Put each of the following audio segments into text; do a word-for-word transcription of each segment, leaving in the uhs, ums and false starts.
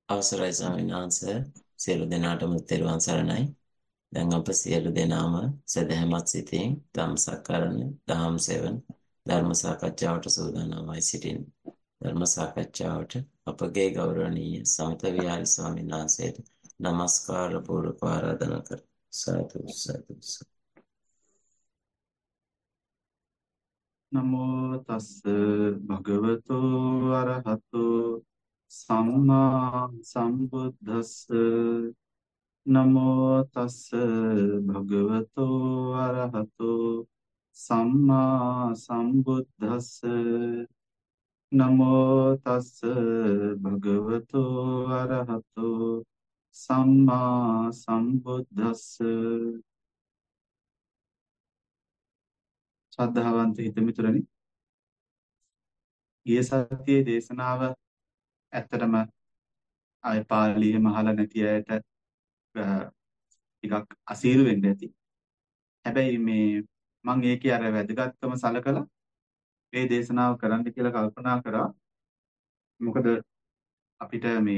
අවසරයි ස්වාමීන් වහන්සේ සියලු දෙනාටම තෙරුවන් සරණයි. දැන් අප සියලු දෙනාම සදහැමත් සිතින් ධම්ම සක්කරණ දහම් සෙවන ධර්ම සාකච්ඡාවට සූදානම්වයි සිටින්. ධර්ම සාකච්ඡාවට අපගේ ගෞරවනීය සමත විහාරි ස්වාමීන් වහන්සේට নমස්කාර පූර්වක ආරාධනා කර සාදු සාදු සාදු. නමෝ තස්ස භගවතෝ අරහතෝ සම්මා සම්බුද්දස්ස නමෝ තස්ස භගවතෝ අරහතෝ සම්මා සම්බුද්දස්ස නමෝ තස්ස භගවතෝ අරහතෝ සම්මා සම්බුද්දස්ස ශ්‍රද්ධාවන්ත හිතමිතුරනි ගිය සතියේ දේශනාව ඇත්තටම ආය පාළියෙම අහලා නැති අයට ටිකක් අසීරු වෙන්න ඇති. හැබැයි මේ මම ඒකේ අර වැදගත්කම සලකලා මේ දේශනාව කරන්න කියලා කල්පනා කරා. මොකද අපිට මේ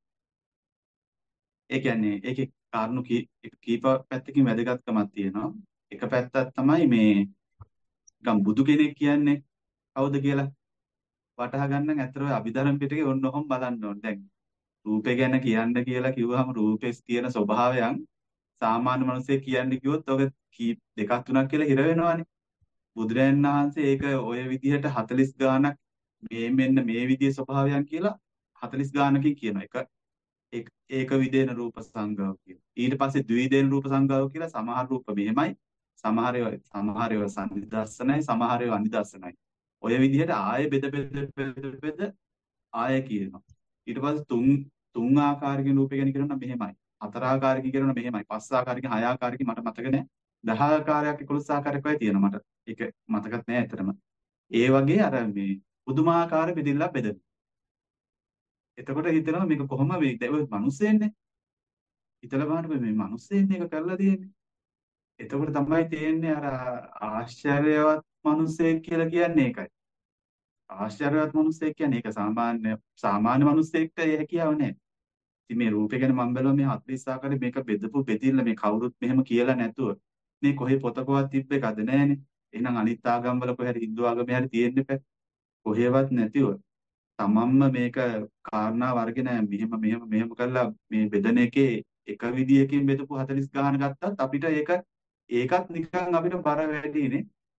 ඒ කියන්නේ ඒකේ කාරණු කී- එක කීප පැත්තකින් වැදගත්කමක් තියෙනවා. එක පැත්තක් තමයි මේ නිකන් බුදු කෙනෙක් කියන්නේ කවුද කියලා වටහා ගන්න ඇත්තට ඔය අභිධර්ම පිටකේ ඔන්න ඔහොම බලන්න ඕනේ. දැන් රූපේ ගැන කියන්න කියලා කිව්වහම රූපේ තියෙන ස්වභාවයන් සාමාන්‍ය මිනිස්සේ කියන්න කිව්වොත් ඔක කී දෙකක් තුනක් කියලා හිර වෙනවානේ. බුදුරජාණන් වහන්සේ ඒක ඔය විදිහට හතළිස් ගාණක් මේ මෙන්න මේ විදිහේ ස්වභාවයන් කියලා හතළිස් ගාණකින් කියනවා. එක ඒක ඒක විදේන රූප සංගව කියලා. ඊට පස්සේ ද්විදේන රූප සංගව කියලා සමහර රූප මෙහෙමයි. සමහර ඒවා සමහර ඒවා සම්නිදර්ශනයි සමහර ඒවා අනිදර්ශනයි. ඔය විදිහට ආයෙ බෙද බෙද බෙද බෙද ආයෙ කියනවා. ඊට පස්සේ තුන් තුන් ආකාරකින් රූපය ගැන කියනවා මෙහෙමයි. හතර ආකාරකින් කියනවා මෙහෙමයි. පස් ආකාරකින් හය ආකාරකින් මට මතක නැහැ. දහ ආකාරයක් එකොළොස් ආකාරයක් වගේ තියෙනවා මට. ඒක මතකත් නැහැ ඇත්තටම. ඒ වගේ අර මේ පුදුමාකාර බෙදිල්ලක් බෙදෙනවා. එතකොට හිතෙනවා මේක කොහොම වෙයිද? ඔය මිනිස්සෙන්නේ. හිතලා බලන්න මේ මිනිස්සෙන්නේ එක කරලා තියෙන්නේ. එතකොට තමයි තේරෙන්නේ අර ආශ්චර්යවත් මිනිස්සෙක් කියලා කියන්නේ ඒකයි. ආශ්චර්යවත් මිනිස්සෙක් කියන්නේ ඒක සාමාන්‍ය සාමාන්‍ය මිනිස්සෙක්ට ඒ හැකියාව නැහැ. ඉතින් මේ රූපය ගැන මම බැලුවා මේ හතළිස් ආකාරයෙන් මේක බෙදපු බෙදිල්ල මේ කවුරුත් මෙහෙම කියලා නැතුව මේ කොහේ පොතකවත් තිබ්බ එකද නැහනේ. එහෙනම් අනිත් ආගම් වල කොහේ හරි හින්දු ආගමේ හරි තියෙන්න එපා. කොහෙවත් නැතිව තමන්ම මේක කාරණා වර්ගෙන මෙහෙම මෙහෙම මෙහෙම කරලා මේ බෙදන එකේ එක විදියකින් බෙදපු හතළිස් ගාන ගත්තත් අපිට ඒක ඒකත් නිකන් අපිට බර වැඩිනේ.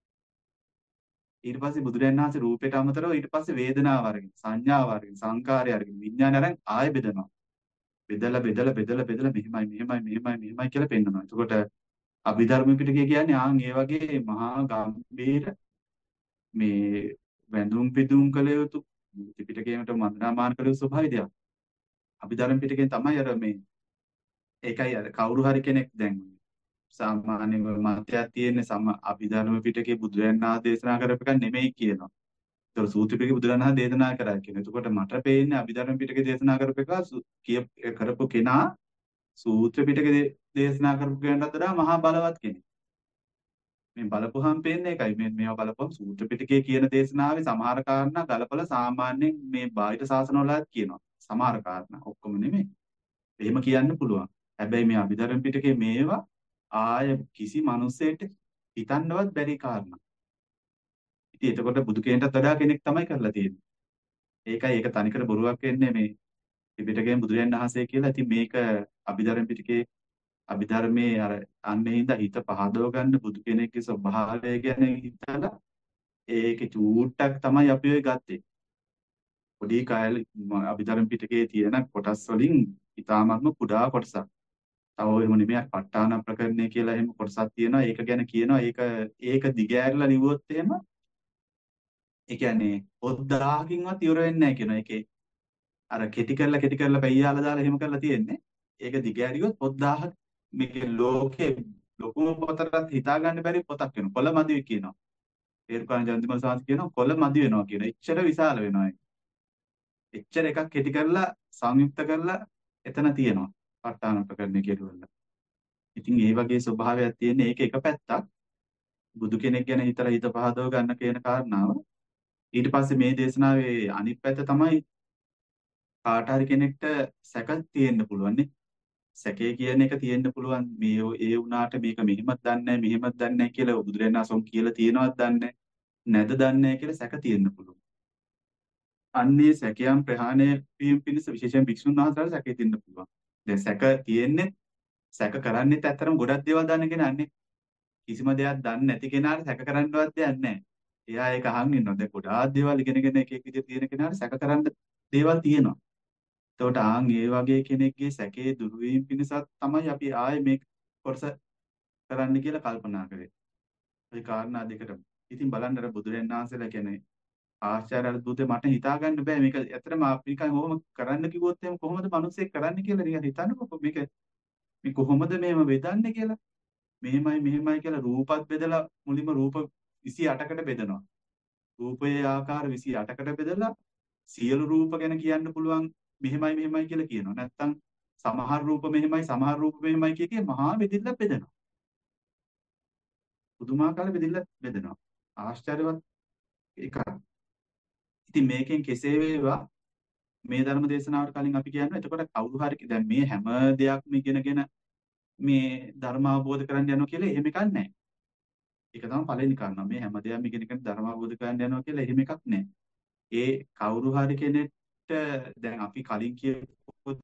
ඊට පස්සේ බුදුරජාණන් වහන්සේ රූපයට අමතරව ඊට පස්සේ වේදනාව අරගෙන සංඥාව අරගෙන සංකාරය අරගෙන විඥානය අරන් ආයෙ බෙදනවා. බෙදලා බෙදලා බෙදලා බෙදලා මෙහෙමයි මෙහෙමයි මෙහෙමයි මෙහෙමයි කියලා පෙන්නනවා. එතකොට අභිධර්ම පිටකය කියන්නේ ආන් ඒ වගේ මහා ගම්භීර මේ වැඳුම් පිදුම් කළ යුතු ත්‍රිපිටකයට වන්දනාමාන කළ යුතු ස්වභාවය දෙයක්. අභිධර්ම පිටකයෙන් තමයි අර මේ ඒකයි අර කවුරු හරි කෙනෙක් දැන් සාමාන්‍ය මතයක් තියෙන සම අභිධර්ම පිටකේ බුදුරජාණන් වහන්සේ දේශනා කරපු එක නෙමෙයි කියනවා. ඒතර සූත්‍ර පිටකේ බුදුරජාණන් වහන්සේ දේශනා කරා කියනවා. එතකොට මට පේන්නේ අභිධර්ම පිටකේ දේශනා කරපු එක සු- කිය කරපු කෙනා සූත්‍ර පිටකේ දේ- දේශනා කරපු කෙනාට වඩා මහා බලවත් කෙනෙක්. මේ බලපුවාම පේන්නේ ඒකයි. මේ මේවා බලපුවම සූත්‍ර පිටකයේ කියන දේශනාවේ සමහර කාරණා ගලපලා සාමාන්‍යයෙන් මේ බාහිර ශාසනවලත් කියනවා. සමහර කාරණා ඔක්කොම නෙමෙයි. එහෙම කියන්න පුළුවන්. හැබැයි මේ අභිධර්ම පිටකේ මේවා ආය කිසි මිනිසෙට හිතන්නවත් බැරි කාරණා. ඉතින් එතකොට බුදු කෙනෙක්ටත් වඩා කෙනෙක් තමයි කරලා තියෙන්නේ. ඒකයි ඒක තනිකර බොරුවක් වෙන්නේ මේ ත්‍රිපිටකයෙන් බුදුරජාණන් වහන්සේ කියලා. ඉතින් මේක අභිධර්ම පිටකේ අභිධර්මයේ අර අන්නේ හින්දා හිත පහදව ගන්න බුදු කෙනෙක්ගේ ස්වභාවය ගැන හිතලා ඒකේ චූට්ටක් තමයි අපි ඔය ගත්තේ. පොඩි කායල අභිධර්ම පිටකයේ තියෙන කොටස් වලින් ඊටාත්ම කුඩා කොටසක්. තව එහෙම නෙමෙයි අර ප ဋ ාණ ප්‍රකරණය කියලා එහෙම කොටසක් තියෙනවා. ඒක ගැන කියනවා. ඒක ඒක දිගෑරලා ලිව්වොත් එහෙම ඒ කියන්නේ පොත් දහයකින්වත් ඉවර වෙන්නේ නැහැ කියනවා. ඒකේ අර කෙටි කරලා කෙටි කරලා පෙయ్యාලා දාලා එහෙම කරලා තියෙන්නේ. ඒක දිගෑරියොත් පොත් දහයක් මේකේ ලෝකේ ලොකුම පොතකට හිතා ගන්න බැරි පොතක් වෙනවා. කොළ මදි කියනවා. ඒරුකාණ ජන්තිමල් සාංශ කියනවා කොළ මදි වෙනවා කියන. එච්චර විශාල වෙනවා ඒක. එච්චර එකක් කෙටි කරලා සංයුක්ත කරලා එතන තියෙනවා. ප ဋ ාණ ප්‍රකරණය කියලා. ඉතින් ඒ වගේ ස්වභාවයක් තියෙන ඒක එක පැත්තක්. බුදු කෙනෙක් ගැන හිතලා හිත පහදව ගන්න කියන කාරණාව. ඊට පස්සේ මේ දේශනාවේ අනිත් පැත්ත තමයි කාට හරි කෙනෙක්ට සැක තියෙන්න පුළුවන් නේ. සැකේ කියන එක තියෙන්න පුළුවන් මේ ඒ වුණාට මේක මෙහෙමත් දන්නේ නැහැ මෙහෙමත් දන්නේ නැහැ කියලා බුදුරජාණන් වහන්සේ කියලා තියෙනවද දන්නේ නැද්ද දන්නේ නැහැ කියලා සැක තියෙන්න පුළුවන්. අන්නේ සැකයන් ප්‍රහාණය වීම පිණිස විශේෂයෙන් භික්ෂුන් වහන්සේලාට සැකේ තියෙන්න පුළුවන්. දැන් සැක තියෙන්නේ සැක කරන්නේත් ඇත්තරම ගොඩක් දේවල් දන්න කෙනානේ. කිසිම දෙයක් දන්නේ නැති කෙනාට සැක කරන්නවත් දෙයක් නැහැ. එයා ඒක අහන් ඉන්නවා. දැන් ගොඩාක් දේවල් ඉගෙනගෙන එක එක විදිහට තියෙන කෙනාට සැක කරන්න දේවල් තියෙනවා. එතකොට ආන් ඒ වගේ කෙනෙක්ගේ සැකේ දුරු වීම පිණිසත් තමයි අපි ආයේ මේ කොටස කරන්න කියලා කල්පනා කරේ. ওই කාරණා දෙකටම. ඉතින් බලන්න අර බුදුරජාණන් වහන්සේලා කියන්නේ ආශ්චර්ය අద్భుතේ මට හිතා ගන්න බෑ මේක ඇත්තටම අපි නිකන් කොහොම කරන්න කිව්වොත් එහෙම කොහොමද මිනිස්සෙක් කරන්න කියලා නිකන් හිතන්නකො මේක මේ කොහොමද මේව බෙදන්නේ කියලා. මෙහෙමයි මෙහෙමයි කියලා රූපත් බෙදලා මුලින්ම රූප විසි අටකට බෙදනවා. රූපයේ ආකාර විසි අටකට බෙදලා සියලු රූප ගැන කියන්න පුළුවන් මෙහෙමයි මෙහෙමයි කියලා කියනවා. නැත්තම් සමහර රූප මෙහෙමයි සමහර රූප මෙහෙමයි කිය කිය මහා බෙදිල්ලක් බෙදනවා. පුදුමාකාර බෙදිල්ලක් බෙදනවා. ආශ්චර්යවත් එකක්. ඉතින් මේකෙන් කෙසේ වේවා මේ ධර්ම දේශනාවට කලින් අපි කියනවා එතකොට කවුරු හරි දැන් මේ හැම දෙයක්ම ඉගෙනගෙන මේ ධර්ම අවබෝධ කරගන්න යනවා කියලා එහෙම එකක් නැහැ. ඒක තමයි පළවෙනි කාරණා. මේ හැම දෙයක්ම ඉගෙනගෙන ධර්ම අවබෝධ කරගන්න යනවා කියලා එහෙම එකක් නැහැ. ඒ කවුරු හරි කෙනෙක්ට දැන් අපි කලින් කියපු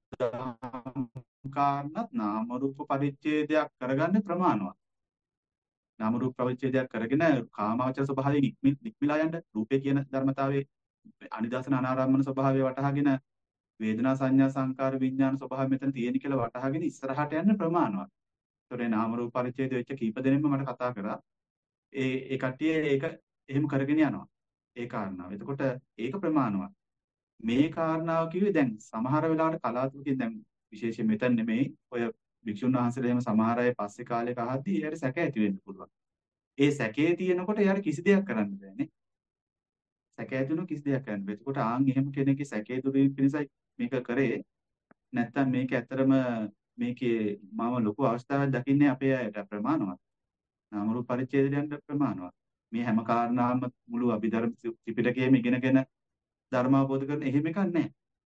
කාරණාත් නාම රූප පරිච්ඡේදයක් කරගන්න ප්‍රමාණවත්. නාම රූප පරිච්ඡේදයක් කරගෙන කාමාවචර ස්වභාවයෙන් ඉක්මි නික්මිලා යන්න රූපේ කියන ධර්මතාවයේ අනිදාසන අනාරම්මන ස්වභාවය වටහාගෙන වේදනා සංඥා සංකාර විඥාන ස්වභාවය මෙතන තියෙන කියලා වටහාගෙන ඉස්සරහට යන්න ප්‍රමාණවත්. ඒතකොට නාම රූප පරිච්ඡේදය වෙච්ච කීප දෙනෙක්ම මට කතා කරා. ඒ ඒ කට්ටිය ඒක එහෙම කරගෙන යනවා. ඒ කාරණාව. එතකොට ඒක ප්‍රමාණවත්. මේ කාරණාව කිව්වේ දැන් සමහර වෙලාවට කලාතුරකින් දැන් විශේෂයෙන් මෙතන නෙමෙයි ඔය භික්ෂුන් වහන්සේලා එහෙම සමහර අය පස්සේ කාලෙක අහද්දී එයාට සැක ඇති වෙන්න පුළුවන්. ඒ සැකේ තියෙනකොට එයාට කිසි දෙයක් කරන්න බෑනේ. සැක ඇති වෙන කිසි දෙයක් කරන්න බෑ. එතකොට ආන් එහෙම කෙනෙක්ගේ සැකේ දුරු වීම පිණිසයි මේක කරේ. නැත්තම් මේක ඇත්තරම මේකේ මම ලොකු අවස්ථාවක් දකින්නේ අපේ අයට ප්‍රමාණවත්. නාම රූප පරිච්ඡේදයෙන් ප්‍රමාණවත්. මේ හැම කාරණාවම මුළු අභිධර්ම ත්‍රිපිටකයේම ඉගෙනගෙන ධර්ම අවබෝධ කරන එහෙම එකක් නැහැ.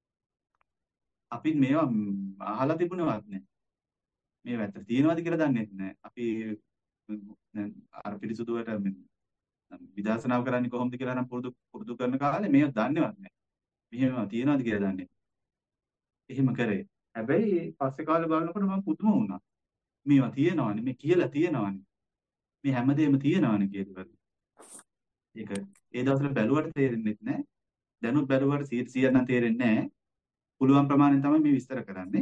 අපි මේවා අහලා තිබුණවත් නැහැ. මේ වැත්ත තියෙනවද කියලා දන්නේ නැහැ. අපි අර පිරිසුදුවට විදර්ශනාව කරන්නේ කොහොමද කියලා නම් පුරුදු පුරුදු කරන කාලේ මේව දන්නේවත් නැහැ. මෙහෙම තියෙනවද කියලා දන්නේ. එහෙම කරේ. හැබැයි පස්සේ කාලේ බලනකොට මම පුදුම වුණා. මේවා තියෙනවනේ මේ කියලා තියෙනවනේ. මේ හැමදේම තියෙනවනේ කියලා. ඒක ඒ දවස්වල බැලුවට තේරෙන්නේ නැහැ. දැනුත් බැලුවට සීයට සීයක් නම් තේරෙන්නේ නැහැ. පුළුවන් ප්‍රමාණයෙන් තමයි මේ විස්තර කරන්නේ.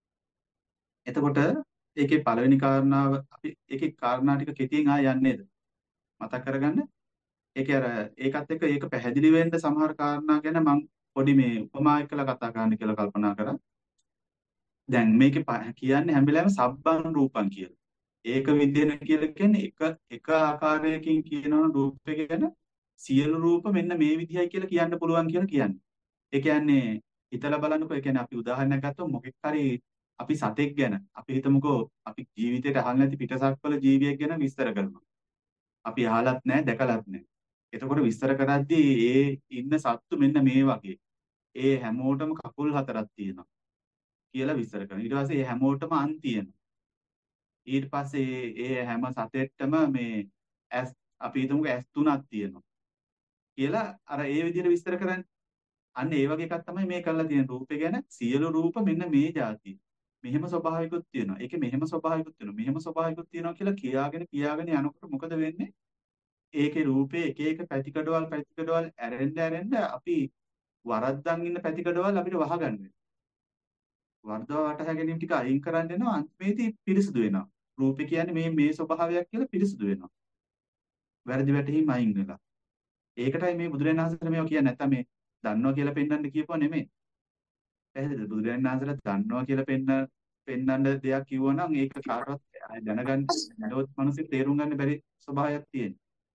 එතකොට ඒකේ පළවෙනි කාරණාව අපි ඒකේ කාරණා ටික කෙටියෙන් ආය යන්නේද? මතක් කරගන්න. ඒකේ අර ඒකත් එක්ක ඒක පැහැදිලි වෙන්න සමහර කාරණා ගැන මම පොඩි මේ උපමා එක්කලා කතා කරන්න කියලා කල්පනා කරා. දැන් මේකේ කියන්නේ හැම වෙලාවෙම සබ්බන් රූපං කියලා. ඒක විද්‍යාන කියලා කියන්නේ එක එක ආකාරයකින් කියනවා රූපය ගැන සියලු රූප මෙන්න මේ විදිහයි කියලා කියන්න පුළුවන් කියලා කියන්නේ. ඒ කියන්නේ හිතලා බලන්නකෝ ඒ කියන්නේ අපි උදාහරණයක් ගත්තොත් මොකෙක් හරි අපි සතෙක් ගැන අපි හිතමුකෝ අපි ජීවිතේට අහලා නැති පිටසක්වල ජීවියෙක් ගැන විස්තර කරනවා. අපි අහලත් නැහැ දැකලත් නැහැ. එතකොට විස්තර කරද්දී ඒ ඉන්න සත්තු මෙන්න මේ වගේ. ඒ හැමෝටම කකුල් හතරක් තියෙනවා කියලා විස්තර කරනවා. ඊට පස්සේ ඒ හැමෝටම අන් තියෙනවා. ඊට පස්සේ ඒ හැම සතෙක්ටම මේ ඇස් අපි හිතමුකෝ ඇස් තුනක් තියෙනවා කියලා අර ඒ විදිහට විස්තර කරන්නේ. අන්න ඒ වගේ එකක් තමයි මේ කරලා තියෙන රූපේ ගැන සියලු රූප මෙන්න මේ જાති. මෙහෙම ස්වභාවිකුත් තියෙනවා. ඒකේ මෙහෙම ස්වභාවිකුත් තියෙනවා. මෙහෙම ස්වභාවිකුත් තියෙනවා කියලා කියාගෙන කියාගෙන යනකොට මොකද වෙන්නේ? ඒකේ රූපේ එක එක පැතිකඩවල් පැතිකඩවල් ඇරෙන්න ඇරෙන්න අපි වරද්දන් ඉන්න පැතිකඩවල් අපිට වහගන්න වෙනවා. වර්ධව වටහා ගැනීම ටික අයින් කරන්න යනවා අන්තිමේදී පිරිසුදු වෙනවා. රූපේ කියන්නේ මේ මේ ස්වභාවයක් කියලා පිරිසුදු වෙනවා. වැරදි වැටහීම් අයින් වෙලා. ඒකටයි මේ බුදුරජාණන් වහන්සේ මේවා කියන්නේ නැත්තම් මේ දන්නවා කියලා පෙන්වන්න කියපුවා නෙමෙයි. පැහැදිලිද? බුදුරජාණන් වහන්සේලා දන්නවා කියලා පෙන්න පෙන්වන්න දෙයක් කිව්වනම් ඒක කාටවත් දැනගන්න නලොත් මිනිස්සු තේරුම් ගන්න බැරි ස්වභාවයක් තියෙනවා.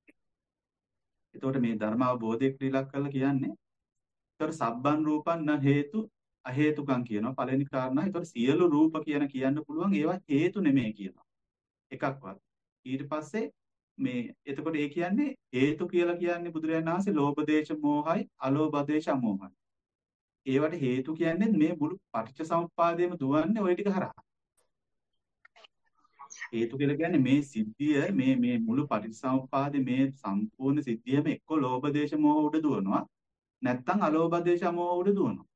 එතකොට මේ ධර්ම අවබෝධය ක්‍රීලක් කරලා කියන්නේ ඒතකොට සබ්බන් රූපන් න හේතු අහේතුකම් කියනවා පළවෙනි කාරණා. ඒතකොට සියලු රූප කියන කියන්න පුළුවන් ඒවා හේතු නෙමෙයි කියනවා. එකක්වත්. ඊට පස්සේ මේ එතකොට ඒ කියන්නේ හේතු කියලා කියන්නේ බුදුරජාණන් වහන්සේ ලෝභ දේශ මොහයි අලෝභ දේශ අමෝහයි. ඒවට හේතු කියන්නේ මේ මුළු පටිච්ච සමුප්පාදයේම දුවන්නේ ওই ටික හරහා. හේතු කියලා කියන්නේ මේ සිද්ධිය මේ මේ මුළු පටිච්චසමුප්පාදේ මේ සම්පූර්ණ සිද්ධියම එක්ක ලෝභ දේශ මොහ උඩ දුවනවා නැත්නම් අලෝභ දේශ මොහ උඩ දුවනවා.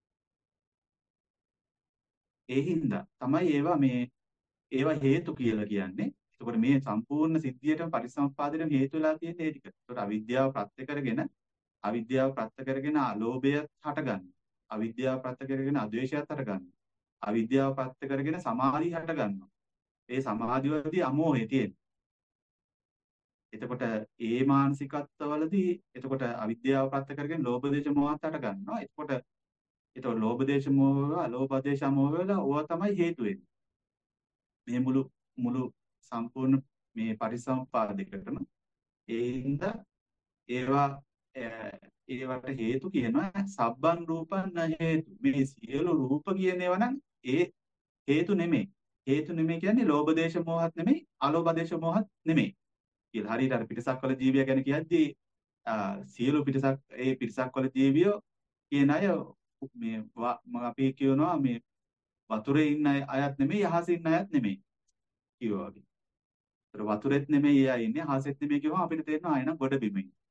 ඒ හින්දා තමයි ඒවා මේ ඒවා හේතු කියලා කියන්නේ. එතකොට මේ සම්පූර්ණ සිද්ධියටම පටිච්චසමුප්පාදේටම හේතු වෙලා තියෙන ඒ ටික. එතකොට අවිද්‍යාව ප්‍රත්‍ය කරගෙන අවිද්‍යාව ප්‍රත්‍ය කරගෙන අලෝභයත් හටගන්නවා. අවිද්‍යාව ප්‍රත්‍ය කරගෙන අද්වේෂයත් හටගන්නවා. අවිද්‍යාව ප්‍රත්‍ය කරගෙන සමාධිය හටගන්නවා. ඒ සමාධියවලදී අමෝහය තියෙනවා. එතකොට ඒ මානසිකත්වවලදී එතකොට අවිද්‍යාව ප්‍රත්‍ය කරගෙන ලෝභ දේශ මොහත් හට ගන්නවා. එතකොට එතකොට ලෝභ දේශ මොහ, අලෝභ දේශ මොහ වල ඕවා තමයි හේතු වෙන්නේ. මේ මුළු මුළු සම්පූර්ණ මේ පරිසම්පාදිකටම ඒ හින්දා ඒවා ඒවට හේතු කියනවා සබ්බන් රූපන් න හේතු. මේ සියලු රූප කියන ඒවා නම් ඒ හේතු නෙමෙයි. හේතු නෙමෙයි කියන්නේ ලෝභ දේශ මොහත් නෙමෙයි, අලෝභ දේශ මොහත් නෙමෙයි කියලා. හරියට අර පිටසක් වල ජීවිය ගැන කියද්දී සියලු පිටසක් ඒ පිටසක් වල ජීවියෝ කියන අය මේ මම අපි කියනවා මේ වතුරේ ඉන්න අයත් නෙමෙයි, අහසේ ඉන්න අයත් නෙමෙයි කියනවා වගේ. ඒතර වතුරෙත් නෙමෙයි එයා ඉන්නේ, අහසෙත් නෙමෙයි කියවම අපිට තේරෙනවා ආයෙ නම් ගොඩ බිම ඉන්නේ.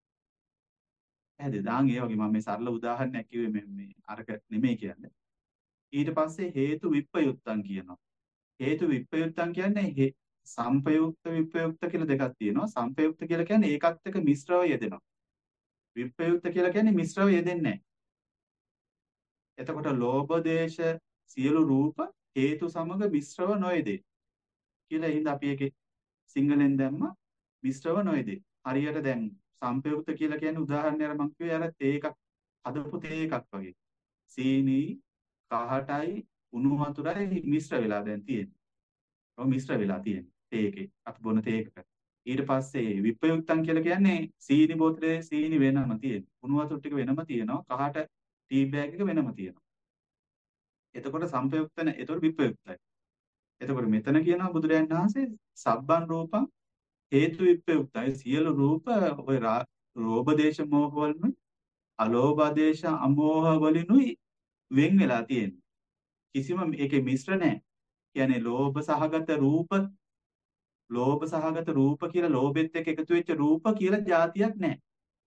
එහෙද දාන් ඒ වගේ මම මේ සරල උදාහරණයක් කිව්වේ මේ මේ අරක නෙමෙයි කියන්නේ. ඊට පස්සේ හේතු විප්පයුත්තන් කියනවා. හේතු විප්‍රයුක්තන් කියන්නේ සම්පයුක්ත විප්‍රයුක්ත කියලා දෙකක් තියෙනවා. සම්පයුක්ත කියලා කියන්නේ ඒකත් එක්ක මිශ්‍රව යෙදෙනවා. විප්‍රයුක්ත කියලා කියන්නේ මිශ්‍රව යෙදෙන්නේ නැහැ. එතකොට ලෝභ දේශ සියලු රූප හේතු සමග මිශ්‍රව නොයෙදේ කියලා හින්දා අපි ඒකේ සිංහලෙන් දැම්ම මිශ්‍රව නොයෙදේ. හරියට දැන් සම්පයුක්ත කියලා කියන්නේ උදාහරණයක් මම කිව්වේ අර තේ එකක් හදපු තේ එකක් වගේ. සීනි කහටයි උණු වතුරයි මිශ්‍ර වෙලා දැන් තියෙන්නේ. ඔව් මිශ්‍ර වෙලා තියෙන්නේ තේ එකේ. අපි බොන තේ එකක. ඊට පස්සේ විප්‍රයුක්තන් කියලා කියන්නේ සීනි බෝතලේ සීනි වෙනම තියෙනවා. උණු වතුර ටික වෙනම තියෙනවා. කහට ටී බෑග් එක වෙනම තියෙනවා. එතකොට සම්පයුක්තන එතකොට විප්‍රයුක්තයි. එතකොට මෙතන කියනවා බුදුරයන් වහන්සේ සබ්බන් රූපං හේතු විප්‍රයුක්තයි. සියලු රූප ඔය රෝභ දේශ මොහ වලින් අලෝභ දේශ අමෝහ වලිනුයි වෙන් වෙලා තියෙන්නේ. කිසිම ඒකේ මිශ්‍ර නැහැ. කියන්නේ ලෝභ සහගත රූප ලෝභ සහගත රූප කියලා ලෝභෙත් එක්ක එකතු වෙච්ච රූප කියලා જાතියක් නැහැ.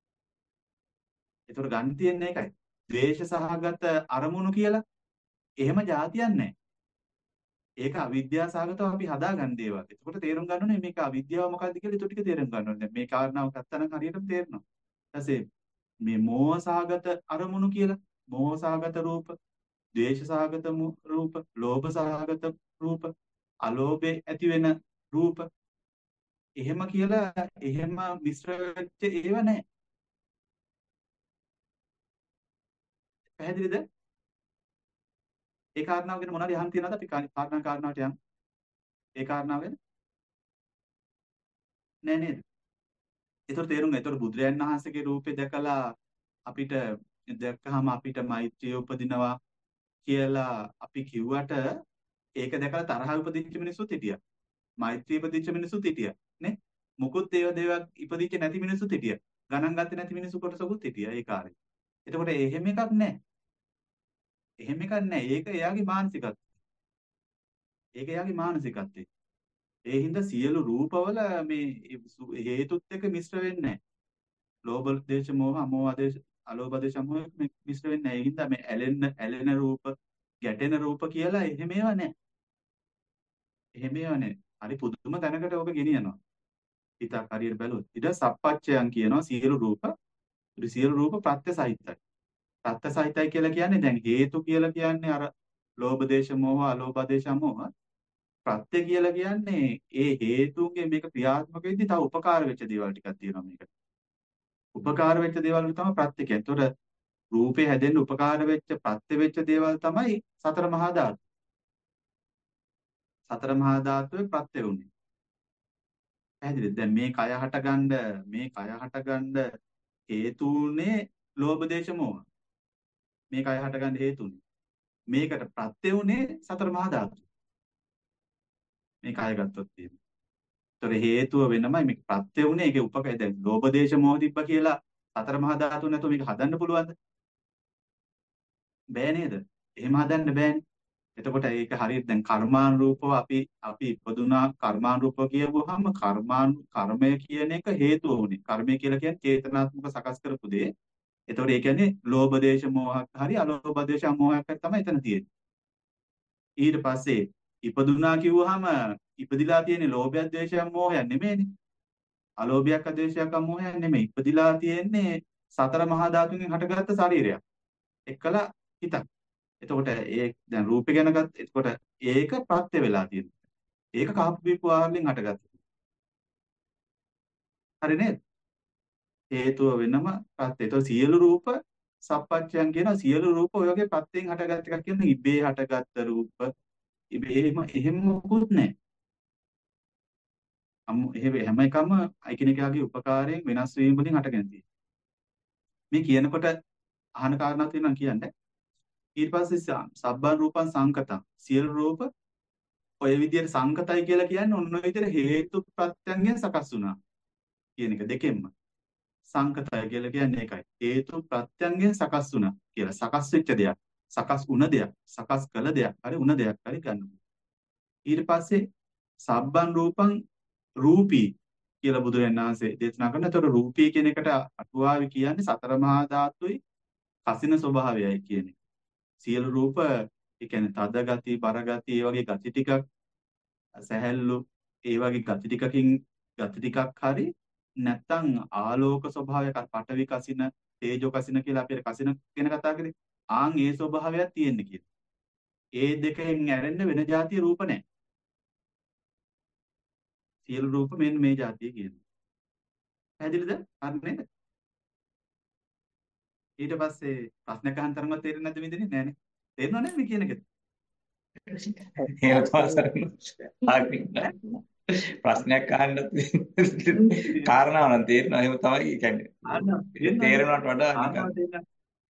ඒතර ගන්න තියෙන්නේ ඒකයි. ද්වේෂ සහගත අරමුණු කියලා එහෙම જાතියක් නැහැ. ඒක අවිද්‍යාව සහගතව අපි හදාගන්න දේවල්. එතකොට තේරුම් ගන්න ඕනේ මේක අවිද්‍යාව මොකක්ද කියලා ඊට ටික තේරුම් ගන්න ඕනේ. මේ කාරණාව ගත්තනම් හරියටම තේරෙනවා. ඊපස්සේ මේ මෝහ සහගත අරමුණු කියලා මෝහ සහගත රූප ද්වේෂ සහගත රූප, ලෝභ සහගත රූප, අලෝභේ ඇති වෙන රූප. එහෙම කියලා එහෙම මිශ්‍ර වෙච්ච ඒව නැහැ. පැහැදිලිද? ඒ කාරණාව ගැන මොනවද අහන්න තියනවද අපි කාරණා කාරණාවට යන්න? ඒ කාරණාව ගැන නෑ නේද? ඒතර තේරුම් ඒතර බුදුරයන් වහන්සේගේ රූපේ දැකලා අපිට දැක්කහම අපිට මෛත්‍රිය උපදිනවා කියලා අපි කිව්වට ඒක දැකලා තරහ උපදිච්ච මිනිස්සුත් හිටියා. මෛත්‍රී උපදිච්ච මිනිස්සුත් හිටියා. නේ? මුකුත් ඒව දේවල් ඉපදිච්ච නැති මිනිස්සුත් හිටියා. ගණන් ගත්තේ නැති මිනිස්සු කොටසකුත් හිටියා ඒ කාලේ. එතකොට එහෙම එකක් නැහැ. එහෙම එකක් නැහැ. ඒක එයාගේ මානසිකත්වය. ඒක එයාගේ මානසිකත්වය. ඒ හින්දා සියලු රූපවල මේ හේතුත් එක්ක මිශ්‍ර වෙන්නේ නැහැ. ලෝභ දේශ මොහ අමෝහ දේශ අලෝභ දේශ මොහ මිශ්‍ර වෙන්නේ නැහැ. ඒ හින්දා මේ ඇලෙන ඇලෙන රූප ගැටෙන රූප කියලා එහෙම ඒවා නැහැ. එහෙම ඒවා නැහැ. හරි පුදුම තැනකට ඔබ ගෙනියනවා. හිතක් හරියට බැලුවොත්. ඊට සප්පච්චයන් කියනවා සියලු රූප සියලු රූප ප්‍රත්‍ය සහිතයි. ප්‍රත්‍ය සහිතයි කියලා කියන්නේ දැන් හේතු කියලා කියන්නේ අර ලෝභ දේශ මොහ අලෝභ දේශ මොහ ප්‍රත්‍ය කියලා කියන්නේ ඒ හේතුන්ගේ මේක ක්‍රියාත්මක වෙද්දී තව උපකාර වෙච්ච දේවල් ටිකක් තියෙනවා මේකට. උපකාර වෙච්ච දේවල් තමයි ප්‍රත්‍ය කියන්නේ. ඒතකොට රූපේ හැදෙන්න උපකාර වෙච්ච ප්‍රත්‍ය වෙච්ච දේවල් තමයි සතර මහා ධාතු. සතර මහා ධාතුවේ ප්‍රත්‍ය උනේ. පැහැදිලිද? දැන් මේ කය හටගන්න මේ කය හටගන්න හේතුුනේ ලෝභ දේශ මොහ. මේ කය හටගන්න හේතුුනේ. මේකට ප්‍රත්‍ය උනේ සතර මහා ධාතු. මේ කය ගත්තොත් තියෙන්නේ. ඒතර හේතුව වෙනමයි මේක ප්‍රත්‍ය උනේ ඒකේ උපකය දැන් ලෝභ දේශ මොහ තිබ්බ කියලා සතර මහා ධාතු නැතුව මේක හදන්න පුළුවන්ද? බෑ නේද? එහෙම හදන්න බෑනේ. එතකොට ඒක හරියට දැන් කර්මානුරූපව අපි අපි ඉපදුනා කර්මානුරූපව කියවුවාම කර්මානු කර්මය කියන එක හේතුව උනේ. කර්මය කියලා කියන්නේ චේතනාත්මක සකස් කරපු දේ. එතකොට ඒ කියන්නේ ලෝභ දේශ මොහයක් හරි අලෝභ දේශ මොහයක් හරි තමයි එතන තියෙන්නේ. ඊට පස්සේ ඉපදුනා කිව්වහම ඉපදිලා තියෙන්නේ ලෝභය දේශය මොහයක් නෙමෙයිනේ. අලෝභයක් අදේශයක් අමෝහයක් නෙමෙයි. ඉපදිලා තියෙන්නේ සතර මහා ධාතුන්ගෙන් හටගත්ත ශරීරයක්. එක්කලා හිතක්. එතකොට ඒ දැන් රූපේ ගැන ගත්ත. එතකොට ඒක ප්‍රත්‍ය වෙලා තියෙනවා. ඒක කහපු බීපු ආහාරයෙන් හටගත්තා. හරි නේද? හේතුව වෙනම ප්‍රත්‍ය. ඒතකොට සියලු රූප සප්පච්චයන් කියන සියලු රූප ඔය වගේ ප්‍රත්‍යයෙන් හටගත් එකක් කියන ඉබේ හටගත්ත රූප. ඉබේ එහෙම එහෙම මොකුත් නැහැ. අමු එහෙම හැම එකම එකිනෙකාගේ උපකාරයෙන් වෙනස් වීම වලින් හටගෙන තියෙනවා. මේ කියනකොට අහන කාරණා තියෙනවා කියන්නේ. ඊට පස්සේ ස- සබ්බන් රූපං සංකතං සියලු රූප ඔය විදිහට සංකතයි කියලා කියන්නේ ඔන්න ඔය විදිහට හේතු ප්‍රත්‍යයෙන් සකස් වුණා කියන එක දෙකෙන්ම සංකතය කියලා කියන්නේ ඒකයි හේතු ප්‍රත්‍යයෙන් සකස් වුණා කියලා සකස් වෙච්ච දෙයක් සකස් වුණ දෙයක් සකස් කළ දෙයක් හරි වුණ දෙයක් හරි ගන්නවා ඊට පස්සේ සබ්බන් රූපං රූපී කියලා බුදුරජාණන් වහන්සේ දේශනා කරනවා. ඒතකොට රූපී කියන එකට අටුවාවේ කියන්නේ සතර මහා ධාතුයි කසින ස්වභාවයයි කියන්නේ. සියලු රූප ඒ කියන්නේ තද ගති, බර ගති, ඒ වගේ ගති ටිකක් සැහැල්ලු ඒ වගේ ගති ටිකකින් ගති ටිකක් හරි නැත්තම් ආලෝක ස්වභාවයක් පඨවි කසින, තේජෝ කසින කියලා අපි කසින ගැන කතා කරේ. ආන් ඒ ස්වභාවයක් තියෙන්නේ කියලා. ඒ දෙකෙන් ඇරෙන්න වෙන જાතිය රූප නැහැ. සියලු රූප මෙන්න මේ જાතිය කියන්නේ. පැහැදිලිද? හරි නේද? ඊට පස්සේ ප්‍රශ්නයක් අහන්න තරමවත් තේරෙන්නේ නැද්ද මෙතන? නෑනේ. තේරෙනව නේද මේ කියන එකද? ඒක තමයි ඈ? ප්‍රශ්නයක් අහන්න කාරණාව නම් තේරෙනවා. එහෙම තමයි ආනව කියන්නේ. තේරෙනවද? තේරෙනවට වඩා ආනව නිකන් තේරෙනවද?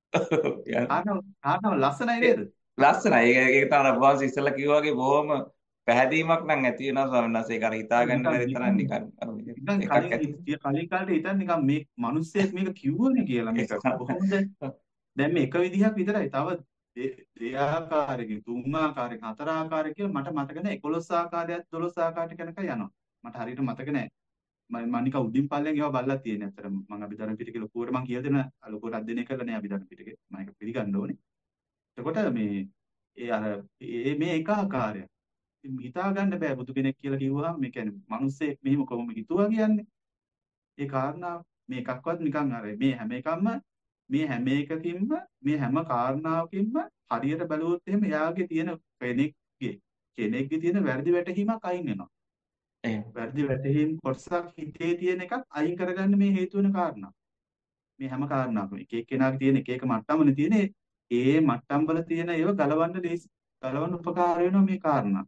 ආනව ආනව ලස්සනයි නේද? ලස්සනයි. ඒක ඒක තමයි අපවාස ඉස්සෙල්ලා කිව්වා වගේ බොහොම පැහැදීමක් නම් ඇති වෙනවා ස්වාමීන් වහන්සේ. ඒක අර හිතාගන්න නිකන් බැරි තරම් නිකන් නිකන් අර නිකන් එකක් කලින් ඇති. ඉතිය කලින් කාලේ හිතන්නේ නිකන් මේ මිනිස්සෙක් මේක කිව්වනේ කියලා මේක කොහොමද? දැන් මේ එක විදිහක් විතරයි. තව දේ- දෙආකාරයකින් තුන් ආකාරයකින් හතර ආකාරයකින් කියලා මට මතක නැහැ. එකොළොස් ආකාරයක් දොළොස් ආකාරයක යනකම් යනවා. මට හරියට මතක නැහැ. මම මම නිකන් උඩින් පල්ලෙන් ඒවා බලලා තියෙන ඇත්තටම මම අභිධර්ම පිටකේ ලොකුවට මම කියලා දෙන ලොකුවට අධ්‍යයනය කරලා නැහැ අභිධර්ම පිටකේ මම ඒක පිළිගන්න ඕනේ. එතකොට මේ ඒ අර ඒ මේ එක ආකාරයක් ඉතින් හිතා ගන්න බෑ බුදු කෙනෙක් කියලා කිව්වහම මේ කියන්නේ මිනිස්සෙක් මෙහිම කොහොම හිතුවා කියන්නේ. ඒ කාරණාව මේ එකක්වත් නිකන් අර මේ හැම එකක්ම මේ හැම එකකින්ම මේ හැම කාරණාවකින්ම හරියට බැලුවොත් එහෙම එයාගේ තියෙන කෙනෙක්ගේ කෙනෙක්ගේ තියෙන වැරදි වැටහීමක් අයින් වෙනවා. එහෙම. වැරදි වැටහීම් කොටසක් හිතේ තියෙන එකක් අයින් කරගන්න මේ හේතු වෙන කාරණා. මේ හැම කාරණාවකම එක එක්කෙනාගේ තියෙන එක එක මට්ටමනේ තියෙන ඒ මට්ටම් වල තියෙන ඒවා ගලවන්න ලේසි ගලවන්න උපකාර වෙනවා මේ කාරණා.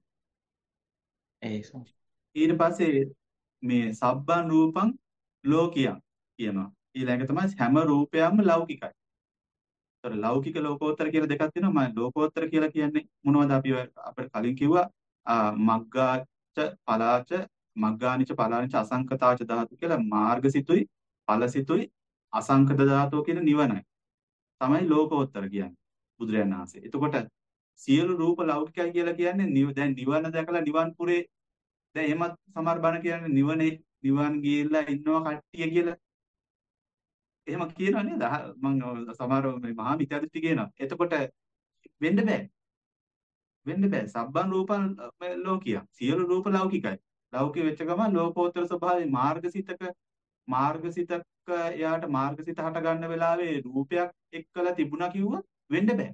ඒ සම. ඊට පස්සේ මේ සබ්බන් රූපං ලෝකියං කියනවා. ඊළඟ තමයි හැම රූපයක්ම ලෞකිකයි. ඒතර ලෞකික ලෝකෝත්තර කියලා දෙකක් තියෙනවා. මම ලෝකෝත්තර කියලා කියන්නේ මොනවද අපි ඔය අපිට කලින් කිව්වා ආ, මග්ගාච පලාච මග්ගානිච පලානිච අසංකතාච ධාතු කියලා මාර්ගසිතුයි ඵලසිතුයි අසංකත ධාතුව කියන නිවනයි. තමයි ලෝකෝත්තර කියන්නේ බුදුරජාණන් වහන්සේ. එතකොට සියලු රූප ලෞකිකයි කියලා කියන්නේ නිව- දැන් නිවන දැකලා නිවන් පුරේ දැන් එහෙමත් සමහර බණ කියන්නේ නිවනේ නිවන් ගිහිල්ලා ඉන්නවා කට්ටිය කියලා. එහෙම කියනවා නේද? අහ- මම සමහර මේ මහා මිත්‍යා දෘෂ්ටි කියනවා. එතකොට වෙන්න බෑ. වෙන්න බෑ. සබ්බන් රූපං ලෝකිය. සියලු රූප ලෞකිකයි. ලෞකික වෙච්ච ගමන් ලෝකෝත්තර ස්වභාවයේ මාර්ගසිතක මාර්ගසිතක එයාට මාර්ගසිත හට ගන්න වෙලාවේ රූපයක් එක්කලා තිබුණා කිව්වොත් වෙන්න බෑ.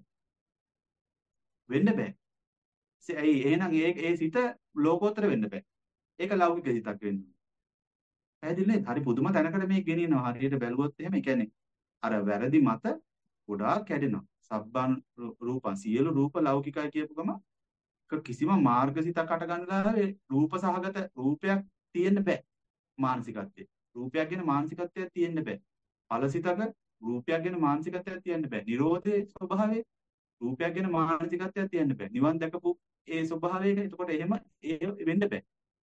වෙන්න බෑ. සේ- ඇයි එහෙනම් ඒ ඒ සිත ලෝකෝත්තර වෙන්න බෑ. ඒක ලෞකික සිතක් වෙන්න. පැහැදිලි නේද? හරි පුදුම තැනකට මේ ගෙනියනවා. හරියට බැලුවොත් එහෙම ඒ කියන්නේ අර වැරදි මත ගොඩාක් කැඩෙනවා. සබ්බන් රූ- රූපං සියලු රූප ලෞකිකයි කියපු ගම ක- කිසිම මාර්ගසිතක් අට ගන්නලා රූප සහගත රූපයක් තියෙන්න බෑ මානසිකත්වයේ. රූපයක් ගැන මානසිකත්වයක් තියෙන්න බෑ. ඵලසිතක රූපයක් ගැන මානසිකත්වයක් තියෙන්න බෑ. නිරෝධයේ ස්වභාවය රූපයක් ගැන මානසිකත්වයක් තියෙන්න බෑ. නිවන් දැකපු ඒ ස්වභාවයක එතකොට එහෙම ඒ වෙන්න බෑ.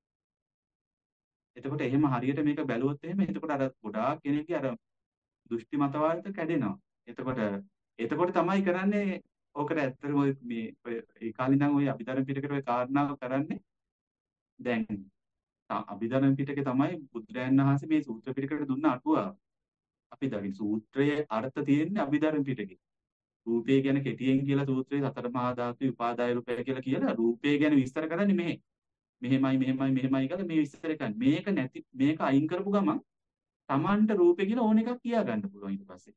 එතකොට එහෙම හරියට මේක බැලුවොත් එහෙම එතකොට අර ගොඩාක් කෙනෙක්ගේ අර දෘෂ්ටි මතවාද කැඩෙනවා. එතකොට එතකොට තමයි කරන්නේ ඕකට ඇත්තටම ඔය මේ ඔය ඒ කාලේ ඉඳන් ඔය අභිධර්ම පිටකේ ඔය කාරණාව කරන්නේ දැන් තා- අභිධර්ම පිටකේ තමයි බුදුරජාණන් වහන්සේ මේ සූත්‍ර පිටකයට දුන්න අටුවාව. අපි දකින සූත්‍රයේ අර්ථ තියෙන්නේ අභිධර්ම පිටකේ. රූපය ගැන කෙටියෙන් කියලා සූත්‍රයේ සතර මහා ධාතු උපාදාය රූපය කියලා කියලා රූපය ගැන විස්තර කරන්නේ මෙහෙ. මෙහෙමයි මෙහෙමයි මෙහෙමයි කියලා මේ විස්තර කරන්නේ. මේක නැති මේක අයින් කරපු ගමන් Tamanට රූපය කියලා ඕන එකක් කියා ගන්න පුළුවන් ඊට පස්සේ.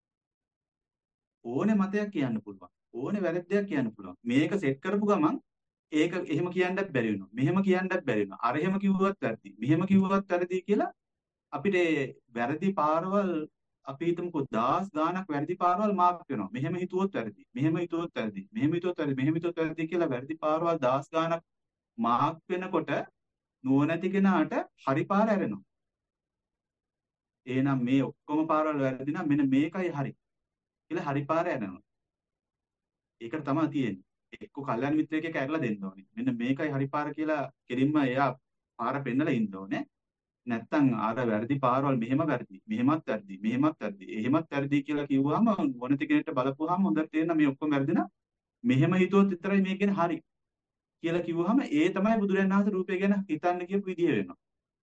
ඕනේ මතයක් කියන්න පුළුවන්. ඕනේ වැරද්දයක් කියන්න පුළුවන්. මේක සෙට් කරපු ගමන් ඒක එහෙම කියන්නත් බැරි වෙනවා. මෙහෙම කියන්නත් බැරි වෙනවා. අර එහෙම කිව්වත් වැරදි. මෙහෙම කිව්වත් වැරදි කියලා අපිට ඒ වැරදි පාරවල් අපි හිතමුකෝ දහස් ගාණක් වැරදි පාරවල් මාර්ක් වෙනවා. මෙහෙම හිතුවොත් වැරදි. මෙහෙම හිතුවොත් වැරදි. මෙහෙම හිතුවොත් වැරදි. මෙහෙම හිතුවොත් වැරදි කියලා වැරදි පාරවල් දහස් ගාණක් මාර්ක් වෙනකොට නුවණැති කෙනාට හරි පාර ඇරෙනවා. එහෙනම් මේ ඔක්කොම පාරවල් වැරදි නම් මෙන්න මේකයි හරි කියලා හරි පාර ඇරෙනවා. ඒකට තමයි තියෙන්නේ. එක්ක කල්යාණ මිත්‍රයෙක් එක්ක ඇරලා දෙන්න ඕනේ. මෙන්න මේකයි හරි පාර කියලා කෙලින්ම එයා පාර පෙන්නලා ඉන්න ඕනේ. නැත්තම් අර වැරදි පාරවල් මෙහෙම වැරදි මෙහෙමත් වැරදි මෙහෙමත් වැරදි එහෙමත් වැරදි කියලා කිව්වහම මොනති කෙනෙක්ට බලපුවාම හොඳට තේරෙනවා මේ ඔක්කොම වැරදි නා මෙහෙම හිතුවොත් විතරයි මේක ගැන හරි කියලා කිව්වහම ඒ තමයි බුදුරජාණන් වහන්සේ රූපය ගැන හිතන්න කියපු විදිය වෙනවා.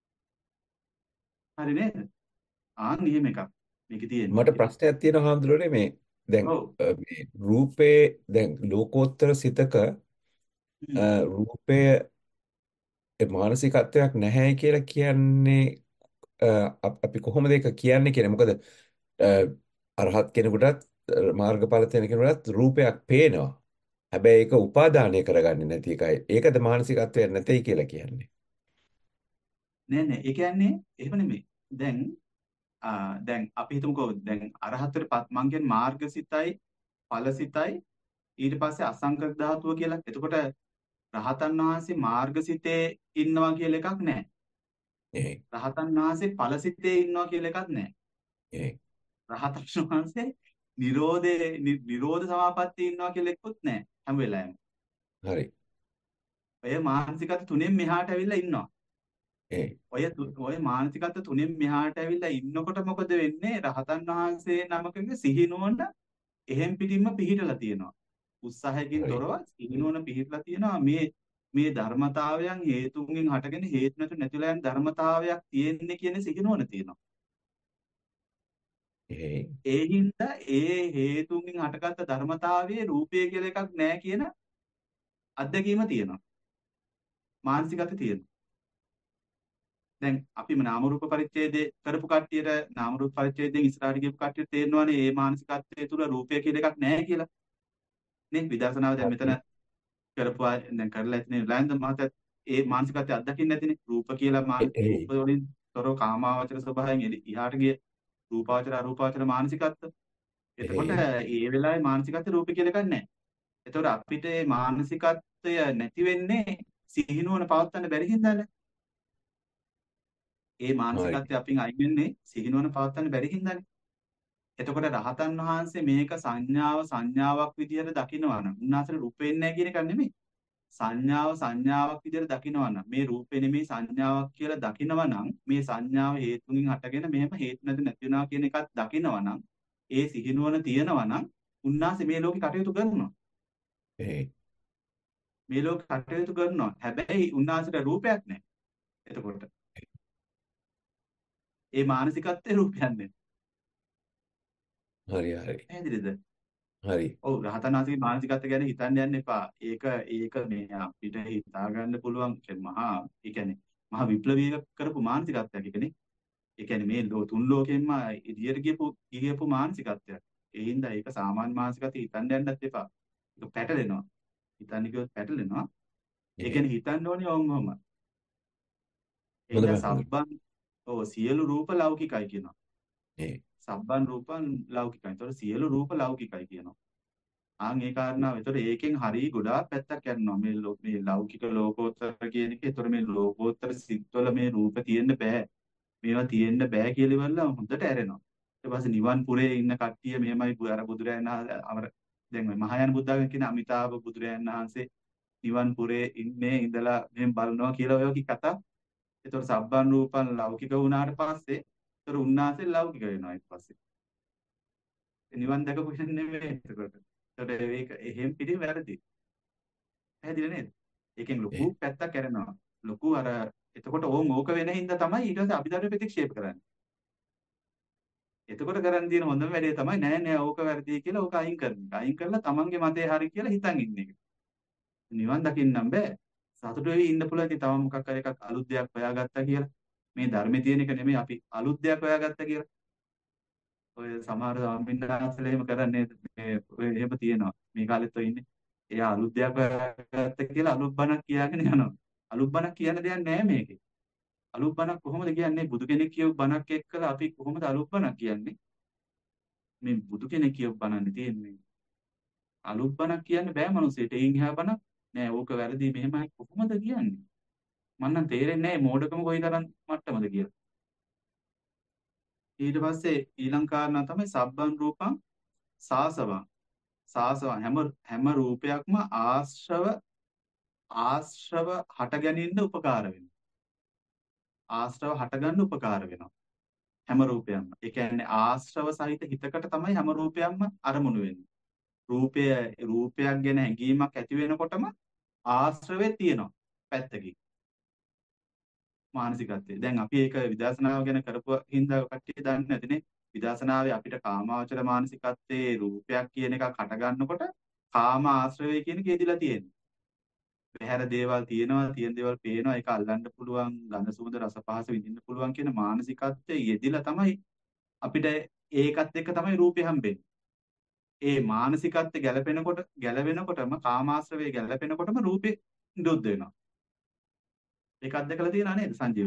හරි නේද? ආන් එහෙම එකක් මේකේ තියෙන්නේ. මට ප්‍රශ්නයක් තියෙනවා හාමුදුරනේ මේ දැන් ඔව්. අ, මේ රූපේ දැන් ලෝකෝත්තර සිතක හ්ම්. අ, රූපය මානසිකත්වයක් නැහැ කියලා කියන්නේ අ, අප- අපි කොහොමද ඒක කියන්නේ කියන්නේ මොකද අ, අරහත් කෙනෙකුටත් අ, මාර්ගඵල තියෙන කෙනෙකුටත් රූපයක් පේනවා. හැබැයි ඒක උපාදානය කරගන්නේ නැති එකයි. ඒකද මානසිකත්වයක් නැtei කියලා කියන්නේ. නෑ නෑ ඒ කියන්නේ එහෙම නෙමෙයි. දැන් ආ දැන් අපි හිතමුකෝ දැන් අරහතට පත් මං කියන්නේ මාර්ගසිතයි ඵලසිතයි ඊට පස්සේ අසංකත ධාතුව කියලා. එතකොට රහතන් වහන්සේ මාර්ගසිතේ ඉන්නවා කියලා එකක් නැහැ. ඒ රහතන් වහන්සේ ඵලසිතේ ඉන්නවා කියලා එකක් නැහැ. ඒ රහතන් වහන්සේ නිරෝධේ නි- නිරෝධ සමාපත්තියේ ඉන්නවා කියලා එක්කුත් නැහැ හැම වෙලාවෙම. හරි. ඔය මානසිකත් තුනෙන් මෙහාට ඇවිල්ලා ඉන්නවා. ඒ ඔය තු- ඔය මානසිකත් තුනෙන් මෙහාට ඇවිල්ලා ඉන්නකොට මොකද වෙන්නේ? රහතන් වහන්සේ නමකගේ සිහිනුවන එහෙම් පිටින්ම පිහිටලා තියෙනවා. උත්සාහයකින් හරි. තොරව සිහිනුවන පිහිටලා තියෙනවා මේ මේ ධර්මතාවයන් හේතුන්ගෙන් හටගෙන හේතු නැතු නැතිලා යන ධර්මතාවයක් තියෙන්නේ කියන සිහිනුවන තියෙනවා. ඒ ඒ හින්දා ඒ හේතුන්ගෙන් හටගත්ත ධර්මතාවයේ රූපය කියලා එකක් නැහැ කියන අත්දැකීම තියෙනවා. මානසිකත තියෙනවා. දැන් අපිම නාම රූප පරිච්ඡේදේ කරපු කට්ටියට නාම රූප පරිච්ඡේදයෙන් ඉස්සරහට ගියපු කට්ටියට තේරෙනවානේ මේ මානසිකත්වයේ තුල රූපය කියලා එකක් නැහැ කියලා. නේ විදර්ශනාව දැන් මෙතන හරි. කරපුවා දැන් කරලා ඇතිනේ ලයන්ද මහත්තයා ඒ මානසිකත්වය අත්දකින්න නැතිනේ රූප කියලා මාන ඒ රූප වලින් තොරව කාමාවචර ස්වභාවයෙන් එලි- ඉහාට ගිය රූපාවචර අරූපාවචර මානසිකත්ව. එතකොට ඒ ඒ වෙලාවේ මානසිකත්වයේ රූප කියලා එකක් නැහැ. එතකොට අපිට මේ මානසිකත්වය නැති වෙන්නේ සිහිනුවන පවත්වන්න බැරි හින්දානේ. ඒ හරි. මානසිකත්වය අපින් අයින් වෙන්නේ සිහිනුවන පවත්වන්න බැරි හින්දානේ. එතකොට රහතන් වහන්සේ මේක සංඥාව සංඥාවක් විදිහට දකිනවා නම් උන්වහන්සේ රූපෙන්නේ නැහැ කියන එක නෙමෙයි. සංඥාව සංඥාවක් විදිහට දකිනවා නම් මේ රූපේ නෙමෙයි සංඥාවක් කියලා දකිනවා නම් මේ සංඥාව හේතුන්ගෙන් හටගෙන මෙහෙම හේතු නැති නැති වෙනවා කියන එකත් දකිනවා නම් ඒ සිහිනුවන තියෙනවා නම් උන්වහන්සේ මේ ලෝකේ කටයුතු කරනවා. ඒ මේ ලෝකේ කටයුතු කරනවා. හැබැයි උන්වහන්සේට රූපයක් නැහැ. එතකොට ඒ මානසිකත්වයේ රූපයක් නැහැ. හරි හරි. පැහැදිලිද? හරි. ඔව් රහතන් වහන්සේගේ මානසිකත්වය ගැන හිතන්න යන්න එපා. ඒක ඒක මේ අපිට හිතා ගන්න පුළුවන් ඒ මහා ඒ කියන්නේ මහා විප්ලවීය කරපු මානසිකත්වයක් ඒකනේ. ඒ කියන්නේ මේ ලෝ තුන් ලෝකෙන්ම එළියට ගියපු ගියපු මානසිකත්වයක්. ඒ හින්දා ඒක සාමාන්‍ය මානසිකත්වය හිතන්න යන්නත් එපා. ඒක පැටලෙනවා. හිතන්න කිව්වොත් පැටලෙනවා. ඒ ඒ කියන්නේ හිතන්න ඕනේ ඕම් ඔහම. ඒ හොඳයි හින්දා හොඳයි. සබ්බන් ඔව් සියලු රූප ලෞකිකයි කියනවා. ඒ සබ්බන් රූපන් ලෞකිකයි. ඒතකොට සියලු රූප ලෞකිකයි කියනවා. ආන් ඒ කාරණාව. ඒතකොට ඒකෙන් හරි ගොඩාක් පැත්තක් යනවා. මේ ලෝ- මේ ලෞකික ලෝකෝත්තර කියන එක. ඒතකොට මේ ලෝකෝත්තර සිත්වල මේ රූප තියෙන්න බෑ. මේවා තියෙන්න බෑ කියලා ඉවරලා හොඳට ඇරෙනවා. ඊට පස්සේ නිවන් පුරේ ඉන්න කට්ටිය මෙහෙමයි බු- අර බුදුරයන් වහන්සේ අමර දැන් මේ මහායාන බුද්ධාගම කියන අමිතාභ බුදුරයන් වහන්සේ නිවන් පුරේ ඉන්නේ ඉඳලා මෙහෙම බලනවා කියලා ඔය කී කතා. ඒතකොට සබ්බන් රූපන් ලෞකික වුණාට පස්සේ ඒතකොට උන්වහන්සේ ලෞකික වෙනවා ඊට පස්සේ. නිවන් දැකපු කෙනෙක් නෙමෙයි එතකොට. ඒකට ඒක එහෙම පිළිම වැරදි. පැහැදිලි නේද? ඒකෙන් ලොකු ඒ පැත්තක් කරනවා. ලොකු අර එතකොට ඕම් ඕක වෙන හින්දා තමයි ඊට පස්සේ අභිධර්ම ප්‍රතික්ෂේප කරන්නේ. එතකොට කරන් තියෙන හොඳම වැඩේ තමයි නෑ නෑ ඕක වැරදි කියලා ඕක අයින් කරන එක. අයින් කරලා තමන්ගේ මතය හරි කියලා හිතන් ඉන්න එක. නිවන් දකින්නම් බෑ. සතුටු වෙවි ඉන්න පුළුවන්. ඉතින් තව මොකක් හරි එකක් අලුත් දෙයක් හොයාගත්තා කියලා. මේ ධර්මයේ තියෙන එක නෙමෙයි අපි අලුත් දෙයක් හොයාගත්තා කියලා. ඔය සමහර ස්වාමීන් වහන්සේලා එහෙම කරන්නේ මේ ඔය එහෙම තියෙනවා. මේ කාලෙත් ඔය ඉන්නේ. එයා අලුත් දෙයක් හොයාගත්තා කියලා අලුත් බණක් කියාගෙන යනවා. අලුත් බණක් කියන්න දෙයක් නෑ මේකේ. අලුත් බණක් කොහොමද කියන්නේ? බුදු කෙනෙක් කියපු බණක් එක්කලා අපි කොහොමද අලුත් බණක් කියන්නේ? මේ බුදු කෙනෙක් කියපු බණන්නේ තියෙන්නේ. අලුත් බණක් කියන්න බෑ මිනිස්සෙට. එයින් එහා බණක් නෑ. ඕක වැරදි මෙහෙමයි කොහොමද කියන්නේ? මම නම් තේරෙන්නේ නෑ මෝඩකම කොයි තරම් මට්ටමද කියලා. ඊට පස්සේ ඊළඟ කාරණා තමයි සබ්බන් රූපං සාසවං. සාසවං හැම හැම රූපයක්ම ආශ්‍රව ආශ්‍රව හට ගැනීමට උපකාර වෙනවා. ආශ්‍රව හටගන්න උපකාර වෙනවා. හැම රූපයක්ම. ඒ කියන්නේ ආශ්‍රව සහිත හිතකට තමයි හැම රූපයක්ම අරමුණු වෙන්නේ. රූපය රූපයක් ගැන හැඟීමක් ඇති වෙනකොටම ආශ්‍රවේ තියෙනවා පැත්තකින්. මානසිකත්වයේ. දැන් අපි ඒක විදර්ශනාව ගැන කරපුව හින්දා කට්ටිය දන්නේ නැතිනේ. විදර්ශනාවේ අපිට කාමාවචර මානසිකත්වයේ රූපයක් කියන එකක් හට ගන්නකොට කාම ආශ්‍රවය කියන එක යෙදිලා තියෙනවා. බහැර දේවල් තියෙනවා, තියෙන දේවල් පේනවා, ඒක අල්ලන්න පුළුවන්, ගඳ සුවඳ රස පහස විඳින්න පුළුවන් කියන මානසිකත්වයේ යෙදිලා තමයි අපිට ඒකත් එක්ක තමයි රූපේ හම්බෙන්නේ. ඒ මානසිකත්වයේ ගැලපෙනකොට ගැලවෙනකොටම කාමාශ්‍රවයේ ගැලපෙනකොටම රූපේ නිරුද්ධ වෙනවා. ඒක අත්දකලා තියෙනා නේද සංජීව?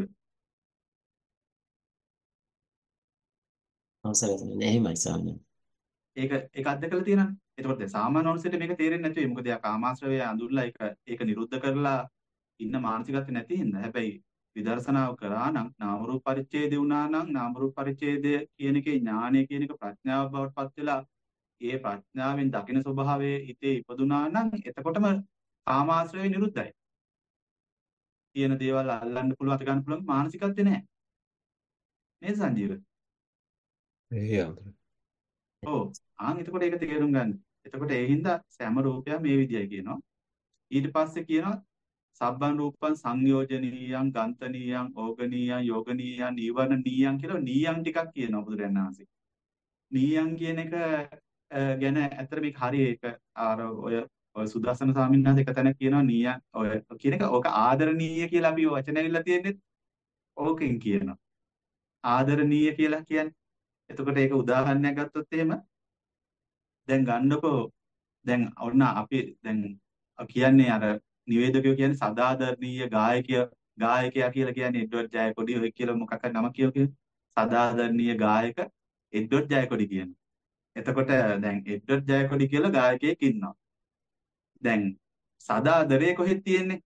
අවසරයි ස්වාමීනි. එහෙමයි ස්වාමීනි. ඒක ඒක අත්දකලා තියෙනනේ. එතකොට දැන් සාමාන්‍ය මනුස්සයට මේක තේරෙන්නේ නැති වෙයි. මොකද එයා කාමාශ්‍රවය අඳුරලා ඒක ඒක නිරුද්ධ කරලා ඉන්න මානසිකත්වය නැති හින්දා. හැබැයි විදර්ශනාව කරා නම් නාම රූප පරිච්ඡේදය වුණා නම් නාම රූප පරිච්ඡේදය කියන එකේ ඥානය කියන එක ප්‍රඥාව බවට පත් වෙලා ඒ ප්‍රඥාවෙන් දකින ස්වභාවයේ හිතේ ඉපදුනා නම් එතකොටම කාමාශ්‍රවය නිරුද්ධයි. තියෙන දේවල් අල්ලන්න පුළුවන් අත ගන්න පුළුවන් මානසිකත්වය නැහැ. නේද සංජීව? ඒ අන්තර. ඔව්. ආන් එතකොට ඒක තේරුම් ගන්න. එතකොට ඒ හින්දා සෑම රූපයම මේ විදියයි කියනවා. ඊට පස්සේ කියනවා සබ්බන් රූපං සංයෝජනීයං ගන්තනීයං ඕගනීයං යෝගනීයං නීවරණීයං කියලා නීයං ටිකක් කියනවා බුදුරජාණන් වහන්සේ. නීයං කියන එක අ, ගැන ඇත්තට මේක හරි ඒක අර ඔය ඔය සුදස්සන ස්වාමීන් වහන්සේ එක තැනක කියනවා නීයං ඔය කියන එක ඕක ආදරණීය කියලා අපි වචන ඇවිල්ලා තියෙන්නේ ඕකෙන් කියනවා. ආදරණීය කියලා කියන්නේ. එතකොට ඒක උදාහරණයක් ගත්තොත් එහෙම දැන් ගන්නකො දැන් ඔන්න අපි දැන් කියන්නේ අර නිවේදකයෝ කියන්නේ සදාදරණීය ගායකය ගායකයා කියලා කියන්නේ එඩ්වඩ් ජයකොඩි ඔය කියලා මොකක් හරි නමක් කියෝ කියන සදාදරණීය ගායක එඩ්වඩ් ජයකොඩි කියන. එතකොට දැන් එඩ්වඩ් ජයකොඩි කියලා ගායකයෙක් ඉන්නවා. දැන් සදාදරේ කොහෙද තියෙන්නේ?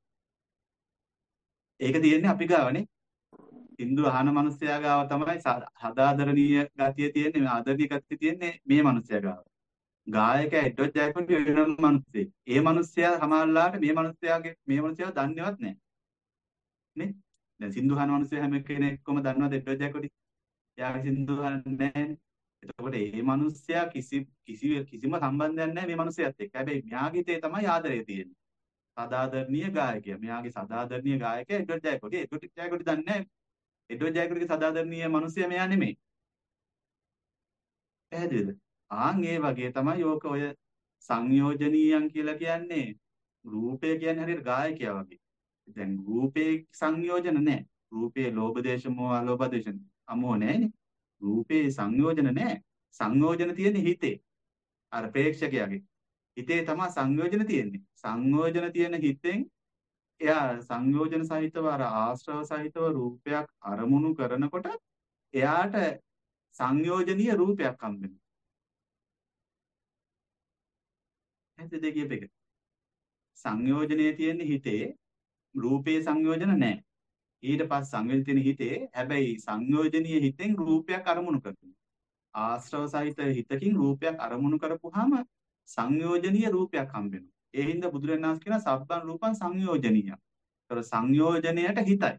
ඒක තියෙන්නේ අපි ගාවනේ. සින්දු අහන මිනිස්සයා ගාව තමයි සදාදරණීය ගතිය තියෙන්නේ ආදරණීය ගතිය තියෙන්නේ මේ මිනිස්සයා ගාව. ගායක එඩ්වඩ් ජයකොඩි වෙන මිනිස්සෙක්. ඒ මිනිස්සයා සමහරලාට මේ මිනිස්සයාගේ මේ මිනිස්සයා දන්නේවත් නැහැ. නේ? දැන් සින්දු අහන මිනිස්සයා හැම කෙනෙක්ම දන්නවද එඩ්වඩ් ජයකොඩි? එයාගේ සින්දු අහන්නේ නැහැ. එතකොට මේ මිනිස්සයා කිසි කිසි කිසිම සම්බන්ධයක් නැහැ මේ මිනිස්සයාත් එක්ක. හැබැයි මෙයාගේ තේ තමයි ආදරය තියෙන්නේ. සදාදරණීය ගායකයා. මෙයාගේ සදාදරණීය ගායකයා එඩ්වඩ් ජයකොඩි. එඩ්වඩ් ජයකොඩි දන්නේ නැහැ. එඩ්වඩ් ජයකොඩිගේ සදාදරණීය මිනිස්සයා මෙයා නෙමෙයි. පැහැදිලිද? ආන් ඒ වගේ තමයි ඕක ඔය සංයෝජනීයන් කියලා කියන්නේ රූපය කියන්නේ හරියට ගායකයා වගේ. දැන් රූපේ සංයෝජන නැහැ. රූපේ ලෝභ දේශ මොහ අලෝභ දේශ අමෝහ නැහැනේ. රූපේ සංයෝජන නැහැ. සංයෝජන තියෙන්නේ හිතේ. අර ප්‍රේක්ෂකයාගේ. හිතේ තමයි සංයෝජන තියෙන්නේ. සංයෝජන තියෙන හිතෙන් එයා සංයෝජන සහිතව අර ආශ්‍රව සහිතව රූපයක් අරමුණු කරනකොට එයාට සංයෝජනීය රූපයක් හම්බ වෙනවා. ඇත්තද කියප එක? සංයෝජනයේ තියෙන හිතේ රූපේ සංයෝජන නැහැ. ඊට පස්සේ සංයෝජන තියෙන හිතේ හැබැයි සංයෝජනීය හිතෙන් රූපයක් අරමුණු කරනවා. ආශ්‍රව සහිත හිතකින් රූපයක් අරමුණු කරපුවාම සංයෝජනීය රූපයක් හම්බ වෙනවා. ඒ හින්දා බුදුරජාණන් වහන්සේ කියන සබ්බන් රූපං සංයෝජනීය. ඒතර සංයෝජනයට හිතයි.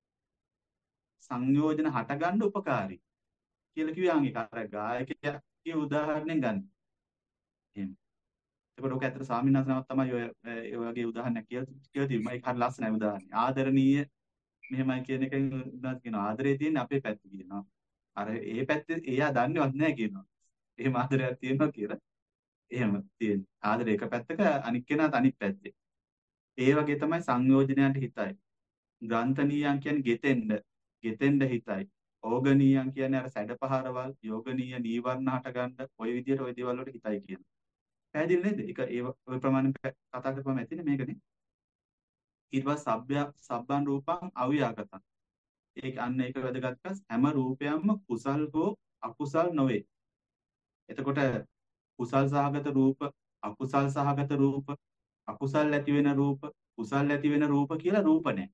සංයෝජන හටගන්න උපකාරී කියලා කිව්වාන් ඒක අර ගායකයා කිය උදාහරණයෙන් ගන්න. එහෙනම් ඒකට ඔක ඇත්තට ස්වාමීන් වහන්සේනමක් තමයි ඔය ඒ වගේ උදාහරණයක් කියලා කියලා තිබුණා. ඒක හරි ලස්සනයි උදාහරණය. ආදරණීය මෙහෙමයි කියන එකෙන් උනාත් කියනවා ආදරේ තියෙන්නේ අපේ පැත්තේ කියනවා. අර ඒ පැත්තේ එයා දන්නේවත් නැහැ කියනවා. එහෙම ආදරයක් තියෙනවා කියලා. එහෙම තියෙන. ආදරේ එක පැත්තක අනික් කෙනාත් අනිත් පැත්තේ. ඒ වගේ තමයි සංයෝජනයන්ට හිතයි. ග්‍රන්ථනීයන් කියන්නේ ගෙතෙන්න, ගෙතෙන්න හිතයි. ඕගනීයන් කියන්නේ අර සැඩපහරවල්, යෝගනීය නීවරණ හට ගන්න ඔය විදිහට ඔය දේවල් වලට හිතයි කියනවා. පැහැදිලි නේද? ඒක ඒ ඔය ප්‍රමාණයෙන් කතා කරපුවම ඇතිනේ මේකනේ. ඊට පස්සේ සබ්බය සබ්බන් රූපං අව්‍යාකතං. ඒක අන්න ඒක වැදගත්කස් හැම රූපයක්ම කුසල් හෝ අකුසල් නොවේ. එතකොට කුසල් සහගත රූප, අකුසල් සහගත රූප, අකුසල් ඇති වෙන රූප, කුසල් ඇති වෙන රූප කියලා රූප නැහැ.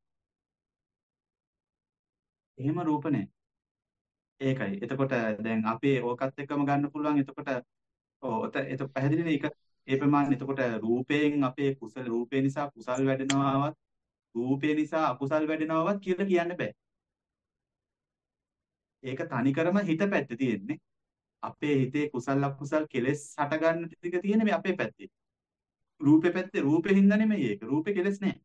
එහෙම රූප නැහැ. ඒකයි. එතකොට දැන් අපේ ඕකත් එක්කම ගන්න පුළුවන්. එතකොට ඔව් එත පැහැදිලිනේ ඒක ඒ ප්‍රමාණය. එතකොට රූපයෙන් අපේ කුසල රූපේ නිසා කුසල් වැඩෙනවවත් රූපේ නිසා අකුසල් වැඩෙනවවත් කියලා කියන්න බෑ. ඒක තනිකරම හිත පැත්තේ තියෙන්නේ. අපේ හිතේ කුසල අකුසල් කෙලෙස් හට ගන්න ටික තියෙන්නේ මේ අපේ පැත්තේ. රූපේ පැත්තේ රූපේ හින්දා නෙමෙයි ඒක. රූපේ කෙලෙස් නැහැ.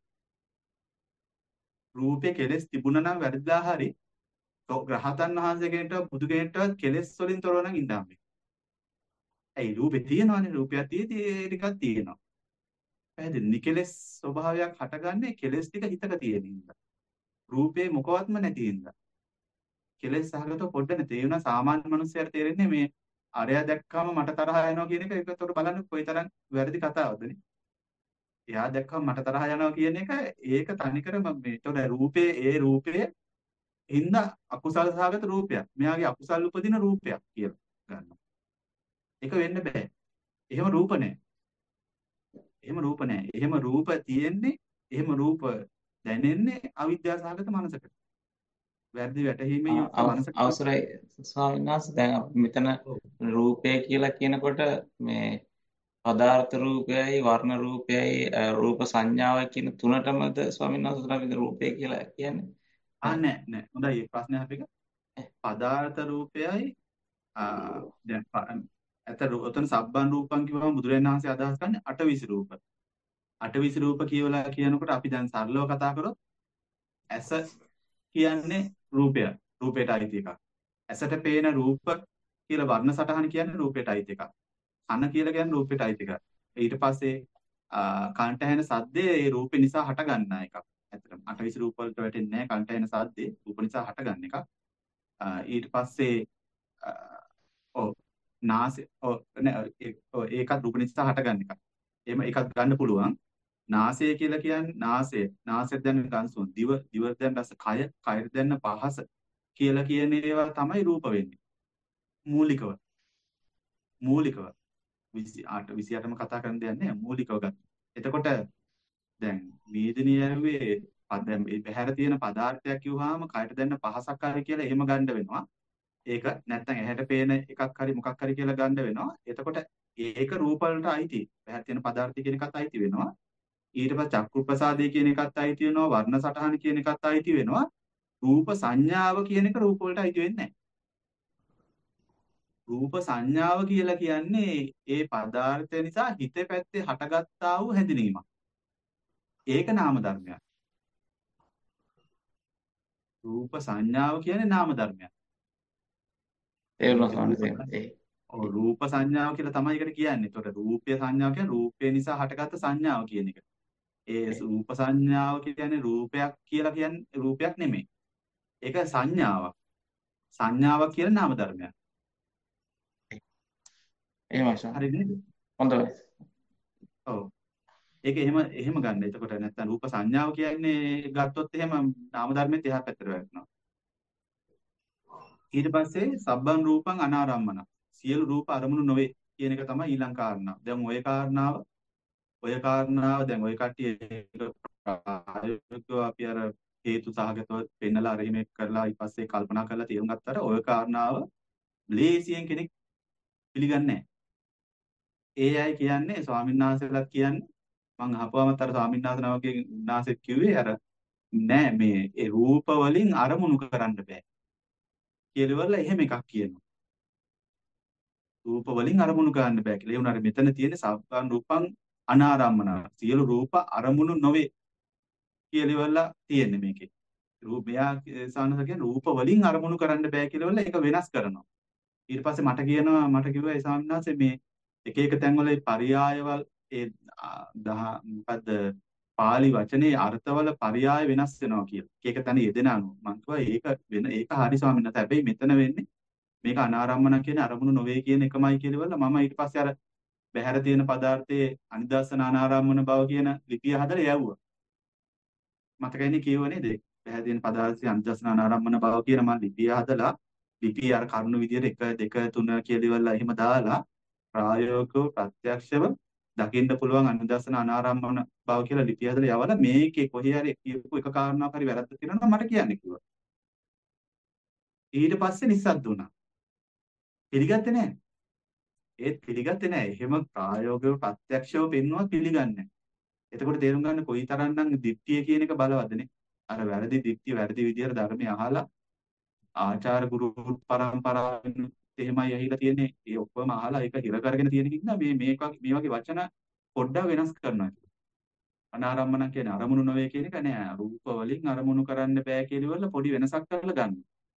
රූපේ කෙලෙස් තිබුණා නම් වැරදිලා හරි රහතන් වහන්සේ කෙනෙක්ට බුදු කෙනෙක්ට කෙලෙස් වලින් තොරව නම් ඉඳන් මේ. ඇයි රූපේ තියෙනවනේ රූපයක් තියෙදි ඒ ටිකක් තියෙනවා. පැහැදිලි නිකලෙස් ස්වභාවයක් හටගන්නේ කෙලෙස් ටික හිතක තියෙන හින්දා. රූපේ මොකවත්ම නැති හින්දා. කෙලෙස් සහගත පොඩ්ඩ නැති. ඒ වුණා සාමාන්‍ය මනුස්සයර තේරෙන්නේ මේ අරයා දැක්කම මට තරහ යනවා කියන එක ඒකතොර බලන්න කොයිතරම් වැරදි කතාවක්දනේ. එයා දැක්කම මට තරහ යනවා කියන එක ඒක තනිකරම මේ ඒතොර රූපේ ඒ රූපේ හින්දා අකුසල සහගත රූපයක්. මෙයාගේ අකුසල් උපදින රූපයක් කියලා ගන්නවා. ඒක වෙන්න බෑ. එහෙම රූප නැහැ. එහෙම රූප නැහැ. එහෙම රූප තියෙන්නේ, එහෙම රූප දැනෙන්නේ අවිද්‍යාව සහගත මනසකට. වැරදි වැටහීමේ යුක්ත මනසකට. අවසරයි ස්වාමීන් වහන්සේ දැන් අපි මෙතන ඔව්. රූපය කියලා කියනකොට මේ පදාර්ථ රූපයයි වර්ණ රූපයයි රූප සංඥාවයි කියන තුනටමද ස්වාමීන් වහන්සේ අපි රූපය කියලා කියන්නේ? ආ නෑ නෑ. හොඳයි මේ ප්‍රශ්නේ අහපේක. පදාර්ථ රූපයයි ආ දැන් ඇතර උතන සබ්බන් රූපං කියවම බුදුරජාණන් වහන්සේ අදහස් කරන්නේ අටවිසි රූප. අටවිසි රූප කියවලා කියනකොට අපි දැන් සරලව කතා කරොත් ඇස කියන්නේ රූපය. රූපයට අයිති එකක්. ඇසට පේන රූප කියලා වර්ණ සටහන කියන්නේ රූපයට අයිති එකක්. කන කියලා කියන්නේ රූපයට අයිති එකක්. ඊට පස්සේ කන්ට ඇහෙන සද්දේ ඒ රූපේ නිසා හට ගන්නා එකක්. ඇත්තටම අටවිසි රූප වලට වැටෙන්නේ නැහැ. කන්ට ඇහෙන සද්දේ රූප නිසා හට ගන්න එකක්. ඊට පස්සේ ඔව් නාසය ඔව් ඒකත් රූප නිසා හට ගන්න එකක්. එහෙම එකක් ගන්න පුළුවන්. නාසය කියලා කියන්නේ නාසය. නාසයෙන් දැනෙන ගන්සුන්. දිව දිව දැන් රස කය කය දැනෙන පහස කියලා කියන ඒවා තමයි රූප වෙන්නේ. මූලිකව. මූලිකව විසි අට විසි අටම කතා කරන්න දෙයක් නෑ මූලිකව ගන්න. එතකොට දැන් වේදනීය ඇරුවේ දැන් මේ බහැර තියෙන පදාර්ථයක් කිව්වහම කයට දැනෙන පහසක් හරි කියලා එහෙම ගන්න වෙනවා. ඒක නැත්නම් ඇහැට පේන එකක් හරි මොකක් හරි කියලා ගන්න වෙනවා. එතකොට ඒක රූප වලට අයිති. බහැර තියෙන පදාර්ථ කියන එකත් අයිති වෙනවා. ඊට පස්සේ චක්කු ප්‍රසාදේ කියන එකත් අයිති වෙනවා. වර්ණ සටහන කියන එකත් අයිති වෙනවා. රූප සංඥාව කියන එක රූප වලට අයිති වෙන්නේ නැහැ. රූප සංඥාව කියලා කියන්නේ ඒ පදාර්ථය නිසා හිතේ පැත්තේ හටගත්තා වූ හැඳිනීමක්. ඒක නාම ධර්මයක්. රූප සංඥාව කියන්නේ නාම ධර්මයක්. ඒ වගේ ඔව් රූප සංඥාව කියලා තමයි ඒකට කියන්නේ. ඒතකොට රූපය සංඥාව කියන්නේ රූපය නිසා හටගත්ත සංඥාව කියන එක. ඒ රූප සංඥාව කියන්නේ රූපයක් කියලා කියන්නේ රූපයක් නෙමෙයි. ඒක සංඥාවක්. සංඥාවක් කියන නාම ධර්මයක්. එහෙමයි සර්. හරි නේද? හොඳයි. ඔව්. ඒක එහෙම එහෙම ගන්න. එතකොට නැත්තම් රූප සංඥාව කියන්නේ ගත්තොත් එහෙම නාම ධර්මෙත් එහා පැත්තට වැටෙනවා. ඊට පස්සේ සබ්බන් රූපං අනාරම්මන. සියලු රූප අරමුණු නොවේ කියන එක තමයි ඊළඟ කාරණාව. දැන් ওই කාරණාව ඔය කාරණාව දැන් ওই කට්ටිය ප්‍රායෝගිකව අපි අර හේතු සහගතව පෙන්නලා අර එහෙම කරලා ඊට පස්සේ කල්පනා කරලා තේරුම් ගත්තාට ඔය කාරණාව ලේසියෙන් කෙනෙක් පිළිගන්නේ නැහැ. ඒ අය කියන්නේ ස්වාමීන් වහන්සේලාත් කියන්නේ මං අහපුවම අර ස්වාමීන් වහන්සේ නමගේ උන්වහන්සේත් කිව්වේ අර නෑ මේ ඒ රූප වලින් අරමුණු කරන්න බෑ කියලා එහෙම එකක් කියනවා. රූප වලින් අරමුණු ගන්න බෑ කියලා. ඒ උනාට මෙතන තියෙන සබ්බන් රූපං අනාරම්මන. සියලු රූප අරමුණු නොවේ කියලා ඉවරලා තියෙන්නේ මේකේ. රූපයා සානස කියන රූප වලින් අරමුණු කරන්න බෑ කියලා ඉවරලා ඒක වෙනස් කරනවා. ඊට පස්සේ මට කියනවා මට කිව්වා ඒ ස්වාමීන් වහන්සේ මේ එක එක තැන්වල ඒ පරයායවල ඒ ආ, දහ මොකද්ද පාලි වචනේ අර්ථවල පරයාය වෙනස් වෙනවා කියලා. එක එක තැන යෙදෙන අනුව. මං කිව්වා ඒක වෙන ඒක හරි ස්වාමීන් වහන්සේ. හැබැයි මෙතන වෙන්නේ මේක අනාරම්මන කියන අරමුණු නොවේ කියන එකමයි කියලා ඉවරලා මම ඊට පස්සේ අර බහැර තියෙන පදාර්ථයේ අනිදස්සන අනාරම්මන බව කියන ලිපිය හදලා යවුවා. මතකයිනේ කියව නේද? බහැර තියෙන පදාර්ථයේ අනිදස්සන අනාරම්මන බව කියන මම ලිපිය හදලා ලිපිය අර කරුණු විදියට එක දෙක තුන කියලා ඉවරලා එහෙම දාලා ප්‍රායෝගිකව ප්‍රත්‍යක්ෂව දකින්න පුළුවන් අනිදස්සන අනාරම්මන බව කියලා ලිපිය හදලා යවලා මේකේ කොහේ හරි කියපු එක කාරණාවක් හරි වැරද්ද තියෙනවා නම් මට කියන්න කිව්වා. ඊට පස්සේ නිස්සද්ද වුණා. පිළිගත්තේ නැහැ. ඒත් පිළිගත්තේ නැහැ. එහෙම ප්‍රායෝගිකව ප්‍රත්‍යක්ෂව පෙන්වුවත් පිළිගන්නේ නැහැ. එතකොට තේරුම් ගන්න කොයි තරම්නම් දිට්ඨිය කියන එක බලවත්නේ. අර වැරදි දිට්ඨිය වැරදි විදියට ධර්මය අහලා ආචාර ගුරු පරම්පරාවෙන් එහෙමයි ඇහිලා තියෙන්නේ. ඒ ඔක්කොම අහලා ඒක හිර කරගෙන තියෙන කින්ද මේ මේක මේ වගේ වචන පොඩ්ඩක් වෙනස් කරනවා. අනාරම්මන කියන්නේ අරමුණු නොවේ කියන එක නෑ. රූප වලින් අරමුණු කරන්න බෑ කියලා වල පොඩි වෙනසක් කරලා ගන්න.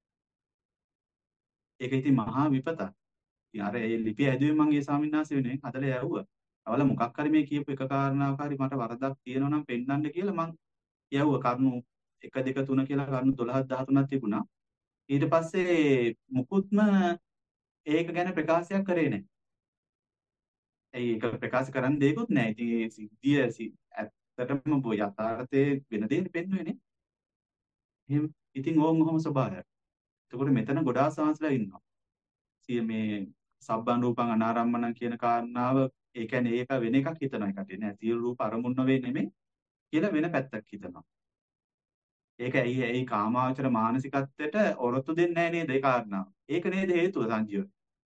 ඒක ඉතින් මහා විපතක්. ඉතින් අර ඒ ලිපිය ඇදුවේ මම ඒ ස්වාමීන් වහන්සේ වෙනුවෙන් හදලා යවුවා. අවල මොකක් හරි මේ කියපු එක කාරණාවක් හරි මට වරදක් තියෙනවා නම් පෙන්වන්න කියලා මම යවුවා. කරුණු එක දෙක තුන කියලා කරුණු දොළහ දහතුනක් තිබුණා. ඊට පස්සේ මුකුත්ම ඒක ගැන ප්‍රකාශයක් කරේ නැහැ. ඒ ඒක ප්‍රකාශ කරන්න දෙයක්වත් නැහැ. ඉතින් ඒ සිද්ධිය ඇත්තටම බෝ යථාර්ථයේ වෙන දෙයක් පෙන්වන්නේ නේ. එහෙම ඉතින් ඕම් ඔහොම ස්වභාවයක්. එතකොට මෙතන ගොඩාක් සංස්ලා ඉන්නවා. සිය මේ සබ්බන් රූපං අනාරම්මන කියන කාරණාව ඒ කියන්නේ ඒක වෙන එකක් හිතන එකට නෑ. සියලු රූප අරමුණ නොවේ නෙමෙයි කියලා වෙන පැත්තක් හිතනවා. ඒක ඇයි ඇයි කාමාවචර මානසිකත්වයට ඔරොත්තු දෙන්නේ නැහැ නේද ඒ කාරණාව. ඒක නේද හේතුව සංජීව.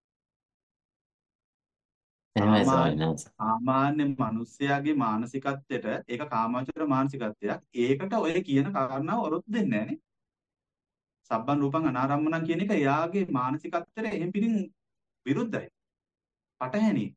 එහෙමයි සාමාන්‍ය ස්වාමීන් වහන්සේ. සාමාන්‍ය මිනිස්යාගේ මානසිකත්වයට ඒක කාමාවචර මානසිකත්වයක්. ඒකට ඔය කියන කාරණාව ඔරොත්තු දෙන්නේ නැහැ නේ. සබ්බන් රූපං අනාරම්මනං කියන එක එයාගේ මානසිකත්වයට එහෙම් පිටින් විරුද්ධයි. පටහැනි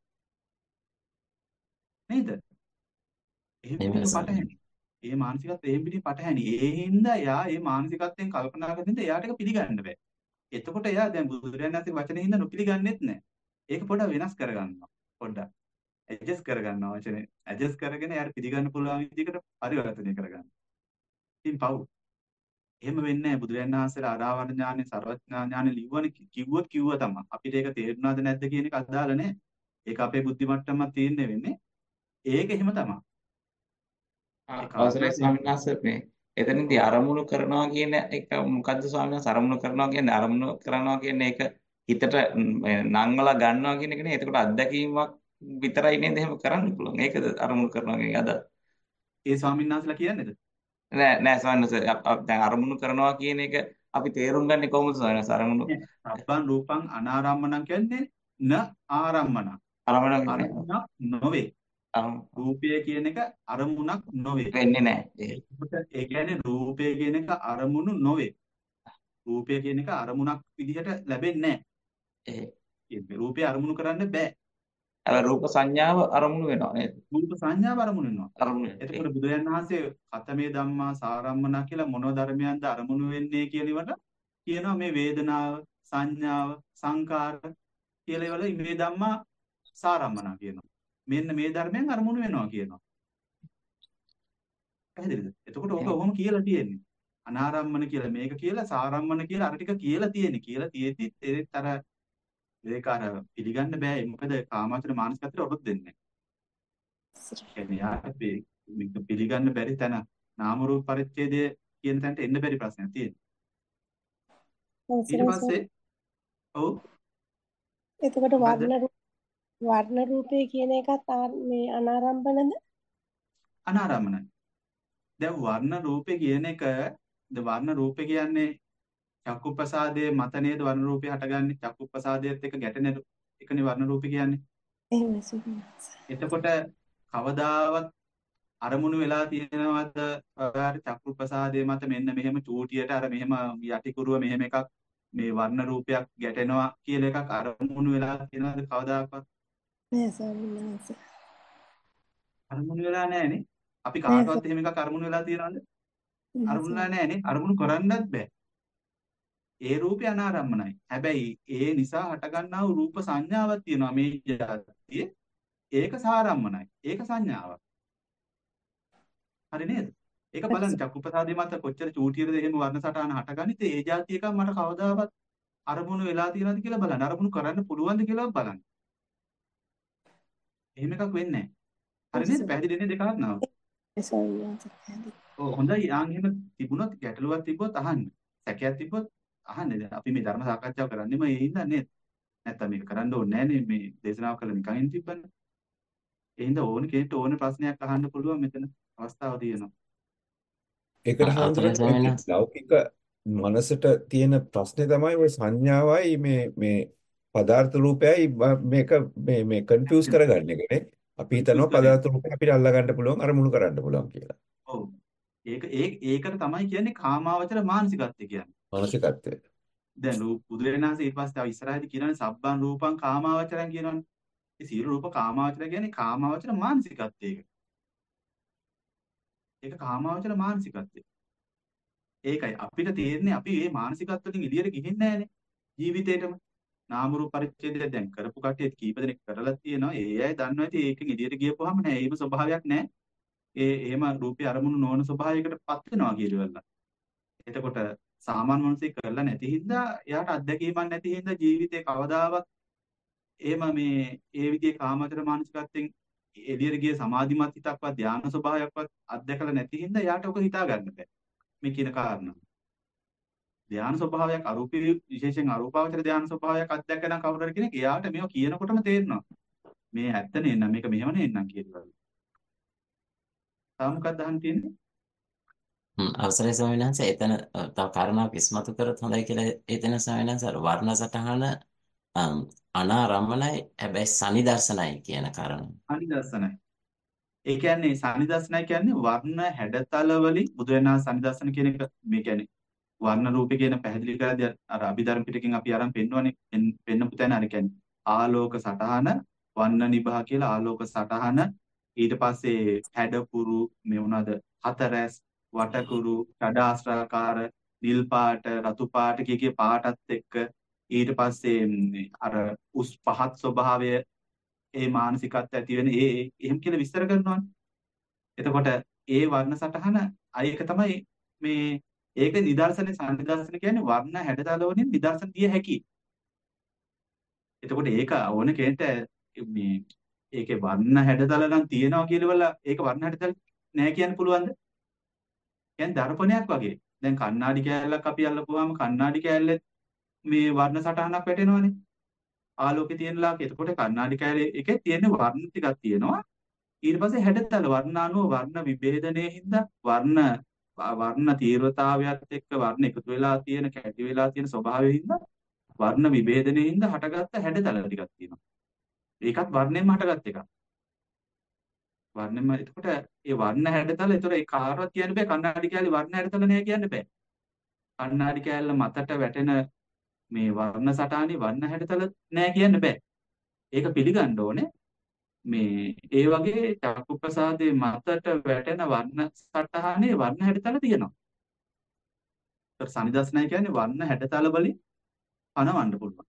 නේද? එහෙම් එහෙමයි පිටින් ස්වාමීන් පටහැනි. ඒ මානසිකත්වය එහෙම් පිටින් පටහැනි. ඒ හින්දා එයා ඒ මානසිකත්වයෙන් කල්පනා කරන හින්දා එයාට ඒක පිළිගන්න බෑ. එතකොට එයා දැන් බුදුරජාණන් වහන්සේ වචනේ හින්දා නොපිළිගන්නෙත් නැහැ. ඒක පොඩ්ඩක් වෙනස් කරගන්නවා. පොඩ්ඩක් ඇඩ්ජස්ට් කරගන්නවා වචනේ. ඇඩ්ජස්ට් කරගෙන එයාට පිළිගන්න පුළුවන් විදිහකට පරිවර්තනය කරගන්න. ඉතින් පව්. එහෙම වෙන්නේ නැහැ. බුදුරජාණන් වහන්සේලා ආරාවණ ඥානෙ, සර්වඥා ඥානෙ ලිව්වනේ කිව්වොත් කිව්වා තමයි. අපිට ඒක තේරුණාද නැද්ද කියන එක අදාළ නැහැ. ඒක අපේ බුද්ධි මට්ටමක් තියෙන්නේ වෙන්නේ. ඒක එහෙම තමයි. ආ, ඒ අවසරයි කාරණා ස්වාමීන් වහන්සේ මේ එතනදී අරමුණු කරනවා කියන එක මොකද්ද ස්වාමීන් වහන්සේ අරමුණු කරනවා කියන්නේ අරමුණු කරනවා කියන්නේ ඒක හිතට නංවලා ගන්නවා කියන එක නේ. එතකොට අත්දැකීමක් විතරයි නේද එහෙම කරන්න පුළුවන්. ඒකද අරමුණු කරනවා කියන්නේ අද ඒ ස්වාමීන් වහන්සේලා කියන්නේද? නෑ නෑ ස්වාමීන් වහන්සේ අප- අප- දැන් අරමුණු කරනවා කියන එක අපි තේරුම් ගන්නේ කොහොමද ස්වාමීන් වහන්සේ අරමුණු සබ්බන් රූපං අනාරම්මනං කියන්නේ න ආරම්මන. අරමුණ කියන්නේ අරමුණක් නොවේ. අරමුණු රූපය කියන එක අරමුණක් නොවේ. වෙන්නේ නෑ. ඒ එතකොට ඒ කියන්නේ රූපය කියන එක අරමුණු නොවේ. රූපය කියන එක අරමුණක් විදිහට ලැබෙන්නේ ඒ නැහැ. ඒ රූපය අරමුණු කරන්න බෑ. අර රූප සංඥාව අරමුණු වෙනවා නේද? රූප සංඥාව අරමුණු වෙනවා. අරමුණු වෙනවා. ඒ එතකොට බුදුරජාණන් වහන්සේ කතමේ ධම්මා සාරම්මනා කියලා මොන ධර්මයන්ද අරමුණු වෙන්නේ කියලා ඉවර කියනවා මේ වේදනාව, සංඥාව, සංකාර කියලා ඉවර මේ ධම්මා සාරම්මනා කියනවා. මෙන්න මේ ධර්මයන් අරමුණු වෙනවා කියනවා. පැහැදිලිද? එතකොට ඕක ඔහොම කියලා තියෙන්නේ. අනාරම්මන කියලා මේක කියලා සාරම්මන කියලා අර ටික කියලා තියෙන්නේ. කියලා තියෙද්දි ඒත් අර ඒක අර පිළිගන්න බෑ. මොකද කාමාවචර මානසිකත්වයට ඔරොත් දෙන්නේ නැහැ. කියන්නේ යාට පි- මේක පිළිගන්න බැරි තැන නාම රූප පරිච්ඡේදය කියන තැනට එන්න බැරි ප්‍රශ්නයක් තියෙනවා. ඊට අවසරයි පස්සේ ඔව් එතකොට මොකද්ද? වර්ණ රූ- වර්ණ රූපේ කියන එකත් ආ- මේ අනාරම්භනද? අනාරම්මනයි. දැන් වර්ණ රූපේ කියන එක ද වර්ණ රූපේ කියන්නේ චක්කු ප්‍රසාදයේ මත නේද වර්ණ රූපේ හටගන්නේ. චක්කු ප්‍රසාදයේත් එක ගැටෙන එකනේ වර්ණ රූපේ කියන්නේ. එහෙමයි සුබින්ස. එතකොට කවදාවත් අරමුණු වෙලා තියෙනවද ඔයාලට චක්කු ප්‍රසාදයේ මත මෙන්න මෙහෙම චූටියට අර මෙහෙම යටිකුරුව මෙහෙම එකක් මේ වර්ණ රූපයක් ගැටෙනවා කියලා එකක් අරමුණු වෙලා තියෙනවද කවදාකවත්? නෑ ස්වාමීන් වහන්සේ. අරමුණු වෙලා නැහැනේ. අපි නෑ කාටවත් එහෙම එකක් අරමුණු වෙලා තියෙනවද? ස්වාමීන් අරමුණු වෙලා වහන්සේ. නැහැනේ. අරමුණු කරන්නත් බෑ. ඒ රූපය අනාරම්මනයි. හැබැයි ඒ නිසා හටගන්නා වූ රූප සංඥාවක් තියෙනවා මේ ජාතියේ. ඒක සාරම්මනයි. ඒක සංඥාවක්. හරි නේද? ඒක බලන්න චක්කුප්‍රසාදේ මත කොච්චර චූටියද එහෙම වර්ණ සටහන හටගන්නේ. ඒ જાති එකක් මට කවදාවත් අරමුණු වෙලා තියෙනවද කියලා බලන්න. අරමුණු කරන්න පුළුවන්ද කියලා බලන්න. එහෙම එකක් වෙන්නේ නැහැ. හරි නේද? පැහැදිලි නේද දෙකක් නාව? ස්වාමීන් වහන්සේ පැහැදිලි. ඔව් හොඳයි. ආන් එහෙම තිබුණොත් ගැටලුවක් තිබ්බොත් අහන්න. සැකයක් තිබ්බොත් අහන්න. දැන් අපි මේ ධර්ම සාකච්ඡාව කරන්නේම ඒ හින්දා නේද? නැත්තම් මේක කරන්න ඕනේ නෑනේ මේ දේශනාව කළා නිකන් ඉන්න තිබ්බනේ. ඒ හින්දා ඕන කෙනෙක්ට ඕන ප්‍රශ්නයක් අහන්න පුළුවන් මෙතන අවස්ථාව තියෙනවා. ඒකට අ- අවසරයි හාමුදුරනේ ස්වාමීන් මේ වහන්සේ. ලෞකික මනසට තියෙන ප්‍රශ්නේ තමයි ওই සංඥාවයි මේ මේ පදාර්ථ රූපයයි ම- මේක මේ මේ කන්ෆියුස් කරගන්න එකනේ. අපි හිතනවා කන්ෆියුස් කරේ. පදාර්ථ රූපය අපිට අල්ලා ගන්න පුළුවන් අරමුණු කරන්න පුළුවන් කියලා. ඔව්. ඒක ඒ ඒකට තමයි කියන්නේ කාමාවචර මානසිකත්වය කියන්නේ. මානසිකත්වය. දැන් රූප බුදුරජාණන්සේ ඊට පස්සේ තව ඉස්සරහදී කියනවානේ සබ්බන් රූපං කාමාවචරං කියනවානේ. ඒ සියලු රූප කාමාවචර කියන්නේ කාමාවචර මානසිකත්වයක. ඒක කාමාවචර මානසිකත්වය. ඒකයි අපිට තේරෙන්නේ අපි මේ මානසිකත්ව වලින් එළියට ගිහින් නැහැනේ ජීවිතේටම. නාම රූප පරිච්ඡේදය දැන් කරපු කට්ටිය කීප දෙනෙක් කරලා තියෙනවා. ඒ අය දන්නවා ඇති ඒකෙන් එළියට ගියපුවාම නෑ ඒම ස්වභාවයක් නෑ. ඒ එහෙම රූපේ අරමුණු නොවන ස්වභාවයකට පත් වෙනවා කියලා. එතකොට සාමාන්‍ය මිනිස්සෙක් කරලා නැති හින්දා එයාට අත්දැකීමක් නැති හින්දා ජීවිතේ කවදාවත් එහෙම මේ ඒ විදිහේ කාමතර මානසිකත්වයෙන් එළියට ගිය සමාධිමත් හිතක්වත් ධානා ස්වභාවයක්වත් අත්දැකලා නැති හින්දා එයාට ඔක හිතා ගන්න බෑ. මේ කියන කාරණා. ධානා ස්වභාවයක් අරූපී විශේෂයෙන් අරූපාවචර ධානා ස්වභාවයක් අත්දැකන කවුරු හරි කෙනෙක් එයාට මේව කියනකොටම තේරෙනවා. මේ ඇත්ත නෙන්න මේක මෙහෙම නෙන්නම් කියලා. තා මොකක්ද අහන්න තියෙන්නේ? හ්ම්, අවසරයි ස්වාමීන් වහන්සේ. එතන අ, තව කාරණාවක් ඉස්මතු කරත් හොඳයි කියලා එතන ස්වාමීන් වහන්සේ අර වර්ණ සටහන අම්, අනාරම්මනයි හැබැයි සනිදර්ශනයි කියන කාරණා. අනිදර්ශනයි. ඒ කියන්නේ සනිදර්ශනයි කියන්නේ වර්ණ හැඩතල වලින් බුදුරණා සනිදර්ශන කියන එක මේ කියන්නේ වර්ණ රූපේ කියන පැහැදිලි කරද්දී අර අභිධර්ම පිටකෙන් අපි අරන් පෙන්වන්නේ පෙන්- පෙන්නපු තැන අර කියන්නේ ආලෝක සටහන වර්ණ නිභා කියලා ආලෝක සටහන ඊට පස්සේ හැඩකුරු මේ මොනවාද හතරැස් වටකුරු ෂඩාස්ත්‍රාකාර නිල් පාට රතු පාට කිය කිය පාටත් එක්ක ඊට පස්සේ ම්, අර උස් පහත් ස්වභාවය ඒ මානසිකත්වය ඇති වෙන ඒ ඒ- එහෙම කියලා විස්තර කරනවානේ. එතකොට ඒ වර්ණ සටහන අයක තමයි මේ ඒක නිදර්ශනේ සම්නිදර්ශන කියන්නේ වර්ණ හැඩතල වලින් නිදර්ශන දිය හැකි. එතකොට ඒක ඕන කෙනෙක්ට මේ ඒකේ වර්ණ හැඩතල නම් තියෙනවා කියලා ඒක වර්ණ හැඩතල නෑ කියන්න පුළුවන්ද? කියන්නේ දර්පණයක් වගේ. දැන් කණ්ණාඩි කෑල්ලක් අපි අල්ලපුවාම කණ්ණාඩි කෑල්ලේ මේ වර්ණ සටහනක් වැටෙනවනේ. ආලෝකේ තියෙන ලාක. එතකොට කණ්ණාඩි කෑල්ලේ එකේ තියෙන වර්ණ ටිකක් තියෙනවා. ඊට පස්සේ හැඩතල වර්ණානුව වර්ණ විභේදනයේ හින්දා වර්ණ වර්ණ තීව්‍රතාවයත් එක්ක වර්ණ එකතු වෙලා තියෙන කැටි වෙලා තියෙන ස්වභාවයෙන් හින්දා වර්ණ විභේදනයේ හින්දා හටගත්ත හැඩතල ටිකක් තියෙනවා. ඒකත් වර්ණයෙන්ම හටගත් එකක්. වර්ණයෙන්ම එතකොට ඒ වර්ණ හැඩතල ඒතර ඒ කාටවත් කියන්න බෑ කණ්ණාඩි කෑල්ලේ වර්ණ හැඩතල නෑ කියන්න බෑ. කණ්ණාඩි කෑල්ල මතට වැටෙන මේ වර්ණ සටහනේ වර්ණ හැඩතල නෑ කියන්න බෑ. ඒක පිළිගන්න ඕනේ. මේ ඒ වගේ චක්කු ප්‍රසාදයේ මතට වැටෙන වර්ණ සටහනේ වර්ණ හැඩතල තියෙනවා. ඒතර සනිදර්ශනය කියන්නේ වර්ණ හැඩතල වලින් පනවන්න පුළුවන්.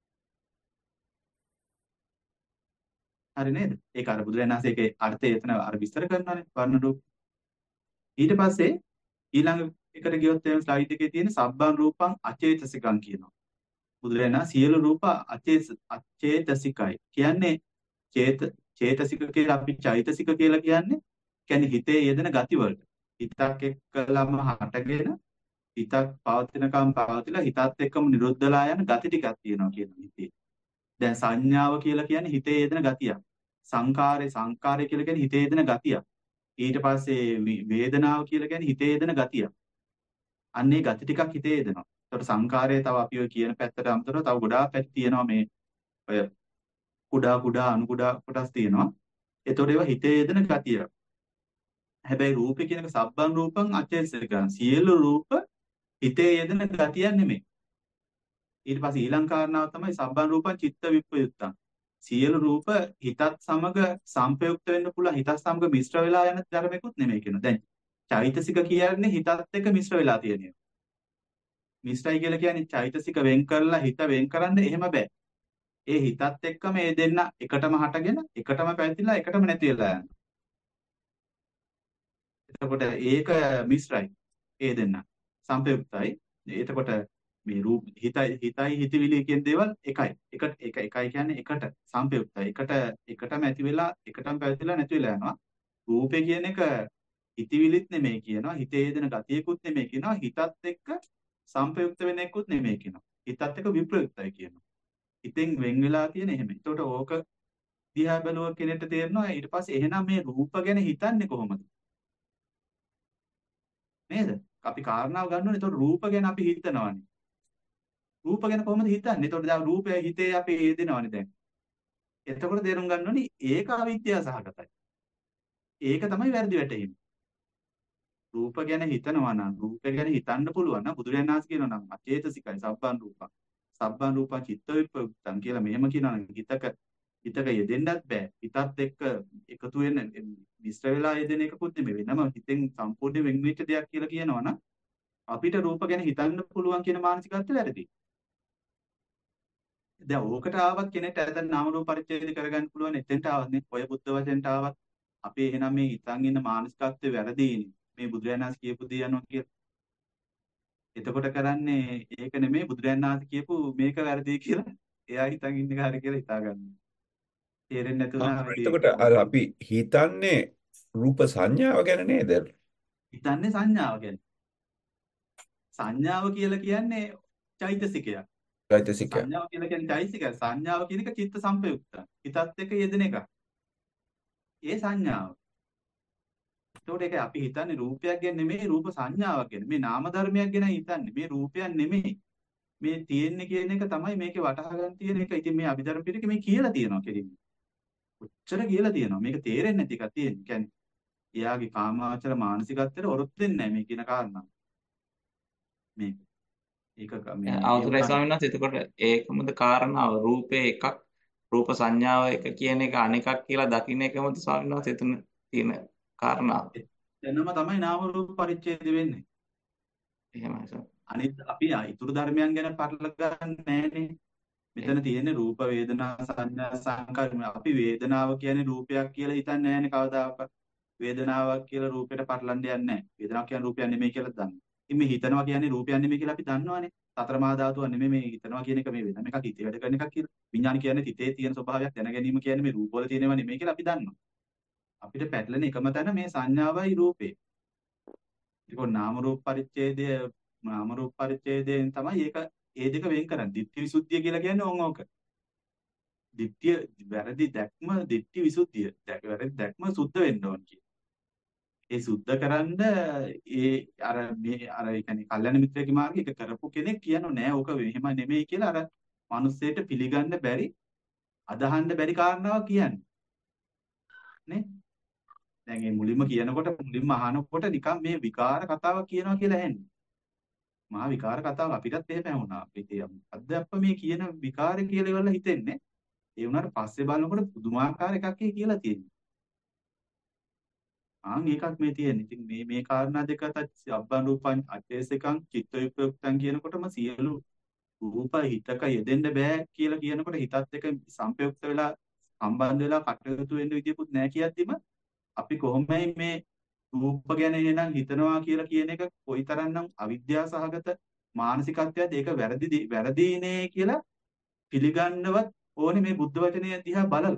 හරි නේද? ඒක අර බුදුරජාණන්සේ ඒකේ අර්ථය එතන අර විස්තර කරනවානේ වර්ණ රූප. ඊට පස්සේ ඊළඟ එකට ගියොත් එම් ස්ලයිඩ් එකේ තියෙන සබ්බන් රූපං අචේතසිකං කියනවා. බුදුරජාණන් සියලු රූප අචේත අචේතසිකයි. කියන්නේ චේත චේතසික කියලා අපි චෛතසික කියලා කියන්නේ කියන්නේ හිතේ යෙදෙන ගති වලට. හිතක් එක්කලම හටගෙන හිතක් පවතිනකම් පවතිලා හිතත් එක්කම නිරුද්ධලා යන ගති ටිකක් තියෙනවා කියන හිතේ. දැන් සංඥාව කියලා කියන්නේ හිතේ යෙදෙන ගතියක්. සංකාරේ සංකාරය කියලා කියන්නේ හිතේ යෙදෙන ගතියක්. ඊට පස්සේ වි- වේදනාව කියලා කියන්නේ හිතේ යෙදෙන ගතියක්. අන්නේ ගති ටිකක් හිතේ යෙදෙනවා. ඒකට සංකාරය තව අපි ඔය කියන පැත්තට අමතරව තව ගොඩාක් පැති තියෙනවා මේ ඔය කුඩා කුඩා අණු කුඩා කොටස් තියෙනවා. ඒතකොට ඒවා හිතේ යෙදෙන ගතිය. හැබැයි රූපේ කියන එක සබ්බන් රූපං අචේතසිකං. සියලු රූප හිතේ යෙදෙන ගතියක් නෙමෙයි. ඊට පස්සේ ඊළඟ කාරණාව තමයි සබ්බන් රූපං චිත්ත විප්‍රයුක්තං. සියලු රූප හිතත් සමග සංපයුක්ත වෙන්න පුළුවන්, හිතත් සමග මිශ්‍ර වෙලා යන ධර්මයක්වත් නෙමෙයි කියනවා. දැන් චෛතසික කියන්නේ හිතත් එක්ක මිශ්‍ර වෙලා තියෙන ඒවා. මිශ්‍රයි කියලා කියන්නේ චෛතසික වෙන් කරලා හිත වෙන් කරන්න එහෙම බෑ. ඒ හිතත් එක්කම මේ දෙන්න එකටම හටගෙන එකටම පැවතිලා එකටම නැති වෙලා යනවා. එතකොට ඒක මිශ්‍රයි. ඒ දෙන්න සංපයුක්තයි. එතකොට මේ රූප හිතයි හිතයි හිතවිලි කියන දේවල් එකයි. එක එක එකයි කියන්නේ එකට සංපයුක්තයි. එකට එකටම ඇති වෙලා එකටම පැවතිලා නැති වෙලා යනවා. රූපේ කියන එක හිතවිලිත් නෙමෙයි කියනවා. හිතේ යෙදෙන ගතියකුත් නෙමෙයි කියනවා. හිතත් එක්ක සංපයුක්ත වෙන එකකුත් නෙමෙයි කියනවා. හිතත් එක්ක විප්‍රයුක්තයි කියනවා. හිතෙන් වෙන් වෙලා තියෙන එහෙම. එතකොට ඕක දිහා බැලුව කෙනෙක්ට තේරෙනවා ඊට පස්සේ එහෙනම් මේ රූප ගැන හිතන්නේ කොහොමද? නේද? අපි කාරණාව ගන්න ඕනේ. එතකොට රූප ගැන අපි හිතනවානේ. රූප ගැන කොහොමද හිතන්නේ? එතකොට දැන් රූපය හිතේ අපි යෙදෙනවානේ දැන්. එතකොට තේරුම් ගන්න ඕනේ ඒක අවිද්‍යාව සහගතයි. ඒක තමයි වැරදි වැටහීම. රූප ගැන හිතනවා නම් රූප ගැන හිතන්න පුළුවන් නම් බුදුරජාණන් වහන්සේ කියනවා නම් අචේතසිකයි සබ්බන් රූපං. සබ්බන් රූපං චිත්ත විප්‍රයුක්තං කියලා මෙහෙම කියනවා නම් හිතක හිතක යෙදෙන්නත් බෑ. හිතත් එක්ක එකතු වෙන මිශ්‍ර වෙලා යෙදෙන එකකුත් නෙමෙයි. වෙනම හිතෙන් සම්පූර්ණ වෙන් වෙච්ච දෙයක් කියලා කියනවා නම් අපිට රූප ගැන හිතන්න පුළුවන් කියන මානසිකත්වය වැරදි. දැන් ඕකට ආවත් කෙනෙක්ට ඇතන් නාම රූප පරිච්ඡේද කරගන්න පුළුවන් එතෙන්ට ආවත් නේ. ඔය බුද්ධ වචෙන්ට ආවත් අපි එහෙනම් මේ හිතන් ඉන්න මානසිකත්වය වැරදිනේ. මේ බුදුරජාණන් වහන්සේ කියපු දේ යනවා කියලා. එතකොට කරන්නේ ඒක නෙමෙයි බුදුරජාණන් වහන්සේ කියපු මේක වැරදි කියලා. එයා හිතන් ඉන්න එක හරි කියලා හිතා ගන්නවා. තේරෙන්නේ නැතුව ආ, නම් එතකොට අර අපි හිතන්නේ රූප සංඥාව ගැන නේද? හිතන්නේ සංඥාව ගැන. සංඥාව කියලා කියන්නේ චෛතසිකයක්. චෛතසිකය. සංඥාව කියලා කියන්නේ චෛතසිකයක්. සංඥාව කියන එක චිත්ත සංපයුක්ත. හිතත් එක්ක යෙදෙන එක. ඒ සංඥාව. එතකොට ඒක අපි හිතන්නේ රූපයක් ගැන නෙමෙයි රූප සංඥාවක් ගැන. මේ නාම ධර්මයක් ගැන හිතන්නේ. මේ රූපයක් නෙමෙයි. මේ තියෙන්නේ කියන එක තමයි මේකේ වටහා ගන්න තියෙන එක. ඉතින් මේ අභිධර්ම පිටකේ මේ කියලා තියෙනවා කෙලින්ම. කොච්චර කියලා තියෙනවා. මේක තේරෙන්නේ නැති එකක් තියෙන්නේ. කියන්නේ එයාගේ කාමාවචර මානසිකත්වයට ඔරොත්තු දෙන්නේ නැහැ මේ කියන කාරණා. මේක. ඒක මේ අවසරයි ස්වාමීන් වහන්සේ. එතකොට ඒකමද කාරණාව රූපේ එකක් රූප සංඥාව එක කියන එක අනෙකක් කියලා දකින්න එකමද ස්වාමීන් වහන්සේ එතන තියෙන කාරණාව. එතනම තමයි නාම රූප පරිච්ඡේද වෙන්නේ. එහෙමයි සර්. අනිත් අපි ඊතුරු ධර්මයන් ගැන පටල ගන්න නැහැනේ. මෙතන තියෙන්නේ රූප වේදනා සංඥා සංකාර. අපි වේදනාව කියන්නේ රූපයක් කියලා හිතන්නේ නැහැනේ කවදාකවත්. වේදනාවක් කියලා රූපයට පටලන්න යන්නේ නැහැ. වේදනාවක් කියන්නේ රූපයක් නෙමෙයි කියලා දන්නවා. ඉතින් මේ හිතනවා කියන්නේ රූපයක් නෙමෙයි කියලා අපි දන්නවනේ. සතර මහා ධාතුව නෙමෙයි මේ හිතනවා කියන එක මේ වෙනම එකක් හිතේ වැඩ කරන එකක් කියලා. විඥාන කියන්නේ හිතේ තියෙන ස්වභාවයක් දැන ගැනීම කියන්නේ මේ රූපවල තියෙනව නෙමෙයි කියලා අපි දන්නවා. අපිට පැටලෙන එකම තැන මේ සංඥාවයි රූපේ. ඒක නාම රූප පරිච්ඡේදය නාම රූප පරිච්ඡේදයෙන් තමයි ඒක ඒ දෙක වෙන් කරන්නේ. ditthi visuddhiya කියලා කියන්නේ ඕන් ඕක. ditthිය වැරදි දැක්ම ditthi visuddhiya. වැරදි දැක්ම සුද්ධ වෙන්න ඕන කියන. ඒ සුද්ධ කරන්න ඒ අර මේ අර ඒ කියන්නේ කල්යනා මිත්‍රයාගේ මාර්ගය ඒක කරපු කෙනෙක් කියනෝ නෑ ඕක එහෙම නෙමෙයි කියලා අර මිනිස්සෙට පිළිගන්න බැරි අදහන්න බැරි කාරණාවක් කියන්නේ. නේ? දැන් මේ මුලින්ම කියනකොට මුලින්ම අහනකොට නිකන් මේ විකාර කතාවක් කියනවා කියලා ඇහෙන්නේ. මහා විකාර කතාව අපිටත් එහෙම වුණා. අපිට අද්දප්ප මේ කියන විකාරය කියලා ඉවරලා හිතෙන්නේ. ඒ වුණාට පස්සේ බලනකොට පුදුමාකාර එකක් කියලා තියෙනවා. ආන් ඒකක් මේ තියෙන්නේ. ඉතින් මේ මේ කාරණා දෙක අතර අබ්බන් රූපං අචේසිකං චිත්ත විප්‍රයුක්තං කියනකොටම සියලු රූප හිතක යෙදෙන්න බෑ කියලා කියනකොට හිතත් එක සංපයුක්ත වෙලා සම්බන්ධ වෙලා කටයුතු වෙන්න විදියකුත් නැහැ කියද්දිම අපි කොහොමයි මේ රූප ගැන එනනම් හිතනවා කියලා කියන එක කොයිතරම්නම් අවිද්‍යාව සහගත මානසිකත්වයක්ද ඒක වැරදි වැරදිනේ කියලා පිළිගන්නවත් ඕනේ මේ බුද්ධ වචනය දිහා බලලා.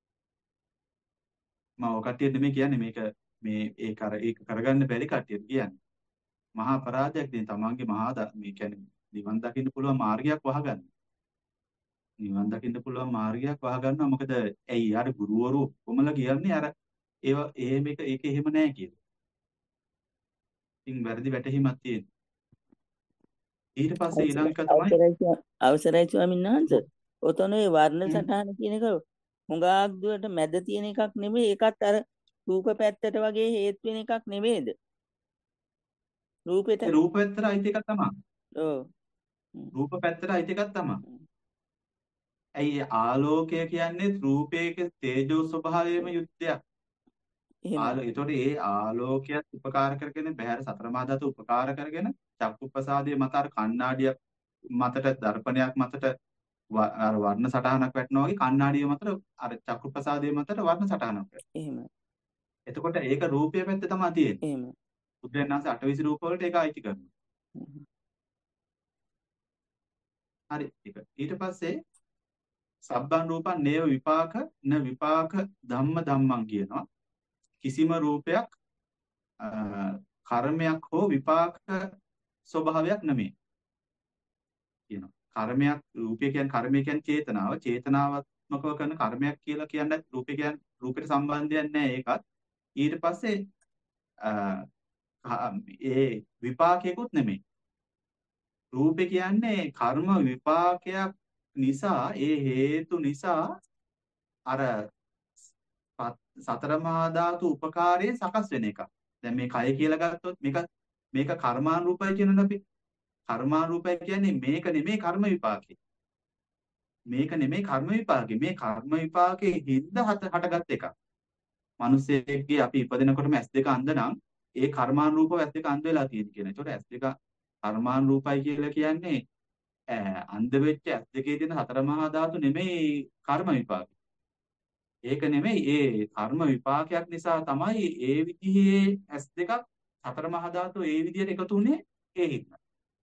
මම ඔය කට්ටියට නෙමෙයි කියන්නේ මේක මේ ඒක අර ඒක කරගන්න බැරි කට්ටියට කියන්නේ. මහා අපරාධයක් දෙන තමන්ගේ මහා මේ කියන්නේ නිවන් දකින්න පුළුවන් මාර්ගයක් වහගන්න. නිවන් දකින්න පුළුවන් මාර්ගයක් වහගන්නවා. මොකද ඇයි අර ගුරුවරු කොමල කියන්නේ අර ඒව එහෙම එක ඒක එහෙම නැහැ කියලා. ඉතින් වැරදි වැටහීමක් තියෙනවා. ඊට පස්සේ ඊළඟ එක තමයි අවසරයි අවසරයි ස්වාමීන් වහන්සේ. ඔතන ඒ වර්ණ සටහන කියන එක හුඟක් දුරට මැද තියෙන එකක් නෙමෙයි. ඒකත් අර රූප පැත්තට වගේ හේතු වෙන එකක් නෙමෙයිද? රූපෙට රූපෙත්තර අයිති එක තමයි. ඔව්. හ්ම්. රූප පැත්තට අයිති එකක් තමයි. හ්ම්. ඇයි ආලෝකය කියන්නේ රූපයක තේජෝ ස්වභාවයේම යුක්තයක්. එහෙමයි. ආලෝ ඒතකොට ඒ ආලෝකයක් උපකාර කරගෙන බහැර සතර මහා ධාතු උපකාර කරගෙන චක්කුප්‍රසාදයේ මත අර කණ්ණාඩියක් මතට දර්පණයක් මතට ව- අර වර්ණ සටහනක් වැටෙනවා වගේ කණ්ණාඩිය මතට අර චක්කුප්‍රසාදයේ මතට වර්ණ සටහනක් වැටෙනවා. එහෙමයි. එතකොට ඒක රූපය පැත්තේ තමයි තියෙන්නේ. එහෙමයි. බුදුරජාණන් වහන්සේ අටවිසි රූප වලට ඒක අයිති කරනවා. හ්ම්. හරි ඒක. ඊට පස්සේ සබ්බන් රූපන් නේව විපාක න විපාක ධම්ම ධම්මං කියනවා. කිසිම රූපයක් අ, කර්මයක් හෝ විපාක ස්වභාවයක් නෙමෙයි කියනවා. කර්මයක් රූපය කියන්නේ කර්මය කියන්නේ චේතනාව. චේතනාත්මකව කරන කර්මයක් කියලා කියන්නේ රූපය කියන්නේ රූපයට සම්බන්ධයක් නැහැ ඒකත්. ඊට පස්සේ අ, ක- ඒ විපාකයකුත් නෙමෙයි. රූපේ කියන්නේ කර්ම විපාකයක් නිසා ඒ හේතු නිසා අර පත්- සතර මහා ධාතු උපකාරයෙන් සකස් වෙන එකක්. දැන් මේ කය කියලා ගත්තොත් මේක මේක කර්මානුරූපයි කියනනේ අපි. කර්මානුරූපයි කියන්නේ මේක නෙමෙයි කර්ම විපාකේ. මේක නෙමෙයි කර්ම විපාකේ. මේ කර්ම විපාකේ හින්ද හට හටගත් එකක්. මිනිස්සෙක්ගේ අපි ඉපදෙනකොටම ඇස් දෙක අන්ධ නම් ඒ කර්මානුරූපව ඇස් දෙක අන්ධ වෙලා තියෙන කියන. ඒතකොට ඇස් දෙක කර්මානුරූපයි කියලා කියන්නේ ඈ අන්ධ වෙච්ච ඇස් දෙකේ තියෙන හතර මහා ධාතු නෙමෙයි කර්ම විපාක. ඒක නෙමෙයි ඒ කර්ම විපාකයක් නිසා තමයි ඒ විදිහේ ඇස් දෙකක් හතර මහා ධාතු ඒ විදිහට එකතු වුනේ ඒ හින්දා.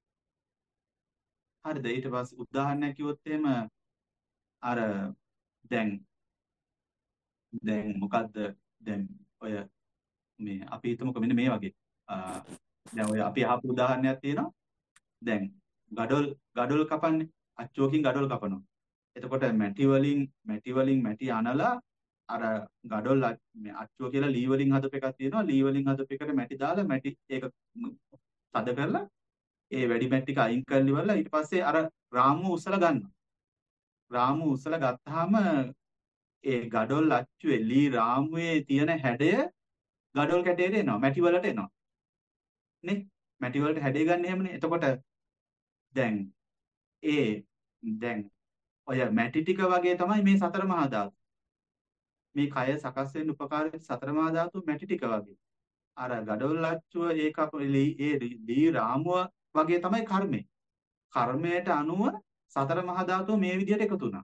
හරිද? ඊට පස්සේ උදාහරණයක් කිව්වොත් එහෙම අර දැන් දැන් මොකද්ද දැන් ඔය මේ අපි හිතමුකෝ මෙන්න මේ වගේ ආ, දැන් ඔය අපි අහපු උදාහරණයක් තියෙනවා. දැන් ගඩොල් ගඩොල් කපන්නේ අච්චුවකින් ගඩොල් කපනවා. එතකොට මැටි වලින් මැටි වලින් මැටි අනලා අර ගඩොල් අච්- මේ අච්චුව කියලා ලී වලින් හදපු එකක් තියෙනවා. ලී වලින් හදපු එකට මැටි දාලා මැටි ඒක තද කරලා ඒ වැඩි මැටි ටික අයින් කරලා ඉවරලා ඊට පස්සේ අර රාමුව උස්සලා ගන්නවා. රාමුව උස්සලා ගත්තාම ඒ ගඩොල් අච්චුවේ ලී රාමුවේ තියෙන හැඩය ගඩොල් කැටයට එනවා. මැටි වලට එනවා. නේ? මැටි වලට හැඩය ගන්න එහෙමනේ. එතකොට දැන් ඒ දැන් ඔය මැටි ටික වගේ තමයි මේ සතර මහා ධාතු. මේ කය සකස් වෙන්න උපකාර වෙන සතර මහා ධාතු මැටි ටික වගේ. අර ගඩොල් අච්චුව ඒක ලී ඒ ලී රාමුව වගේ තමයි කර්මය. කර්මයට අනුව සතර මහා ධාතුව මේ විදිහට එකතු වුණා.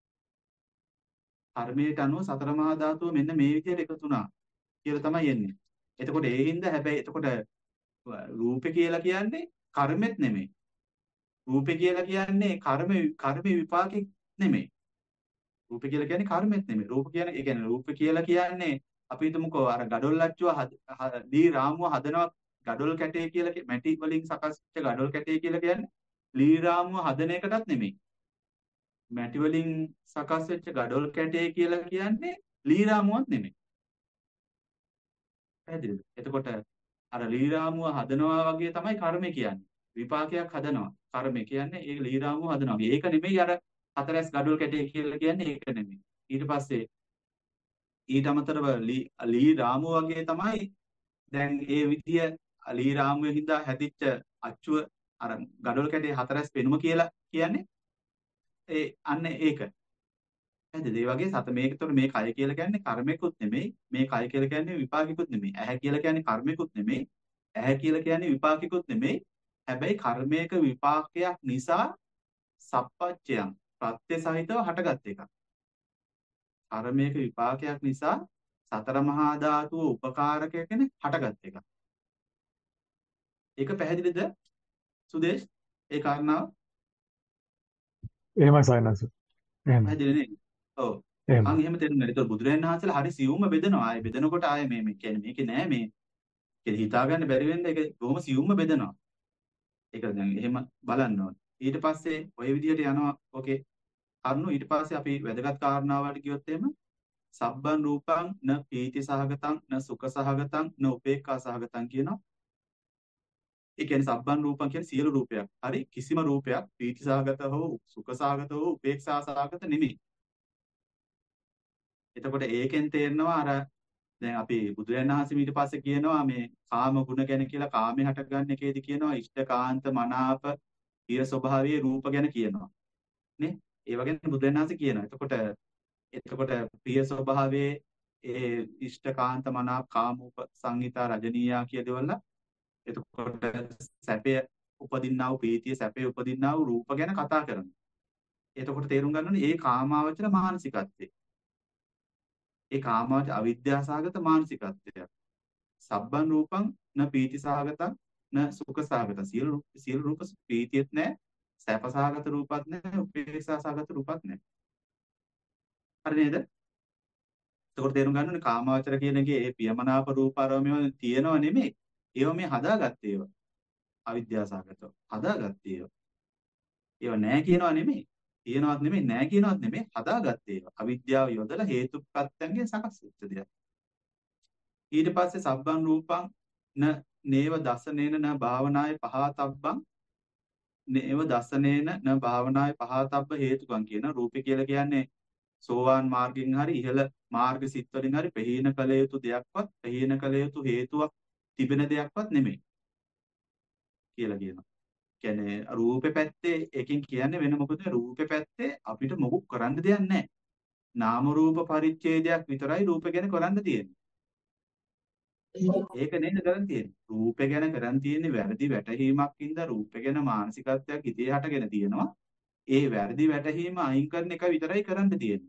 කර්මයට අනුව සතර මහා ධාතුව මෙන්න මේ විදිහට එකතු වුණා කියලා තමයි එන්නේ. එතකොට ඒ හින්දා හැබැයි එතකොට රූපේ කියලා කියන්නේ කර්මෙත් නෙමෙයි. රූපේ කියලා කියන්නේ කර්ම කර්ම විපාකෙත් නෙමෙයි. රූපේ කියලා කියන්නේ කර්මෙත් නෙමෙයි. රූප කියන්නේ ඒ කියන්නේ රූප කියලා කියන්නේ අපි හිතමුකෝ අර ගඩොල් අච්චුව හද- හ- දී රාමුව හදනවා ගඩොල් කැටේ කියලා කිය- මැටි වලින් සකස් වෙච්ච ගඩොල් කැටේ කියලා කියන්නේ ලී රාමුව හදන එකටත් නෙමෙයි. මැටි වලින් සකස් වෙච්ච ගඩොල් කැටේ කියලා කියන්නේ ලී රාමුවක් නෙමෙයි. පැහැදිලිද? එතකොට අර ලී රාමුව හදනවා වගේ තමයි කර්මය කියන්නේ. විපාකයක් හදනවා. කර්මය කියන්නේ ඒ ලී රාමුව හදනවා වගේ. ඒක නෙමෙයි අර හතරස් ගඩොල් කැටේ කියලා කියන්නේ ඒක නෙමෙයි. ඊට පස්සේ ඊට අමතරව ලී ලී රාමුව වගේ තමයි දැන් ඒ විදිය ලී රාමුවේ හින්දා හැදිච්ච අච්චුව අර ගඩොල් කැටේ හතරස් පෙනුම කියලා කියන්නේ ඒ අන්න ඒක. පැහැදිලිද? ඒ වගේ සත මේකතොර මේ කය කියලා කියන්නේ කර්මයකුත් නෙමෙයි. මේ කය කියලා කියන්නේ විපාකිකුත් නෙමෙයි. ඇහැ කියලා කියන්නේ කර්මයකුත් නෙමෙයි. ඇහැ කියලා කියන්නේ විපාකිකුත් නෙමෙයි. හැබැයි කර්මයක විපාකයක් නිසා සප්පච්චයන් ප්‍රත්‍ය සහිතව හටගත් එකක්. කර්මයක විපාකයක් නිසා සතර මහා ධාතුව උපකාරකයෙන් හටගත් එකක්. ඒක පැහැදිලිද සුදේශ්? ඒ කාරණාව එහෙමයි සයනස. එහෙමයි. පැහැදිලි නේද? ඔව්. එහෙමයි. මම එහෙම තේරුම් ගන්න. ඒතකොට බුදුරජාණන් වහන්සේලා හරි සියුම්ම බෙදනවා. ආයේ බෙදනකොට ආයේ මේ මේ කියන්නේ මේකේ නෑ මේ කියන්නේ හිතාගන්න බැරි වෙන්න ඒක බොහොම සියුම්ම බෙදනවා. ඒක දැන් එහෙම බලන්න ඕනේ. ඊට පස්සේ ওই විදිහට යනවා. ඕකේ. කරුණු ඊට පස්සේ අපි වැදගත් කාරණාවලට ගියොත් එහෙම සබ්බන් රූපං න පීති සහගතං න සුඛ සහගතං න උපේක්ඛා සහගතං කියනවා. ඒ කියන්නේ සබ්බන් රූපං කියන්නේ සියලු රූපයක්. හරි කිසිම රූපයක් පීති සහගත හෝ සුඛ සහගත හෝ උපේක්ෂා සහගත නෙමෙයි. එතකොට ඒකෙන් තේරෙනවා අර දැන් අපි බුදුරජාණන් වහන්සේ ඊට පස්සේ කියනවා මේ කාම ගුණ ගැන කියලා කාමේ හටගන්න එකේදී කියනවා ඉෂ්ඨකාන්ත මනාප පිය ස්වභාවයේ රූප ගැන කියනවා නේ. ඒ වගේ බුදුරජාණන් වහන්සේ කියනවා. එතකොට එතකොට ප්‍රිය ස්වභාවයේ ඒ ඉෂ්ඨකාන්ත මනාප කාමූප සංහිතා රජනීයා කියදවල එතකොට සැපය උපදින්නා වූ ප්‍රීතිය සැපය උපදින්නා වූ රූප ගැන කතා කරනවා. එතකොට තේරුම් ගන්න ඕනේ ඒ කාමාවචර මානසිකත්වය. ඒ කාමාවචර අවිද්‍යාසහගත මානසිකත්වය. සබ්බන් රූපං න පීතිසහගතං න සුඛසහගතං. සියලු සියලු රූප ප්‍රීතියත් නැහැ, සැපසහගත රූපත් නැහැ, උපේක්ෂාසහගත රූපත් නැහැ. හරි නේද? එතකොට තේරුම් ගන්න ඕනේ කාමාවචර කියන එකේ ඒ පියමනාප රූප අරමුණ තියෙනව නෙමෙයි. ඒව මේ හදාගත්තේ ඒවා. අවිද්‍යාසහගතව හදාගත්තේ ඒවා. ඒව නැහැ කියනවා නෙමෙයි. තියෙනවත් නෙමෙයි, නැහැ කියනවත් නෙමෙයි, හදාගත්තේ ඒවා. අවිද්‍යාව යොදලා හේතු ප්‍රත්‍යයෙන් සකස් වෙච්ච දෙයක්. ඊට පස්සේ සබ්බන් රූපං න නේව දසනේන න භාවනාය පහතබ්බං නේව දසනේන න භාවනාය පහතබ්බ හේතුකම් කියන රූපේ කියලා කියන්නේ සෝවාන් මාර්ගයෙන් හරි ඉහළ මාර්ග සිත් වලින් හරි ප්‍රහීන කළ යුතු දෙයක්වත් ප්‍රහීන කළ යුතු හේතුවක් තිබෙන දෙයක්වත් නෙමෙයි කියලා කියනවා. කියන්නේ රූපේ පැත්තේ එකකින් කියන්නේ වෙන මොකද රූපේ පැත්තේ අපිට මොකුත් කරන්න දෙයක් නැහැ. නාම රූප පරිච්ඡේදයක් විතරයි රූපේ ගැන කරන්න තියෙන්නේ. ඒක නේද කරන් තියෙන්නේ. රූපේ ගැන කරන් තියෙන්නේ වැරදි වැටහීමක්ින්ද රූපේ ගැන මානසිකත්වයක් හිතේ හටගෙන තියෙනවා. ඒ වැරදි වැටහීම අයින් කරන එක විතරයි කරන්න තියෙන්නේ.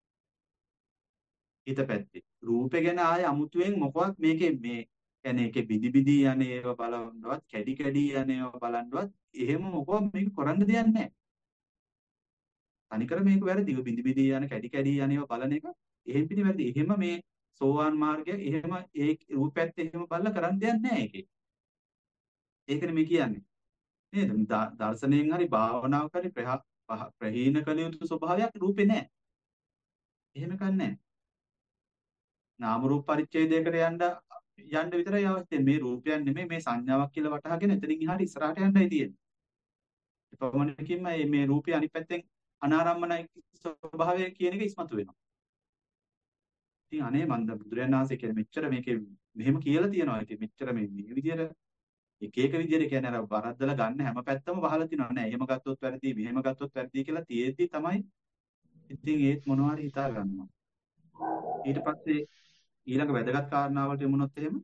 හිත පැත්තේ. රූපේ ගැන ආය අමුතුවෙන් මොකවත් මේකේ මේ කියන්නේ ඒකේ බිදි බිදි යන්නේ ඒව බලන්නවත් කැඩි කැඩි යන්නේ ඒව බලන්නවත් එහෙම මොකවත් මේක කරන්න දෙයක් නැහැ. අනිකර මේක වැරදි. බිදි බිදි යන කැඩි කැඩි යන්නේ ඒව බලන එක එහෙම පිටි වැරදි. එහෙම මේ සෝවාන් මාර්ගය එහෙම ඒ රූපයත් එහෙම බලලා කරන්න දෙයක් නැහැ ඒකේ. ඒකනේ මේ කියන්නේ. නේද? දර්ශනයෙන් හරි භාවනාවක් හරි ප්‍රහීන කළ යුතු ස්වභාවයක් රූපේ නැහැ. එහෙම කන්නේ නැහැ. නාම රූප පරිච්ඡේදයකට යන්න යන්න විතරයි අවශ්‍ය. මේ රූපයන් නෙමෙයි මේ සංඥාවක් කියලා වටහාගෙන එතනින් එහාට ඉස්සරහට යන්නයි තියෙන්නේ. එපමණකින්ම මේ මේ රූපය අනිත් පැත්තෙන් අනාරම්මනයි ස්වභාවය කියන එක ඉස්මතු වෙනවා. ඉතින් අනේ මන්ද බුදුරජාණන් වහන්සේ කියන්නේ මෙච්චර මේකේ මෙහෙම කියලා තියනවා. ඉතින් මෙච්චර මේ මේ විදියට එක එක විදියට කියන්නේ අර වරද්දලා ගන්න හැම පැත්තම වහලා තිනව නෑ. එහෙම ගත්තොත් වැරදි, මෙහෙම ගත්තොත් වැරදි කියලා තියෙද්දි තමයි ඉතින් ඒත් මොනවා හරි හිතා ගන්නවා. ඊට පස්සේ ඊළඟ වැදගත් කාරණාවලට යමුනොත් එහෙම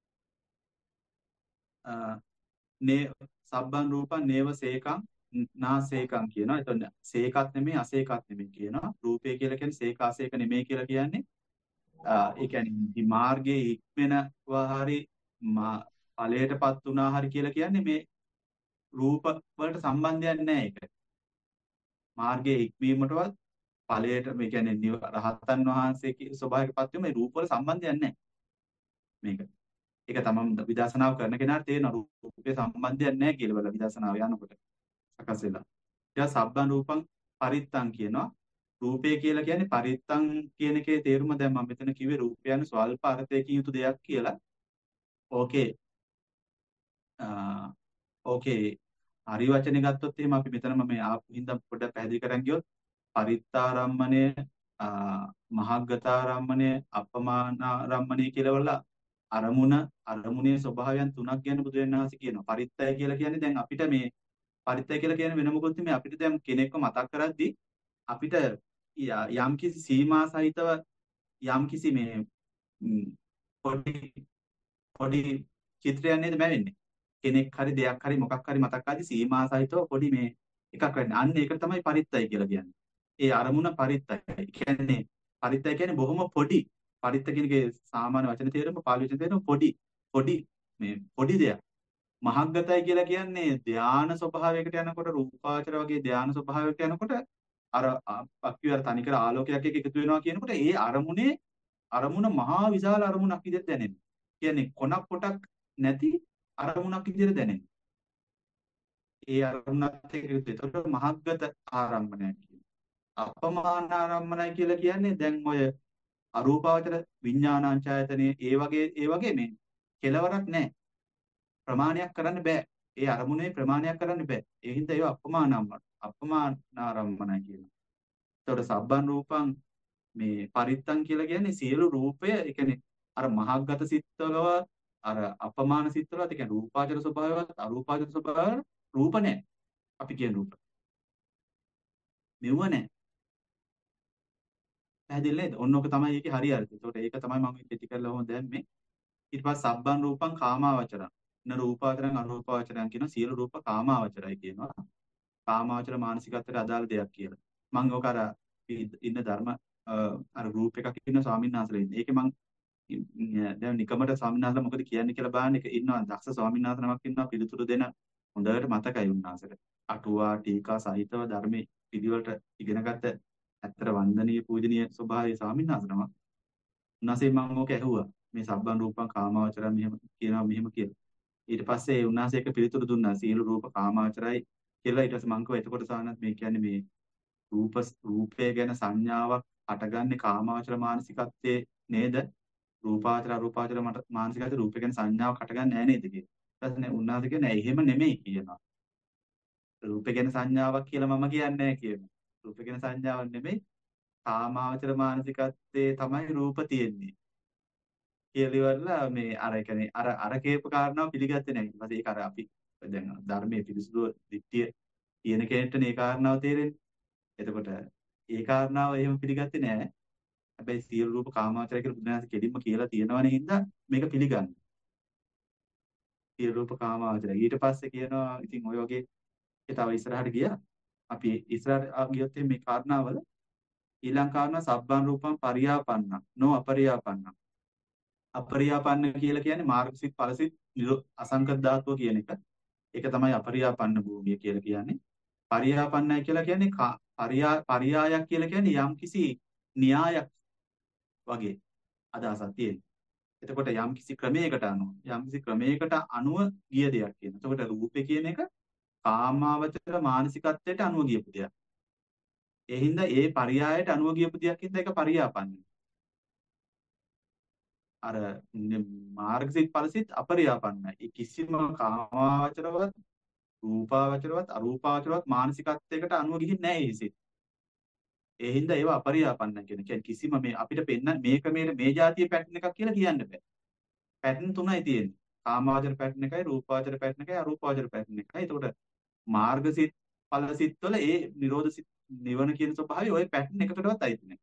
නේ සබ්බන් රූපං නේව සේකං නාසේකං කියනවා. එතකොට සේකත් නෙමෙයි අසේකත් නෙමෙයි කියනවා. රූපය කියලා කියන්නේ සේක අසේක නෙමෙයි කියලා කියන්නේ ඒ කියන්නේ මාර්ගයේ හික්මෙනවා හරි ඵලයටපත් වුණා හරි කියලා කියන්නේ මේ රූප වලට සම්බන්ධයක් නැහැ ඒක. මාර්ගයේ හික්මීමටවත් ඵලයට මේ කියන්නේ රහතන් වහන්සේගේ ස්වභාවයකපත් වීම මේ රූප වල සම්බන්ධයක් නැහැ. මේක. ඒක තමයි විදර්ශනාව කරන කෙනාට තේරෙන රූපේ සම්බන්ධයක් නැහැ කියලා වල විදර්ශනාව යනකොට සකස් වෙලා. ඊට සබ්බන් රූපං පරිත්තං කියනවා. රූපය කියලා කියන්නේ පරිත්තං කියන එකේ තේරුම දැන් මම මෙතන කිව්වේ රූපයන් ස්වල්ප අර්ථයකින් යුතු දෙයක් කියලා. ඕකේ. ඕකේ. හරි වචනේ ගත්තොත් එහෙම අපි මෙතනම මේ ආපු හින්දා පොඩ්ඩක් පැහැදිලි කරන් ගියොත් පරිත්තාරම්මණය මහග්ගතාරම්මණය අපමානාරම්මණය කියලා වල අරමුණ අරමුණේ ස්වභාවයන් තුනක් ගැන බුදුරජාණන් වහන්සේ කියනවා. පරිත්තය කියලා කියන්නේ දැන් අපිට මේ පරිත්තය කියලා කියන්නේ වෙන මොකොත් නෙමෙයි අපිට දැන් කෙනෙක්ව මතක් කරද්දී අපිට යම්කිසි සීමා සහිතව යම්කිසි මේ පොඩි පොඩි චිත්‍රයක් නේද මැවෙන්නේ. කෙනෙක් හරි දෙයක් හරි මොකක් හරි මතක් කරද්දී සීමා සහිතව පොඩි මේ එකක් වෙන්නේ. අන්න ඒක තමයි පරිත්තය කියලා කියන්නේ. ඒ අරමුණ පරිත්තය. කියන්නේ පරිත්තය කියන්නේ බොහොම පොඩි. පරිත්ත කියන එකේ සාමාන්‍ය වචන තේරුම පාලි වචන තේරුම පොඩි. පොඩි මේ පොඩි දෙයක්. මහග්ගතයි කියලා කියන්නේ ධානා ස්වභාවයකට යනකොට රූපාවචර වගේ ධානා ස්වභාවයකට යනකොට අර අක්කියර තනිකර ආලෝකයක් එක්ක එකතු වෙනවා කියනකොට ඒ අරමුණේ අරමුණ මහා විශාල අරමුණක් විදිහට දැනෙනවා. කියන්නේ කොනක් පොටක් නැති අරමුණක් විදිහට දැනෙනවා. ඒ අරමුණත් එක්ක ඒකට මහග්ගත ආරම්භණය කියනවා. අපමාන ආරම්භණය කියලා කියන්නේ දැන් ඔය අරූපාවචර විඥානාංචායතනේ ඒ වගේ ඒ වගේ මේ කෙලවරක් නැහැ. ප්‍රමාණයක් කරන්න බෑ. ඒ අරමුණේ ප්‍රමාණයක් කරන්න බෑ. ඒ හින්දා ඒව අපමානම්ම අපමානාරම්මණය කියනවා. ඒතකොට සබ්බන් රූපං මේ පරිත්තං කියලා කියන්නේ සියලු රූපය ඒ කියන්නේ අර මහග්ගත සිත්වලව අර අපමාන සිත්වලවත් ඒ කියන්නේ රූපාවචර ස්වභාවවත් අරූපාවචර ස්වභාවවත් රූප නැහැ. අපි කියන රූප. මෙව්ව නැහැ. පැහැදිලි නේද? ඔන්න ඔක තමයි ඒකේ හරි අර්ථය. ඒකට ඒක තමයි මම කෙටි කරලා ඔහොම දැම්මේ. ඊට පස්සේ සබ්බන් රූපං කාමාවචරං. න රූපාවචරං අරූපාවචරං කියන සියලු රූප කාමාවචරයි කියනවා. කාමාවචර මානසිකත්වයට අදාළ දෙයක් කියලා. මම ඔක අර ඉන්න ධර්ම අර ගෲප් එකක් ඉන්න ස්වාමීන් වහන්සේලා ඉන්නේ. ඒකේ මම දැන් නිකමට ස්වාමීන් වහන්සේලා මොකද කියන්නේ කියලා බලන්න එක ඉන්නවා දක්ෂ ස්වාමීන් වහන්සේ නමක් ඉන්නවා පිළිතුරු දෙන හොඳට මතකයි උන්වහන්සේට. අටුවා ටීකා සහිතව ධර්මයේ පිළිවෙලට ඉගෙනගත්ත ඇත්තට වන්දනීය පූජනීය ස්වභාවයේ ස්වාමීන් වහන්සේ නමක්. උන්වහන්සේ මම ඕක ඇහුවා. මේ සබ්බන් රූපං කාමාවචරම් මෙහෙම කියනවා මෙහෙම කියලා. ඊට පස්සේ උන්වහන්සේ එක පිළිතුරු දුන්නා සීල රූප කාමාවචරයි කියලා. ඊට පස්සේ මම කිව්වා එතකොට සානත් මේ කියන්නේ මේ රූප රූපය ගැන සංඥාවක් හටගන්නේ කාමාවචර මානසිකත්වයේ නේද? රූපාවචර අරූපාවචර මට මානසිකත්වයේ රූපය ගැන සංඥාවක් හටගන්නේ නැහැ නේද කියලා. ඊට පස්සේ උන්වහන්සේ කියන්නේ එහෙම නෙමෙයි කියනවා. රූපය ගැන සංඥාවක් කියලා මම කියන්නේ නැහැ කියනවා. රූපය ගැන සංඥාවක් නෙමෙයි කාමාවචර මානසිකත්වයේ තමයි රූප තියෙන්නේ. කියලා ඉවරලා මේ අර කියන්නේ අර අර කේප කාරණාව පිළිගත්තේ නැහැ. ඊට පස්සේ ඒක අර අපි දැන් ධර්මයේ පිරිසුදු දිට්ඨිය කියන කෙනෙක්ට මේ කාරණාව තේරෙන්නේ. එතකොට ඒ කාරණාව එහෙම පිළිගත්තේ නැහැ. හැබැයි සියලු රූප කාමාවචරය කියලා බුදුනාහස කෙලින්ම කියලා තියෙනවනේ හින්දා මේක පිළිගන්න. සියලු රූප කාමාවචරය. ඊට පස්සේ කියනවා ඉතින් ඔය වගේ ඒ තව ඉස්සරහට ගියා. අපි ඉස්සරහට ගියොත් මේ කාරණාවල ඊළඟ කාරණා සබ්බන් රූපං පරියාපන්න නෝ අපරියාපන්න. අපරියාපන්න කියලා කියන්නේ මාර්ගසිත ඵලසිත අසංකත ධාතුව කියන එක. ඒක තමයි අපරියාපන්න භූමිය කියලා කියන්නේ. පරියාපන්නයි කියලා කියන්නේ පරියා පරියායක් කියලා කියන්නේ යම්කිසි න්‍යායක් වගේ අදහසක් තියෙනවා. එතකොට යම්කිසි ක්‍රමයකට අනුව යම්කිසි ක්‍රමයකට අනුව ගිය දෙයක් කියන. එතකොට රූපේ කියන එක කාමාවචර මානසිකත්වයට අනුව ගියපු දෙයක්. ඒ හින්දා ඒ පරියායට අනුව ගියපු දෙයක් හින්දා ඒක පරියාපන්නයි. අර මාර්ගසිත ඵලසිත අපරියාපන්නයි. ඒ කිසිම කාමාවචරවත් රූපාවචරවත් අරූපාවචරවත් මානසිකත්වයකට අනුව ගිහින් නැහැ ඒ සිත්. ඒ හින්දා ඒවා අපරියාපන්නයි කියන. කියන්නේ කිසිම මේ අපිට පෙන්න මේක මේ මේ જાතිය පැටර්න් එකක් කියලා කියන්න බෑ. පැටර්න් තුනයි තියෙන්නේ. කාමාවචර පැටර්න් එකයි රූපාවචර පැටර්න් එකයි අරූපාවචර පැටර්න් එකයි. එතකොට මාර්ගසිත ඵලසිත වල ඒ නිරෝධ සිත් නිවන කියන ස්වභාවය ওই පැටර්න් එකකටවත් අයිති නැහැ.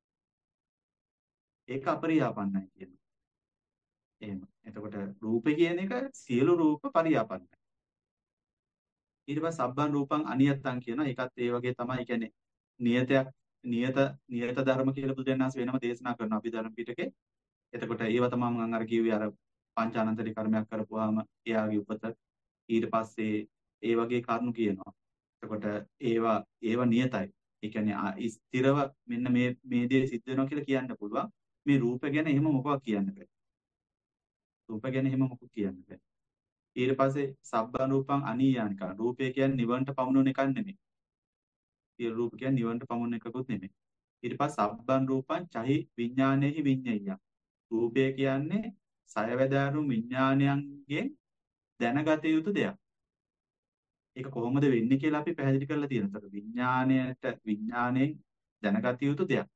ඒක අපරියාපන්නයි කියනවා. එහෙම. එතකොට රූපේ කියන එක සියලු රූප පරියාපන්නයි. ඊට පස්සේ සබ්බන් රූපං අනියතං කියනවා. ඒකත් ඒ වගේ තමයි. කියන්නේ නියතයක් නියත නියත ධර්ම කියලා බුදුදහම වෙනම දේශනා කරනවා අභිධර්ම පිටකේ. එතකොට ඒව තමයි මම අර කිව්වේ අර පංචානන්තරි කර්මයක් කරපුවාම එයාගේ උපත ඊට පස්සේ ඒ වගේ කරුණු කියනවා. එතකොට ඒවා ඒවා නියතයි. ඒ කියන්නේ ස්ථිරව මෙන්න මේ මේ දේ සිද්ධ වෙනවා කියලා කියන්න පුළුවන්. මේ රූප ගැන එහෙම මොකක්ද කියන්න බෑ. රූප ගැන එහෙම මොකක් කියන්න බෑ. ඊට පස්සේ සබ්බන් රූපං අනීයානික. රූපය කියන්නේ නිවන්ට පමුණුන එකක් නෙමෙයි. ඒ රූප කියන්නේ නිවන්ට පමුණුන එකකුත් නෙමෙයි. ඊට පස්සේ සබ්බන් රූපං චහි විඥානේහි විඤ්ඤය. රූපය කියන්නේ සයවැදාරු විඥානයන්ගෙන් දැනගත යුතු දෙයක්. ඒක කොහොමද වෙන්නේ කියලා අපි පැහැදිලි කරලා තියෙනවා. ඒතර විඥාණයට විඥාණයෙන් දැනගත යුතු දෙයක්.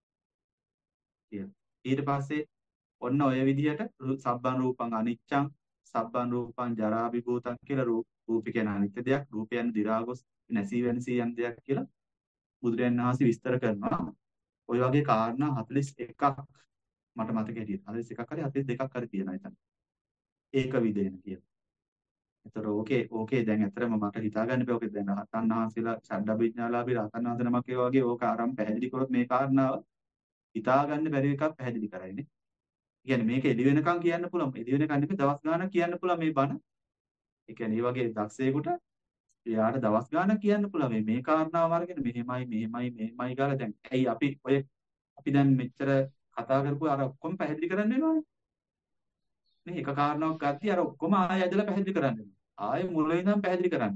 ඊට පස්සේ ඔන්න ඔය විදිහට සබ්බන් රූපං අනිච්චං සබ්බන් රූපං ජරා විභූතං කියලා රූප කියන අනිත්‍ය දෙයක්, රූපයන් දි รา ගොස් නැසී වෙනසී යන දෙයක් කියලා බුදුරජාණන් වහන්සේ විස්තර කරනවා. ඔය වගේ කාරණා හතළිස් එකක් මට මතක හිටියේ. හතළිස් එකක් හරි හතළිස් දෙකක් හරි තියෙනවා එතන. ඒක විදේන කියලා. ඒතර ඕකේ ඕකේ දැන් ඇත්තටම මට හිතා ගන්න බෑ. ඕකේ දැන් රහතන් වහන්සේලා ෂඩ්ඩබිඥාලාභී රහතන් වහන්සේ නමක් ඒ වගේ ඕක ආරම්භ පැහැදිලි කරොත් මේ කාරණාව හිතා ගන්න බැරි එකක් පැහැදිලි කරයිනේ. කියන්නේ මේක එළි වෙනකන් කියන්න පුළුවන්. එළි වෙනකන් නෙමෙයි දවස් ගාණක් කියන්න පුළුවන් මේ බණ. ඒ කියන්නේ මේ වගේ දක්ෂයෙකුට එයාට දවස් ගාණක් කියන්න පුළුවන්. මේ මේ කාරණාව අරගෙන මෙහෙමයි මෙහෙමයි මෙහෙමයි කියලා දැන් ඇයි අපි ඔය අපි දැන් මෙච්චර කතා කරපුවා අර ඔක්කොම පැහැදිලි කරන්න වෙනවනේ. මේ එක කාරණාවක් ගත්තී අර ඔක්කොම ආයෙ ඇදලා පැහැදිලි කරන්න වෙනවා. ආයෙ මුලින් ඉඳන් පැහැදිලි කරන්න.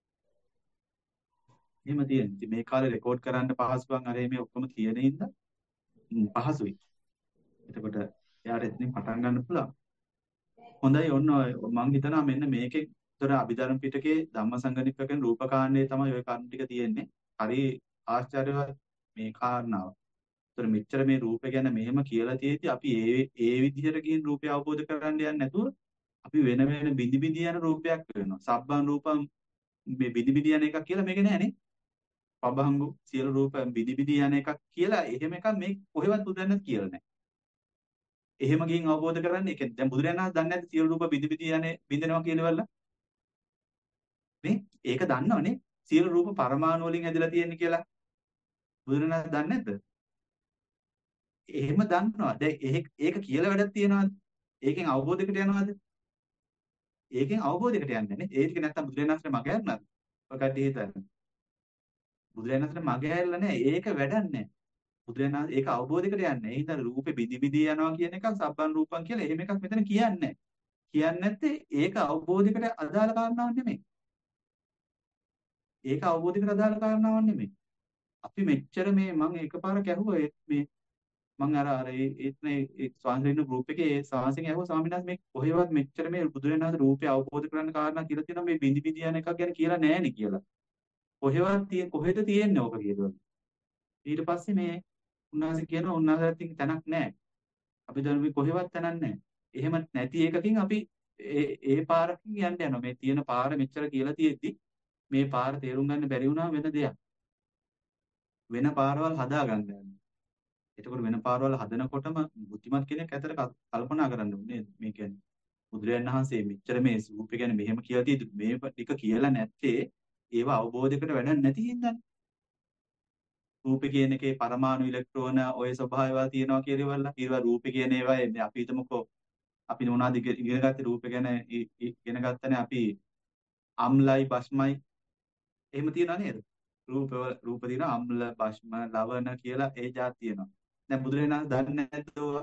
එහෙම තියෙනවා. මේ කාලේ රෙකෝඩ් කරන්න පහසුකම් අර මේ ඔක්කොම තියෙන හින්දා පහසුයි. එතකොට එයාට එතනින් පටන් ගන්න පුළුවන්. හොඳයි ඔන්න මම හිතනවා මෙන්න මේකේ උතර අභිධර්ම පිටකේ ධම්මසංගණිකකෙන් රූපකාණ්ඩයේ තමයි ওই කරුණු ටික තියෙන්නේ. හරි ආශ්චර්යවත් මේ කාරණාව. උතර මෙච්චර මේ රූපය ගැන මෙහෙම කියලා තියෙද්දි අපි ඒ ඒ විදිහට ගිහින් රූපය අවබෝධ කරගන්න යන්නේ නැතුව අපි වෙන වෙන බිඳි බිඳි යන රූපයක් වෙනවා. සබ්බන් රූපම් මේ බිනි බිනි යන එකක් කියලා මේක නෑනේ. පබහංගු සියලු රූප බිනි බිනි යන එකක් කියලා එහෙම එකක් මේ කොහෙවත් බුදුරජාණන් කියලා නෑ. එහෙම ගින් අවබෝධ කරගන්න. ඒ කියන්නේ දැන් බුදුරජාණන් වහන්සේ දන්නේ නැද්ද සියලු රූප බිනි බිනි යන්නේ බින්දෙනවා කියලාවල? මේ ඒක දන්නවනේ. සියලු රූප පරමාණු වලින් ඇදලා තියෙන්නේ කියලා. බුදුරජාණන් වහන්සේ දන්නේ නැද්ද? එහෙම දන්නවා. දැන් ඒක ඒක කියලා වැඩක් තියනවාද? ඒකෙන් අවබෝධයකට යනවාද? ඒකෙන් අවබෝධයකට යන්නේ නේ. ඒ ටික නැත්තම් බුදුරජාණන් වහන්සේ මග හැරනවාද? ඔය කට්ටිය හිතන්නේ. බුදුරජාණන් වහන්සේ මග හැරලා නැහැ. ඒක වැඩක් නැහැ. බුදුරජාණන් වහන්සේ ඒක අවබෝධයකට යන්නේ. ඒ හින්දා රූපේ බිදි බිදි යනවා කියන එක සබ්බන් රූපං කියලා එහෙම එකක් මෙතන කියන්නේ නැහැ. කියන්නේ නැත්තේ ඒක අවබෝධයකට අදාළ කාරණාවක් නෙමෙයි. ඒක අවබෝධයකට අදාළ කාරණාවක් නෙමෙයි. අපි මෙච්චර මේ මම එකපාරක් ඇහුවා ඒ මේ මම අර අර ඒ ඒ ඒ ස්වාමීන් ගෲප් එකේ ඒ සාහසෙන් ඇහුවා ස්වාමීන් වහන්සේ මේ කොහෙවත් මෙච්චර මේ බුදුරජාණන් වහන්සේ රූපය අවබෝධ කරගන්න කාරණා කියලා තියෙනවා මේ බිඳි බිඳි යන එකක් ගැන කියලා නෑනේ කියලා. කොහෙවත් තියෙ කොහෙද තියෙන්නේ ඕක කියලා. ඊට පස්සේ මේ උන්වහන්සේ කියනවා උන්වහන්සේට තැනක් නෑ. අපි දැන් මේ කොහෙවත් තැනක් නෑ. එහෙම නැති එකකින් අපි ඒ ඒ පාරකින් යන්න යනවා. මේ තියෙන පාර මෙච්චර කියලා තියෙද්දි මේ පාර තේරුම් ගන්න බැරි වුණා වෙන දෙයක්. වෙන පාරවල් හදා ගන්න යනවා. එතකොට වෙන පාරවල් හදනකොටම බුද්ධිමත් කෙනෙක් ඇතර කල්පනා කරන්න ඕනේ මේ කියන්නේ බුදුරජාණන් වහන්සේ මෙච්චර මේ රූපය ගැන මෙහෙම කියලා තියෙද්දි මේ ටික කියලා නැත්තේ ඒව අවබෝධයකට වැඩක් නැති හින්දානේ. රූපේ කියන එකේ පරමාණු ඉලෙක්ට්‍රෝන ඔය ස්වභාවයවා තියෙනවා කියලා ඒවා රූපේ කියන ඒවා එන්නේ අපි හිතමුකෝ අපි මොනවද ඉගෙන ගත්තේ රූපේ ගැන ඉගෙන ගත්තනේ අපි අම්ලයි භස්මයි එහෙම තියනවා නේද? රූප රූප දින අම්ල භස්ම ලවණ කියලා ඒ જાති තියෙනවා. දැන් බුදුරජාණන් දන්නේ නැද්ද ඔය?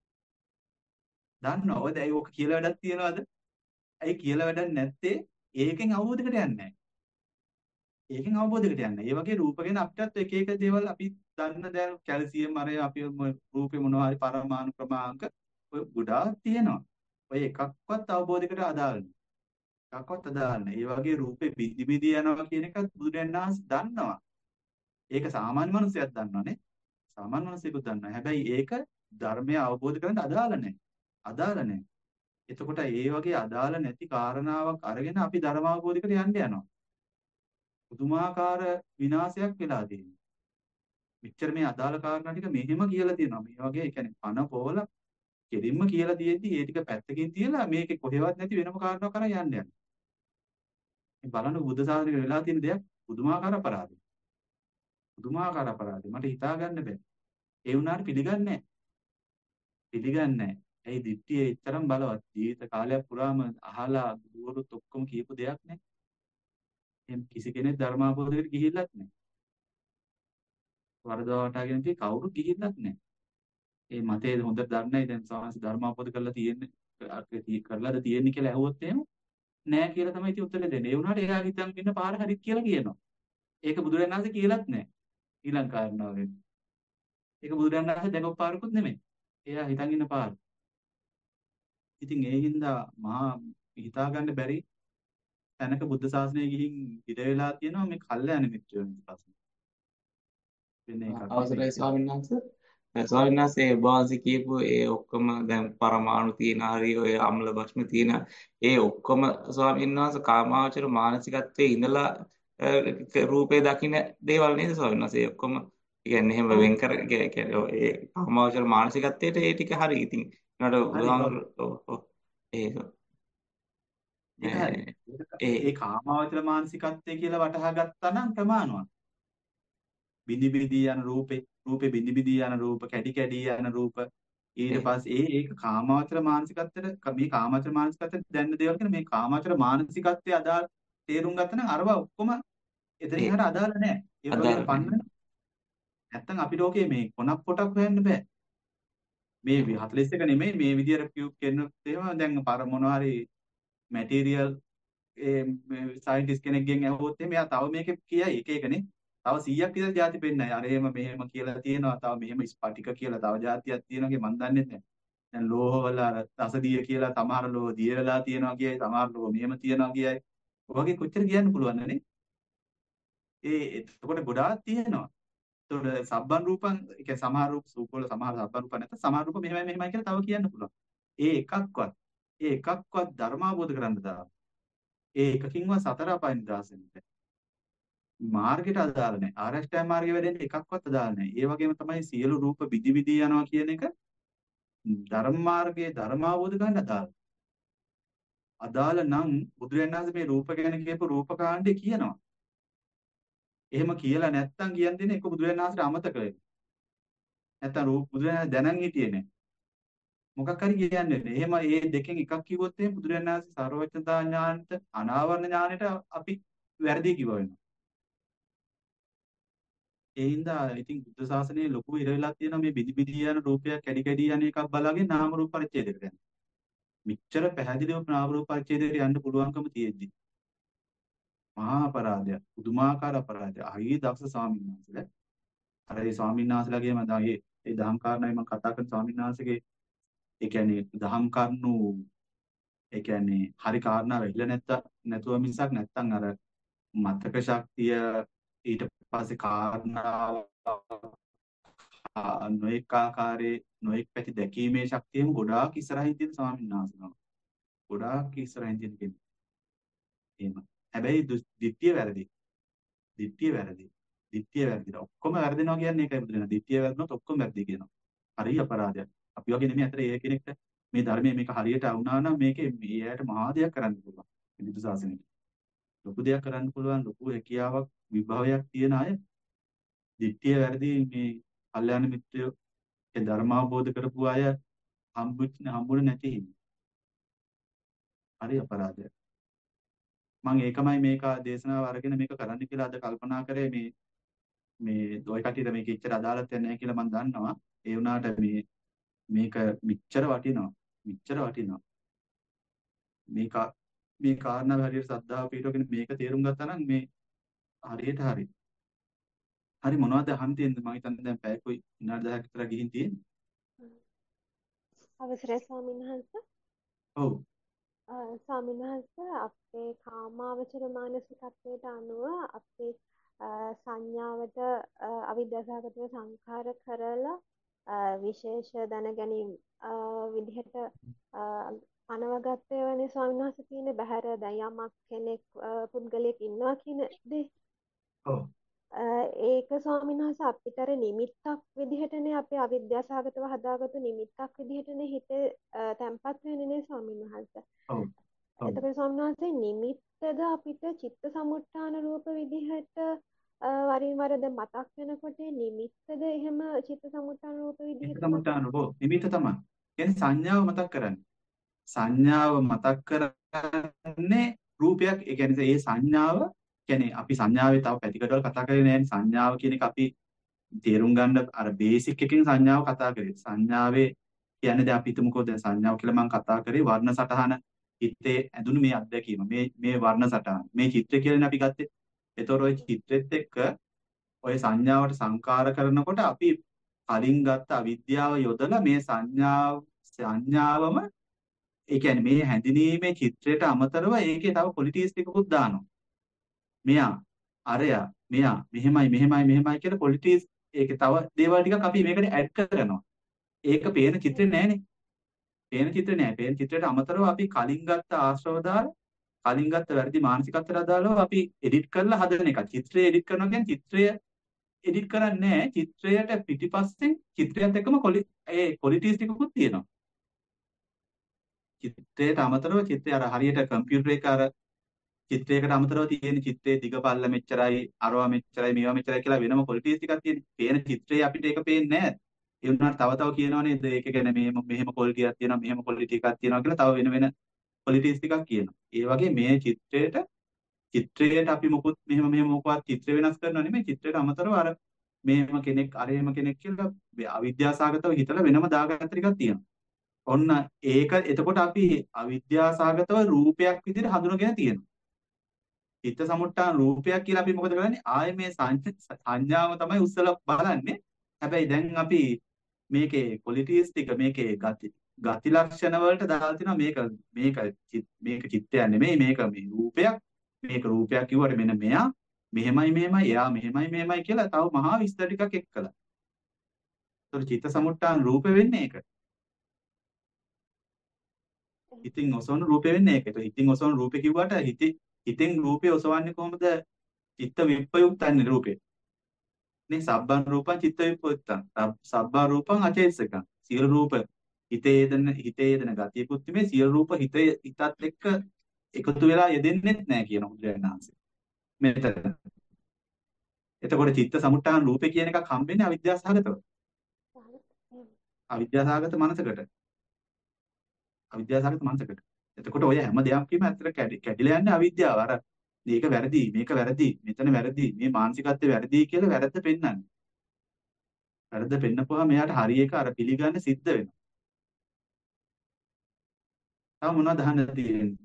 දන්නවා. ඔය දැන් ඕක කියලා වැඩක් තියනවාද? ඇයි කියලා වැඩක් නැත්තේ? ඒකෙන් අවබෝධයකට යන්නේ නැහැ. ඒකෙන් අවබෝධයකට යන්නේ. ඒ වගේ රූප ගැන අපිටත් එක එක දේවල් අපි දන්න දැන් කැල්සියම් අර අපි රූපේ මොනවා හරි පරමාණු ක්‍රමාංක ඔය ගොඩාක් තියෙනවා. ඔය එකක්වත් අවබෝධයකට අදාළ නැහැ. එකක්වත් අදාළ නැහැ. ඒ වගේ රූපේ බිදි බිදි යනවා කියන එකත් බුදුරජාණන් වහන්සේ දන්නවා. ඒක සාමාන්‍ය මනුස්සයෙක් දන්නවනේ. සාමාන්‍ය මනුස්සයෙකුත් දන්නවා. හැබැයි ඒක ධර්මය අවබෝධ කරගන්න අදාළ නැහැ. අදාළ නැහැ. එතකොට ඒ වගේ අදාළ නැති කාරණාවක් අරගෙන අපි ධර්ම අවබෝධයකට යන්න යනවා. පුදුමාකාර විනාශයක් වෙලා තියෙනවා. මෙච්චර මේ අදාළ කාරණා ටික මෙහෙම කියලා තියෙනවා. මේ වගේ ඒ කියන්නේ පන පොවල කෙලින්ම කියලා තියෙද්දි ඒ ටික පැත්තකින් තියලා මේකේ කොහෙවත් නැති වෙනම කාරණාවක් කරා යන්න යනවා. මේ බලන්න බුද්ධ ශාසනයක වෙලා තියෙන දෙයක් පුදුමාකාර අපරාධයක්. පුදුමාකාර අපරාධයක්. මට හිතා ගන්න බෑ. ඒ වුණාට පිළිගන්නේ නැහැ. පිළිගන්නේ නැහැ. ඒ දිට්ඨිය එතරම් බලවත්. ජීවිත කාලයක් පුරාම අහලා දුවරුත් ඔක්කොම කියපු දෙයක් නේ. එහෙනම් කිසි කෙනෙක් ධර්මාබෝධයකට ගිහිල්ලත් නැහැ. වරදවා වටාගෙන ඉති කවුරුත් ගිහිල්ලත් නැහැ. ඒ මතේ හොඳට දන්නයි දැන් සාහස ධර්මාබෝධ කරලා තියෙන්නේ කරලාද තියෙන්නේ කියලා ඇහුවොත් එහෙම නෑ කියලා තමයි ඉතින් උත්තරේ දෙන්නේ. ඒ වුණාට එයා හිතන් ඉන්න පාර හරිත් කියලා කියනවා. ඒක බුදුරජාණන් වහන්සේ කියලාත් නැහැ. ඊළඟ කාරණාවෙන්. ඒක බුදුරජාණන් වහන්සේ දැකපු පාරකුත් නෙමෙයි. එයා හිතන් ඉන්න පාර. ඉතින් ඒ හින්දා මහා හිතා ගන්න බැරි තැනක බුද්ධ ශාසනය ගිහින් ඉඩ වෙලා තියෙනවා මේ කල්යාණ මිත්‍රයෝ පස්සේ. වෙන එකක් අවසරයි ස්වාමීන් වහන්සේ. දැන් ස්වාමීන් වහන්සේ ඔබවහන්සේ කියපු ඒ ඔක්කොම දැන් පරමාණු තියෙන හරි ඔය අම්ල භස්ම තියෙන ඒ ඔක්කොම ස්වාමීන් වහන්සේ කාමාවචර මානසිකත්වයේ ඉඳලා රූපේ දකින්න දේවල් නේද ස්වාමීන් වහන්සේ? ඒ ඔක්කොම කියන්නේ එහෙම වෙන් කර කියන්නේ ඒ කාමාවචර මානසිකත්වයට ඒ ටික හරි. ඉතින් ඒකට බුදුහාමුදුරුවෝ ඒක ඒ කාමාවචර මානසිකත්වය කියලා වටහා ගත්තා නම් ප්‍රමාණවත්. බිනි බිනි යන රූපේ රූපේ බිනි බිනි යන රූප කැඩි කැඩි යන රූප ඊට පස්සේ ඒ ඒක කාමාවචර මානසිකත්වයට මේ කාමාවචර මානසිකත්වයට දැන්න දේවල් කියන මේ කාමාවචර මානසිකත්වයේ අදාළ තේරුම් ගත්තා නම් අරවා ඔක්කොම එතනින් හර අදාළ නැහැ. ඒ වගේ පන්න නැත්තම් අපිට ඕකේ මේ කොනක් පොටක් හොයන්න බෑ. මේ හතළිස් එක නෙමෙයි මේ විදියට කියුබ් කෙනෙක් එහෙම දැන් පර මොනවා හරි මැටීරියල් ඒ සයන්ටිස්ට් කෙනෙක්ගෙන් අහුවොත් එහෙම එයා තව මේක කියයි එක එකනේ. තව සීයක් විතර ಜಾති පෙන්නයි. අර එහෙම මෙහෙම කියලා තියෙනවා. තව මෙහෙම ස්පටික කියලා තව ಜಾතියක් තියෙනවා කිය මන් දන්නේ නැහැ. දැන් ලෝහ වල අර රසදිය කියලා සමහර ලෝහ දිය වෙලා තියෙනවා කියයි. සමහර ලෝහ මෙහෙම තියෙනවා කියයි. ඔයගේ කොච්චර කියන්න පුළුවන්ද නේ? ඒ එතකොට ගොඩාක් තියෙනවා. එතකොට සබ්බන් රූපං ඒ කියන්නේ සමහර රූප සූපවල සමහර සබ්බන් රූප නැත්නම් සමහර රූප මෙහෙමයි මෙහෙමයි කියලා තව කියන්න පුළුවන්. ඒ එකක්වත් ඒ එකක්වත් ධර්මාබෝධ කරන්න දාන්න. ඒ එකකින්වත් සතර අපාය නිදහස් වෙන්න බෑ. මාර්ගයට අදාළ නැහැ. ආරෂ්ඨාය මාර්ගයේ වැඩෙන්න එකක්වත් අදාළ නැහැ. ඒ වගේම තමයි සියලු රූප විදි විදි යනවා කියන එක ධර්ම මාර්ගයේ ධර්ම අවබෝධ ගන්න අදාළ. අදාළ නම් බුදුරජාණන් වහන්සේ මේ රූප ගැන කියපු රූපකාණ්ඩේ කියනවා. එහෙම කියලා නැත්තම් කියන දෙන එක බුදුරජාණන් වහන්සේට අමතක වෙනවා. නැත්තම් රූප බුදුරජාණන් දැනන් හිටියේ නැහැ. මොකක් හරි කියන්නේ නැහැ. එහෙම මේ දෙකෙන් එකක් කිව්වොත් එහෙනම් බුදුරජාණන් වහන්සේ සර්වඥතා ඥානෙට අනාවරණ ඥානෙට අපි වැරදි කිව්ව වෙනවා. ඒ හින්දා ඉතින් බුද්ධ ශාසනයේ ලොකු ඉර වෙලා තියෙනවා මේ බිදි බිදි යන රූපයක් කැඩි කැඩි යන එකක් බලාගෙන නාම රූප පරිච්ඡේදයට යන. මෙච්චර පැහැදිලිව නාම රූප පරිච්ඡේදයට යන්න පුළුවන්කම තියෙද්දි මහා අපරාධයක්, පුදුමාකාර අපරාධයක්. හරි දක්ෂ ස්වාමීන් වහන්සේලා. අර ඒ ස්වාමීන් වහන්සේලාගේම ඒ ඒ දහම් කාරණායි මම කතා කරන ස්වාමීන් වහන්සේගේ ඒ කියන්නේ දහම් කරුණු ඒ කියන්නේ හරි කාරණා වෙහිලා නැත්ත නැතුව මිසක් නැත්තම් අර මතක ශක්තිය ඊට පස්සේ කාරණාව නොඑක ආකාරයේ නොඑක් පැති දැකීමේ ශක්තියම ගොඩාක් ඉස්සරහින් තියෙන ස්වාමීන් වහන්සේලා. ගොඩාක් ඉස්සරහින් තියෙන කෙනෙක්. එහෙම. හැබැයි දිට්ඨිය වැරදි. දිට්ඨිය වැරදි. දිට්ඨිය වැරදි. ඔක්කොම වැරදිනවා කියන්නේ ඒකයි බුදුරජාණන්. දිට්ඨිය වැරදුනොත් ඔක්කොම වැරදි කියනවා. හරි අපරාධයක්. අපි වගේ නෙමෙයි අතර ඒ කෙනෙක්ට මේ ධර්මයේ මේක හරියට වුණා නම් මේකේ මේ ඇයට මහා දෙයක් කරන්න පුළුවන්. බුදු සාසනෙට. ලොකු දෙයක් කරන්න පුළුවන් ලොකු හැකියාවක් විභවයක් තියෙන අය දිට්ඨිය වැරදි මේ කල්යාණ මිත්‍රයෝ ඒ ධර්ම අවබෝධ කරපු අය හම්බුච්ච හම්බුනේ නැති හින්දා. හරි අපරාධයක්. මම ඒකමයි මේක දේශනාව අරගෙන මේක කරන්න කියලා අද කල්පනා කරේ මේ මේ ඔය කටියට මේක ඉච්චර අදාළත් නැහැ කියලා මම දන්නවා. ඒ වුණාට මේ මේක මිච්චර වටිනවා. මිච්චර වටිනවා. මේක මේ කාරණාව හරියට සද්ධාව පිටවගෙන මේක තේරුම් ගත්තා නම් මේ හරියට හරි. හරි මොනවද අහන්න තියෙන්නේ? මම හිතන්නේ දැන් පැයකුයි විනාඩි දහයක් විතර ගිහින් තියෙන්නේ. අවසරයි ස්වාමීන් වහන්සේ. ඔව්. අ, ස්වාමීන් වහන්සේ අපේ කාමාවචර මානසිකත්වයට අනුව අපේ අ, සංඥාවට අ, අවිද්‍යාසගතව සංඛාර කරලා අ, විශේෂ දැන ගැනීම අ, විදිහට අ, අනවගත වෙන ස්වාමීන් වහන්සේ තියෙන බහැර දැන් යමක් කෙනෙක් අ, පුද්ගලයෙක් ඉන්නවා කියන දේ ඔව්. අ, ඒක ස්වාමීන් වහන්සේ අපිට අර නිමිත්තක් විදිහටනේ අපේ අවිද්‍යාසගතව හදාගත්තු නිමිත්තක් විදිහටනේ හිතේ අ, තැම්පත් වෙන්නේ නේ ස්වාමීන් වහන්සේ. ඔව්. ඔව්. එතකොට ස්වාමීන් වහන්සේ නිමිත්තද අපිට චිත්ත සමුට්ඨාන රූප විදිහට අ, වරින් වර දැන් මතක් වෙනකොට ඒ නිමිත්තද එහෙම චිත්ත සමුට්ඨාන රූප චිත්ත විදිහට මතක් සමුට්ඨාන රූප නිමිත්ත තමයි. කියන්නේ සංඥාව මතක් කරන්නේ. සංඥාව මතක් කරන්නේ රූපයක්. ඒ කියන්නේ ඒ සංඥාව කියන්නේ අපි සංඥාවේ තව පැතිකඩවල කතා කරේ නැහැ. සංඥාව කියන එක අපි තේරුම් ගන්න අර බේසික් එකකින් සංඥාව කතා කරේ. සංඥාවේ කියන්නේ දැන් අපි හිතමුකෝ දැන් සංඥාව කියලා මම කතා කරේ වර්ණ සටහන හිතේ ඇඳුණු මේ අත්දැකීම. මේ මේ වර්ණ සටහන. මේ චිත්‍රය කියලානේ අපි ගත්තේ. ඒතකොට ওই චිත්‍රෙත් එක්ක ওই සංඥාවට සංකාර කරනකොට අපි කලින් ගත්ත අවිද්‍යාව යොදලා මේ සංඥාව සංඥාවම ඒ කියන්නේ මේ හැඳිනීමේ චිත්‍රයට අමතරව ඒකේ තව ක්වොලිටිස් ටිකකුත් දානවා. මෙයා අරයා මෙයා මෙහෙමයි මෙහෙමයි මෙහෙමයි කියලා ක්වොලිටිස් ඒකේ තව දේවල් ටිකක් අපි මේකට ඇඩ් කරනවා. ඒක පේන චිත්‍රේ නෑනේ. පේන චිත්‍රේ නෑ. පේන චිත්‍රයට අමතරව අපි කලින් ගත්ත ආශ්‍රව දාලා කලින් ගත්ත වැරදි මානසිකත්වයට අදාළව අපි එඩිට් කරලා හදන එක. චිත්‍රය එඩිට් කරනවා කියන්නේ චිත්‍රය එඩිට් කරන්නේ නෑ. චිත්‍රයට පිටිපස්සෙන් චිත්‍රයත් එක්කම ඒ ක්වොලිටිස් ටිකකුත් තියෙනවා. චිත්‍රයට අමතරව චිත්‍රය අර හරියට කම්පියුටර් එක අර චිත්‍රයකට අමතරව තියෙන චිත්‍රයේ දිග පල්ල මෙච්චරයි අරවා මෙච්චරයි මේවා මෙච්චරයි කියලා වෙනම ක්වොලිටිස් ටිකක් තියෙන. පේන චිත්‍රයේ අපිට ඒක පේන්නේ නැහැ. ඒ වුණාට තව තව කියනවා නේද? ඒක ගැන මෙහෙම මෙහෙම ක්වොලිටියක් තියෙනවා මෙහෙම ක්වොලිටි එකක් තියෙනවා කියලා තව වෙන වෙන ක්වොලිටිස් ටිකක් කියනවා. ඒ වගේ මේ චිත්‍රයට චිත්‍රයට අපි මොකුත් මෙහෙම මෙහෙම මොකවත් චිත්‍ර වෙනස් කරනවා නෙමෙයි. චිත්‍රයට අමතරව අර මෙහෙම කෙනෙක් අර එහෙම කෙනෙක් කියලා අවිද්‍යාසගතව හිතලා වෙනම දාගත්ත ටිකක් තියෙනවා. ඔන්න ඒක එතකොට අපි අවිද්‍යාසගතව රූපයක් විදිහට හඳුනගෙන තියෙනවා. චිත්ත සමුට්ඨාන රූපයක් කියලා අපි මොකද කරන්නේ? ආයේ මේ සංඥාව තමයි උස්සලා බලන්නේ. හැබැයි දැන් අපි මේකේ ක්වොලිටිස් ටික මේකේ ගති ගති ලක්ෂණ වලට දාලා තිනවා මේක මේක මේක චිත්තයක් නෙමෙයි මේක මේ රූපයක්. මේක රූපයක් කිව්වට මෙන්න මෙයා මෙහෙමයි මෙහෙමයි එයා මෙහෙමයි මෙහෙමයි කියලා තව මහා විස්තර ටිකක් එක්කලා. ඒතකොට චිත්ත සමුට්ඨාන රූප වෙන්නේ ඒක. හිතින් ඔසවන රූපේ වෙන්නේ ඒක. ඒක හිතින් ඔසවන රූපේ කිව්වට හිති හිතෙන් රූපේ ඔසවන්නේ කොහොමද? චිත්ත විප්‍රයුක්තන්නේ රූපේ. නේ සබ්බන් රූපං චිත්ත විප්‍රයුක්තං. සබ්බන් රූපං අචේතසකං. සියලු රූප හිතේ යෙදෙන හිතේ යෙදෙන ගතියකුත් මේ සියලු රූප හිතේ හිතත් එක්ක එකතු වෙලා යෙදෙන්නෙත් නැහැ කියන බුදුරජාණන් වහන්සේ. මෙතන. එතකොට චිත්ත සමුට්ඨාන රූපේ කියන එකක් හම්බෙන්නේ අවිද්‍යාසහගතව. අවිද්‍යාසහගත මනසකට. අවිද්‍යාසහගත මනසකට. එතකොට ඔය හැම දෙයක්ම ඇත්තට කැඩි කැඩිලා යන්නේ අවිද්‍යාව. අර මේක වැරදි, මේක වැරදි, මෙතන වැරදි, මේ මානසිකත්වය වැරදි කියලා වැරද්ද පෙන්වන්නේ. වැරද්ද පෙන්නපුවාම එයාට හරි එක අර පිළිගන්න සිද්ධ වෙනවා. තව මොනවද අහන්න තියෙන්නේ?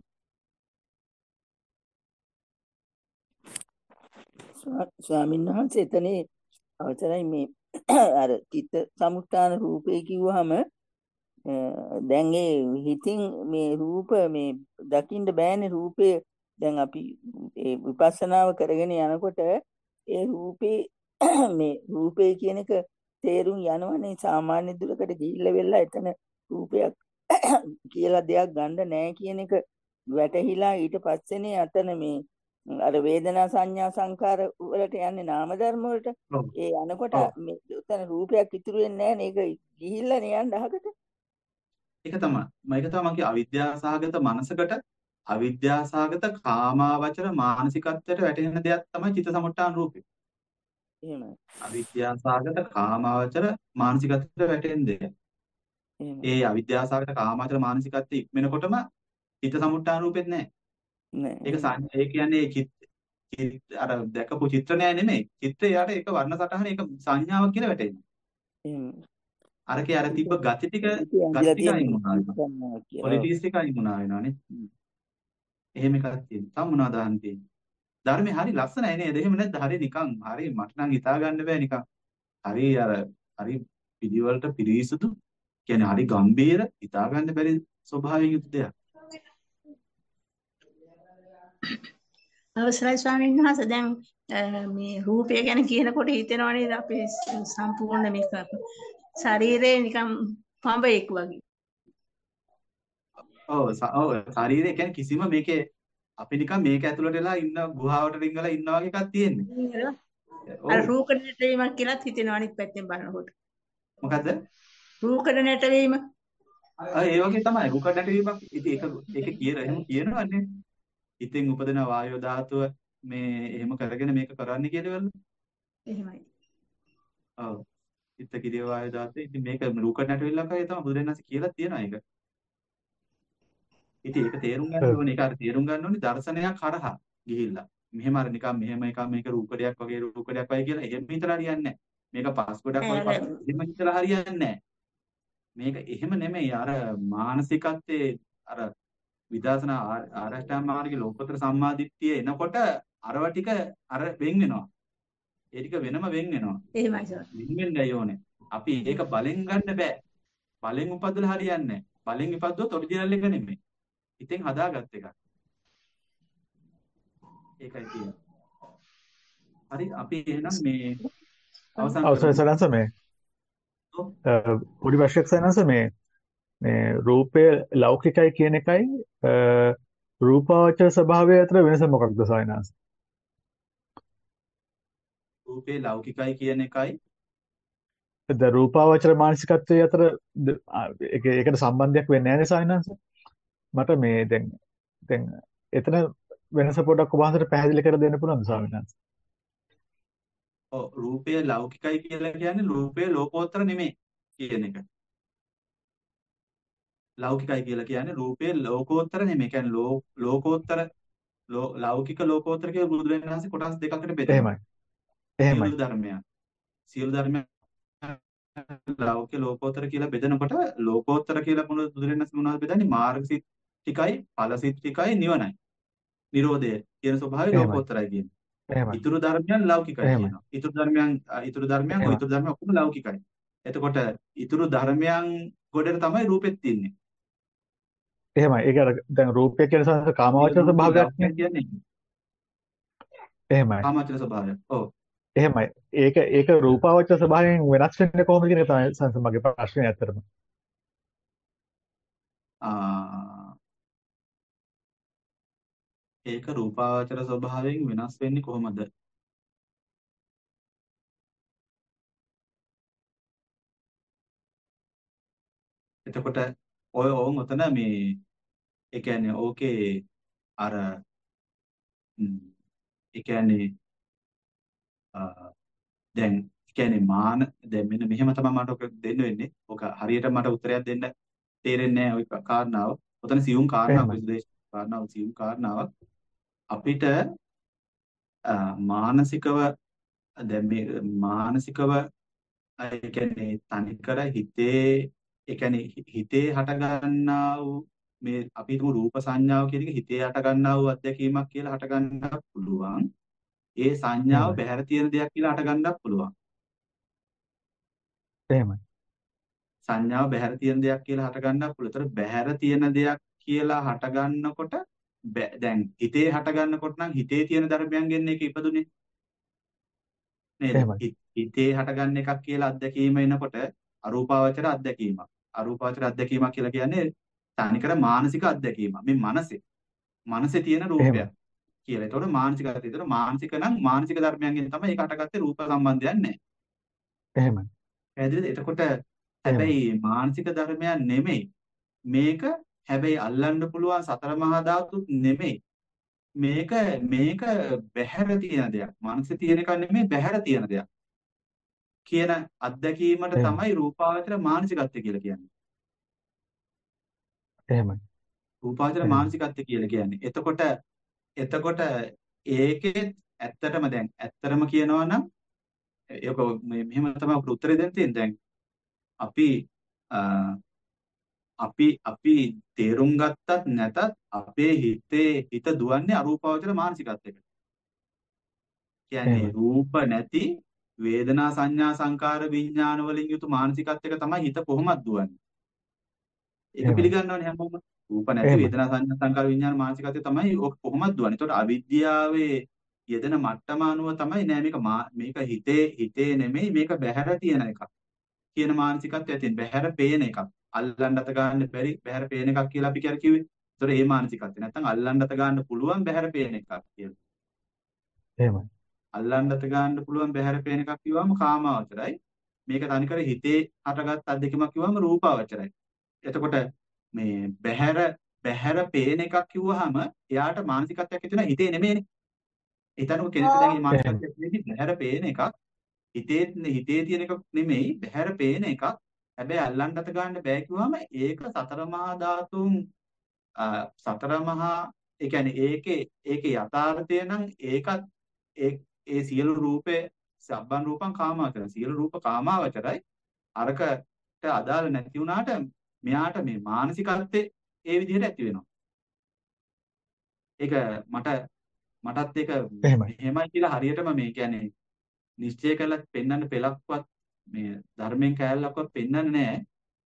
ස්වා- ස්වාමීන් වහන්සේ එතනේ අවසරයි මේ අර චිත්ත සමුත්ථාන රූපේ කිව්වහම අ, දැන් ඒ හිතින් මේ රූප මේ දකින්න බෑනේ රූපේ. දැන් අපි ඒ විපස්සනාව කරගෙන යනකොට ඒ රූපේ මේ රූපේ කියන එක තේරුම් යනවනේ. සාමාන්‍ය දුරකට ගිහිල්ලා වෙලා එතන රූපයක් කියලා දෙයක් ගන්න නැහැ කියන එක වැටහිලා ඊට පස්සේනේ අතන මේ අර වේදනා සංඥා සංකාර වලට යන්නේ නාම ධර්ම වලට. ඔව්. ඒ යනකොට ඔව්. මේ උතන රූපයක් ඉතුරු වෙන්නේ නැහැ නේ. ඒක ගිහිල්ලා නේ යන්න අහකට. ඒක තමයි. මේක තමයි මගේ අවිද්‍යාසහගත මනසකට අවිද්‍යාසහගත කාමාවචර මානසිකත්වයට වැටෙන දෙයක් තමයි චිත්ත සමුට්ඨාන රූපේ. එහෙමයි. අවිද්‍යාසහගත කාමාවචර මානසිකත්වයට වැටෙන දෙයක්. එහෙමයි. ඒ අවිද්‍යාසහගත කාමාවචර මානසිකත්වය ඉක්මනකොටම චිත්ත සමුට්ඨාන රූපෙත් නැහැ. නෑ. ඒක සං- ඒ කියන්නේ චිත් චිත්- අර දැකපු චිත්‍ර නෑ නෙමෙයි. චිත්‍රය යාට ඒක වර්ණ සටහන ඒක සංඥාවක් කියලා වැටෙනවා. එහෙමයි. අරකේ අර තිබ්බ ගති ටික ඒකේ ගති ඇඳලා ටික තියෙන අයින් වුණා වෙනවා. සංඥාවක් කියලා. ඔව්. ක්වොලිටිස් ටික අයින් වුණා වෙනවානේ. එහෙම එකක් තියෙනවා. තව මොනවද අහන්න තියෙන්නේ? ධර්මේ හරි ලස්සනයි නේද? එහෙම නැද්ද? හරි නිකන් හරි මට නම් හිතා ගන්න බෑ නිකන්. හරි අර හරි පිළිවෙලට පිරිසුදු කියන්නේ හරි ගම්බීර හිතා ගන්න බැරි ස්වභාවයෙන් යුක්ත දෙයක්. අවසරයි ස්වාමීන් වහන්සේ. දැන් අ, මේ රූපය ගැන කියනකොට හිතෙනවා නේද අපේ ස- සම්පූර්ණ මේක ශරීරේ නිකන් පඹයෙක් වගේ. ඔව් ස- ඔව් ශරීරය කියන්නේ කිසිම මේකේ අපි නිකන් මේක ඇතුළට වෙලා ඉන්න ගුහාවට රිංගලා ඉන්නා වගේ එකක් තියෙන්නේ. අර ඔව් රූකඩ නැටවීමක් කියලාත් හිතෙනවා අනිත් පැත්තෙන් බලනකොට. මොකද්ද? රූකඩ නැටවීම. ආ ඒ වගේ තමයි රුකඩ නැටවීමක්. ඉතින් ඒක ඒක කියන එහෙම කියනවනේ. ඉතින් උපදින වායෝ ධාතුව මේ එහෙම කරගෙන මේක කරන්නේ කියලා. එහෙමයි. ඔව්. චිත්ත කිරිය වායෝ ධාතුව. ඉතින් මේක රුකඩ නැටවිල්ලක් වගේ තමයි බුදුරජාණන්සේ කියලා තියෙනවා ඒක. ඉතින් ඒක තේරුම් ගන්න ඕනේ. ඒක අර තේරුම් ගන්න ඕනේ දර්ශනයක් හරහා ගිහිල්ලා. මෙහෙම අර නිකන් මෙහෙම එකක් මේක රූකඩයක් වගේ රූකඩයක් වගේ කියලා එහෙම හිතලා හරියන්නේ නැහැ. මේක පස් ගොඩක් වගේ අර පස් එහෙම හිතලා හරියන්නේ නැහැ. මේක එහෙම නෙමෙයි. අර මානසිකත්වයේ අර විදර්ශනා ආ- ආරෂ්ඨා මාර්ගයේ ලෝකෝත්තර සම්මාදිට්ඨිය එනකොට අරව ටික අර වෙන් වෙනවා. ඒ ටික වෙනම වෙන් වෙනවා. එහෙමයි සර්. වෙන් වෙන්නයි ඕනේ. අපි ඒක බලෙන් ගන්න බෑ. බලෙන් උපදලා හරියන්නේ නැහැ. බලෙන් ඉපද්දුවොත් ඔරිජිනල් එක නෙමෙයි. ඉතින් හදාගත් එකක්. ඒකයි තියෙන්නේ. හරි අපි එහෙනම් මේ අවසන් අවසරයි කරමු. සරන්ස මේ ඔව්. අ, පොඩි ප්‍රශ්නයක් සරන්ස මේ මේ රූපය ලෞකිකයි කියන එකයි අ, රූපාවචර ස්වභාවය අතර වෙනස මොකක්ද සයනස්? රූපේ ලෞකිකයි කියන එකයි ද රූපාවචර මානසිකත්වයේ අතර ද- ආ, ඒක ඒකට සම්බන්ධයක් වෙන්නේ නැහැ නේ සයනස්. මට මේ දැන් දැන් එතන වෙනස පොඩ්ඩක් ඔබ වහන්සේට පැහැදිලි කර දෙන්න පුළුවන්ද ස්වාමීන් වහන්සේ? ඔව් රූපය ලෞකිකයි කියලා කියන්නේ රූපය ලෝකෝත්තර නෙමෙයි කියන එක. ලෞකිකයි කියලා කියන්නේ රූපය ලෝකෝත්තර නෙමෙයි. කියන්නේ ලෝ ලෝකෝත්තර ලෝ- ලෞකික ලෝකෝත්තර කියලා බුදුරජාණන් වහන්සේ කොටස් දෙකකට බෙදනවා. එහෙමයි. එහෙමයි. සියලු ධර්මයන්. සියලු ධර්මයන් ලෞකික ලෝකෝත්තර කියලා බෙදනකොට ලෝකෝත්තර කියලා මොනවද බුදුරජාණන් වහන්සේ මොනවද බෙදන්නේ? මාර්ගසිත ටිකයි ඵලසිත ටිකයි නිවනයි. නිරෝධය කියන ස්වභාවය එහෙමයි. ලෝකෝත්තරයි කියන්නේ. එහෙමයි. ඉතුරු ධර්මයන් ලෞකිකයි එහෙමයි. කියනවා. ඉතුරු ධර්මයන් අ, ඉතුරු ධර්මයන් ඔය එහෙමයි. ඉතුරු ධර්මයන් ඔක්කොම ලෞකිකයි. එතකොට ඉතුරු ධර්මයන් ගොඩට තමයි රූපෙත් තින්නේ. එහෙමයි. ඒක අර දැන් රූපය කියන සංස සියලු කාමාවචර රූපේ ස්වභාවයක් ලෞකිකයි නේ. කියන්නේ එහෙමයි. කාමාවචර ස්වභාවය. ඔව්. එහෙමයි. ඒක ඒක රූපාවචර ස්වභාවයෙන් වෙනස් වෙන්නේ කොහොමද කියන එක තමයි සංස මගේ ප්‍රශ්නේ ඇත්තටම. ආ ඒක රූපාවචර ස්වභාවයෙන් වෙනස් වෙන්නේ කොහොමද? එතකොට ඔය ඕන් ඔතන මේ ඒ කියන්නේ ඕකේ අර ම්, ඒ කියන්නේ අ, දැන් ඒ කියන්නේ මාන දැන් මෙන්න මෙහෙම තමයි මට ඔක දෙන්න වෙන්නේ. ඔක හරියට මට උත්තරයක් දෙන්න තේරෙන්නේ නැහැ ওই කාරණාව. ඔතන සියුම් කාරණාවක් එහෙමයි. විශේෂ කාරණාව සියුම් කාරණාවක් අපිට අ, මානසිකව දැන් මේ මානසිකව ඒ කියන්නේ තනිකර හිතේ ඒ කියන්නේ හි- හිතේ හටගන්නා වූ මේ අපි හිතමු රූප සංඥාව කියන එක හිතේ හටගන්නා වූ අත්දැකීමක් කියලා හටගන්නත් පුළුවන්. ඒ සංඥාව එහෙමයි. බහැර තියෙන දෙයක් කියලා හටගන්නත් පුළුවන්. එහෙමයි. සංඥාව බහැර තියෙන දෙයක් කියලා හටගන්නත් පුළුවන්. ඒතර බහැර තියෙන දෙයක් කියලා හටගන්නකොට බැ- දැන් හිතේ හටගන්නකොට නම් හිතේ තියෙන ධර්මයන්ගෙන් ඒක ඉපදුනේ නේද? එහෙමයි. හි- හිතේ හටගන්න එකක් කියලා අත්දැකීම එනකොට අරූපාවචර අත්දැකීමක්. අරූපාවචර අත්දැකීමක් කියලා කියන්නේ තනිකර මානසික අත්දැකීමක්. මේ මනසේ මනසේ තියෙන එහෙමයි. රූපයක් කියලා. ඒතකොට මානසික අර්ථය. ඒතකොට මානසික නම් මානසික ධර්මයන්ගෙන් තමයි ඒක හටගත්තේ රූප සම්බන්ධයක් නැහැ. එහෙමයි. පැහැදිලිද? එතකොට එහෙමයි. හැබැයි මානසික ධර්මයන් නෙමෙයි. මේක හැබැයි අල්ලන්න පුළුවන් සතර මහා ධාතුත් නෙමෙයි. මේක මේක බහැර තියෙන දෙයක්. මනසේ තියෙන එක නෙමෙයි බහැර තියෙන දෙයක්. කියන අත්දැකීමට එහෙමයි. තමයි රූපාවචර මානසිකත්වය කියලා කියන්නේ. එහෙමයි. රූපාවචර එහෙමයි. මානසිකත්වය කියලා කියන්නේ. එතකොට එතකොට ඒකෙත් ඇත්තටම දැන් ඇත්තටම කියනවා නම් ඒක මේ මෙහෙම තමයි අපිට උත්තරේ දෙන්න තියෙන්නේ. දැන් අපි අ, අපි අපි තේරුම් ගත්තත් නැතත් අපේ හිතේ හිත දුවන්නේ අරූපාවචර මානසිකත්වයකට. කියන්නේ එහෙමයි. රූප නැති වේදනා සංඥා සංකාර විඥාන වලින් යුතු මානසිකත්වයක තමයි හිත කොහොමද දුවන්නේ. ඒක එහෙමයි. පිළිගන්නවනේ හැමෝම. රූප නැති එහෙමයි. වේදනා සංඥා සංකාර විඥාන මානසිකත්වය තමයි ඔක කොහොමද දුවන්නේ. ඒතකොට අවිද්‍යාවේ යෙදෙන මට්ටම අනුව තමයි නෑ මේක මා- මේක හිතේ හිතේ නෙමෙයි මේක බහැර තියෙන එකක් කියන මානසිකත්වය තියෙන. බහැර පේන එකක්. අල්ලන්නට ගන්න බැරි බහැර පේන එකක් කියලා අපි කියලා කිව්වේ. ඒතකොට ඒ මානසිකත්වය. නැත්තම් අල්ලන්නට ගන්න පුළුවන් බහැර පේන එකක් කියලා. එහෙමයි. අල්ලන්නට ගන්න පුළුවන් බහැර පේන එකක් කිව්වම කාමාවචරයි. මේක තනිකර හිතේ හටගත් අත්දැකීමක් කිව්වම රූපාවචරයි. එතකොට මේ බහැර බහැර පේන එකක් කිව්වහම එයාට මානසිකත්වයක් ඇති වෙනවා හිතේ නෙමෙයිනේ. හිතන්නකො කෙනෙක්ට දැන් මේ එහෙමයි. මානසිකත්වයක් තියෙද්දි බහැර පේන එකක් හිතේ හිතේ තියෙන එකක් නෙමෙයි බහැර පේන එකක්. හැබැයි අල්ලන්නට ගන්න බෑ කිව්වම ඒක සතර මහා ධාතුන් අ, සතර මහා ඒ කියන්නේ ඒකේ ඒකේ යථාර්ථය නම් ඒකත් ඒ ඒ සියලු රූපේ සබ්බන් රූපං කාමාවචර සියලු රූප කාමාවචරයි අරකට අදාළ නැති වුණාට මෙයාට මේ මානසිකත්වයේ ඒ විදිහට ඇති වෙනවා. ඒක මට මටත් ඒක එහෙමයි. මෙහෙමයි කියලා හරියටම මේ කියන්නේ නිශ්චය කරලා පෙන්වන්න පෙළක්වත් මේ ධර්මයෙන් කෑල්ලක්වත් පෙන්වන්නේ නැහැ.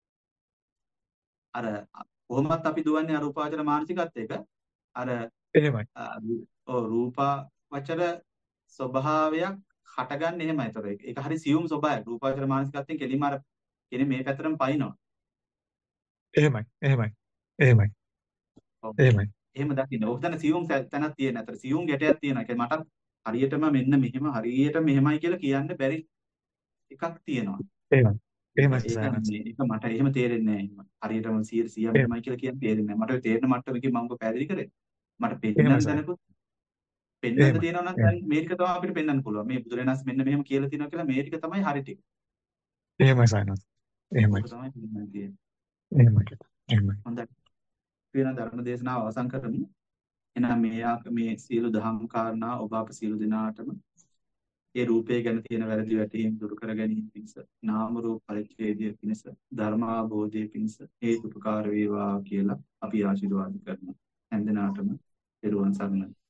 අර කොහොමත් අපි දුවන්නේ අරූපාවචර මානසිකත්වයක අර එහෙමයි. අ, ඔව් රූපාවචර ස්වභාවයක් හටගන්නේ එහෙමයි. ඒතර ඒක ඒක හරි සියුම් ස්වභාවයක්. රූපාවචර මානසිකත්වයෙන් කෙලින්ම අර කෙනෙක් මේ පැත්තටම පයින්නවා. එහෙමයි. එහෙමයි. එහෙමයි. ඔව්. එහෙමයි. එහෙම දකින්න. ඕක දැන් සියුම් තැ- තැනක් තියෙන. අතර සියුම් ගැටයක් තියෙනවා. ඒ කියන්නේ මටත් හරියටම මෙන්න මෙහෙම හරියට මෙහෙමයි කියලා කියන්න බැරි එකක් තියෙනවා. එහෙමයි. ඒක එහෙමයි ඒක සයන්ස්. මේ- ඒක මට එහෙම තේරෙන්නේ නැහැ. එහෙම. හරියටම සියයට සියයක් එහෙමයි. මෙහෙමයි කියලා කියන්න තේරෙන්නේ නැහැ. මට ඔය තේරෙන මට්ටමකින් මම ඔක පැහැදිලි කරේ. මට එහෙමයි පෙන්නන්න සයන්ස්. දැනකුත් පෙන්නන්න එහෙමයි. තියෙනවා නම් එහෙමයි. දැන් මේ ටික තමයි අපිට පෙන්වන්න පුළුවන්. මේ බුදුරණස් මෙන්න මෙහෙම කියලා තියෙනවා කියලා මේ ටික තමයි හරි ටික. එහෙමයි සයන්ස්. එහෙමයි. ඕක තමයි පෙන්වන්න තියෙන්නේ. එහෙමයි. එහෙමයි. හොඳයි. වෙන ධර්ම දේශනාව අවසන් කරමු. එහෙනම් මේ ආක- මේ සියලු දහම් කාරණා ඔබ අප සියලු දෙනාටම ඒ රූපය ගැන තියෙන වැරදි වැටහීම් දුරු කර ගැනීම පිණිස නාම රූප පරිච්ඡේදය පිණිස ධර්මාභෝධය පිණිස හේතුපකාර වේවා කියලා අපි ආශිර්වාද කරනවා. හැම දිනාටම පෙරවන් සරණයි.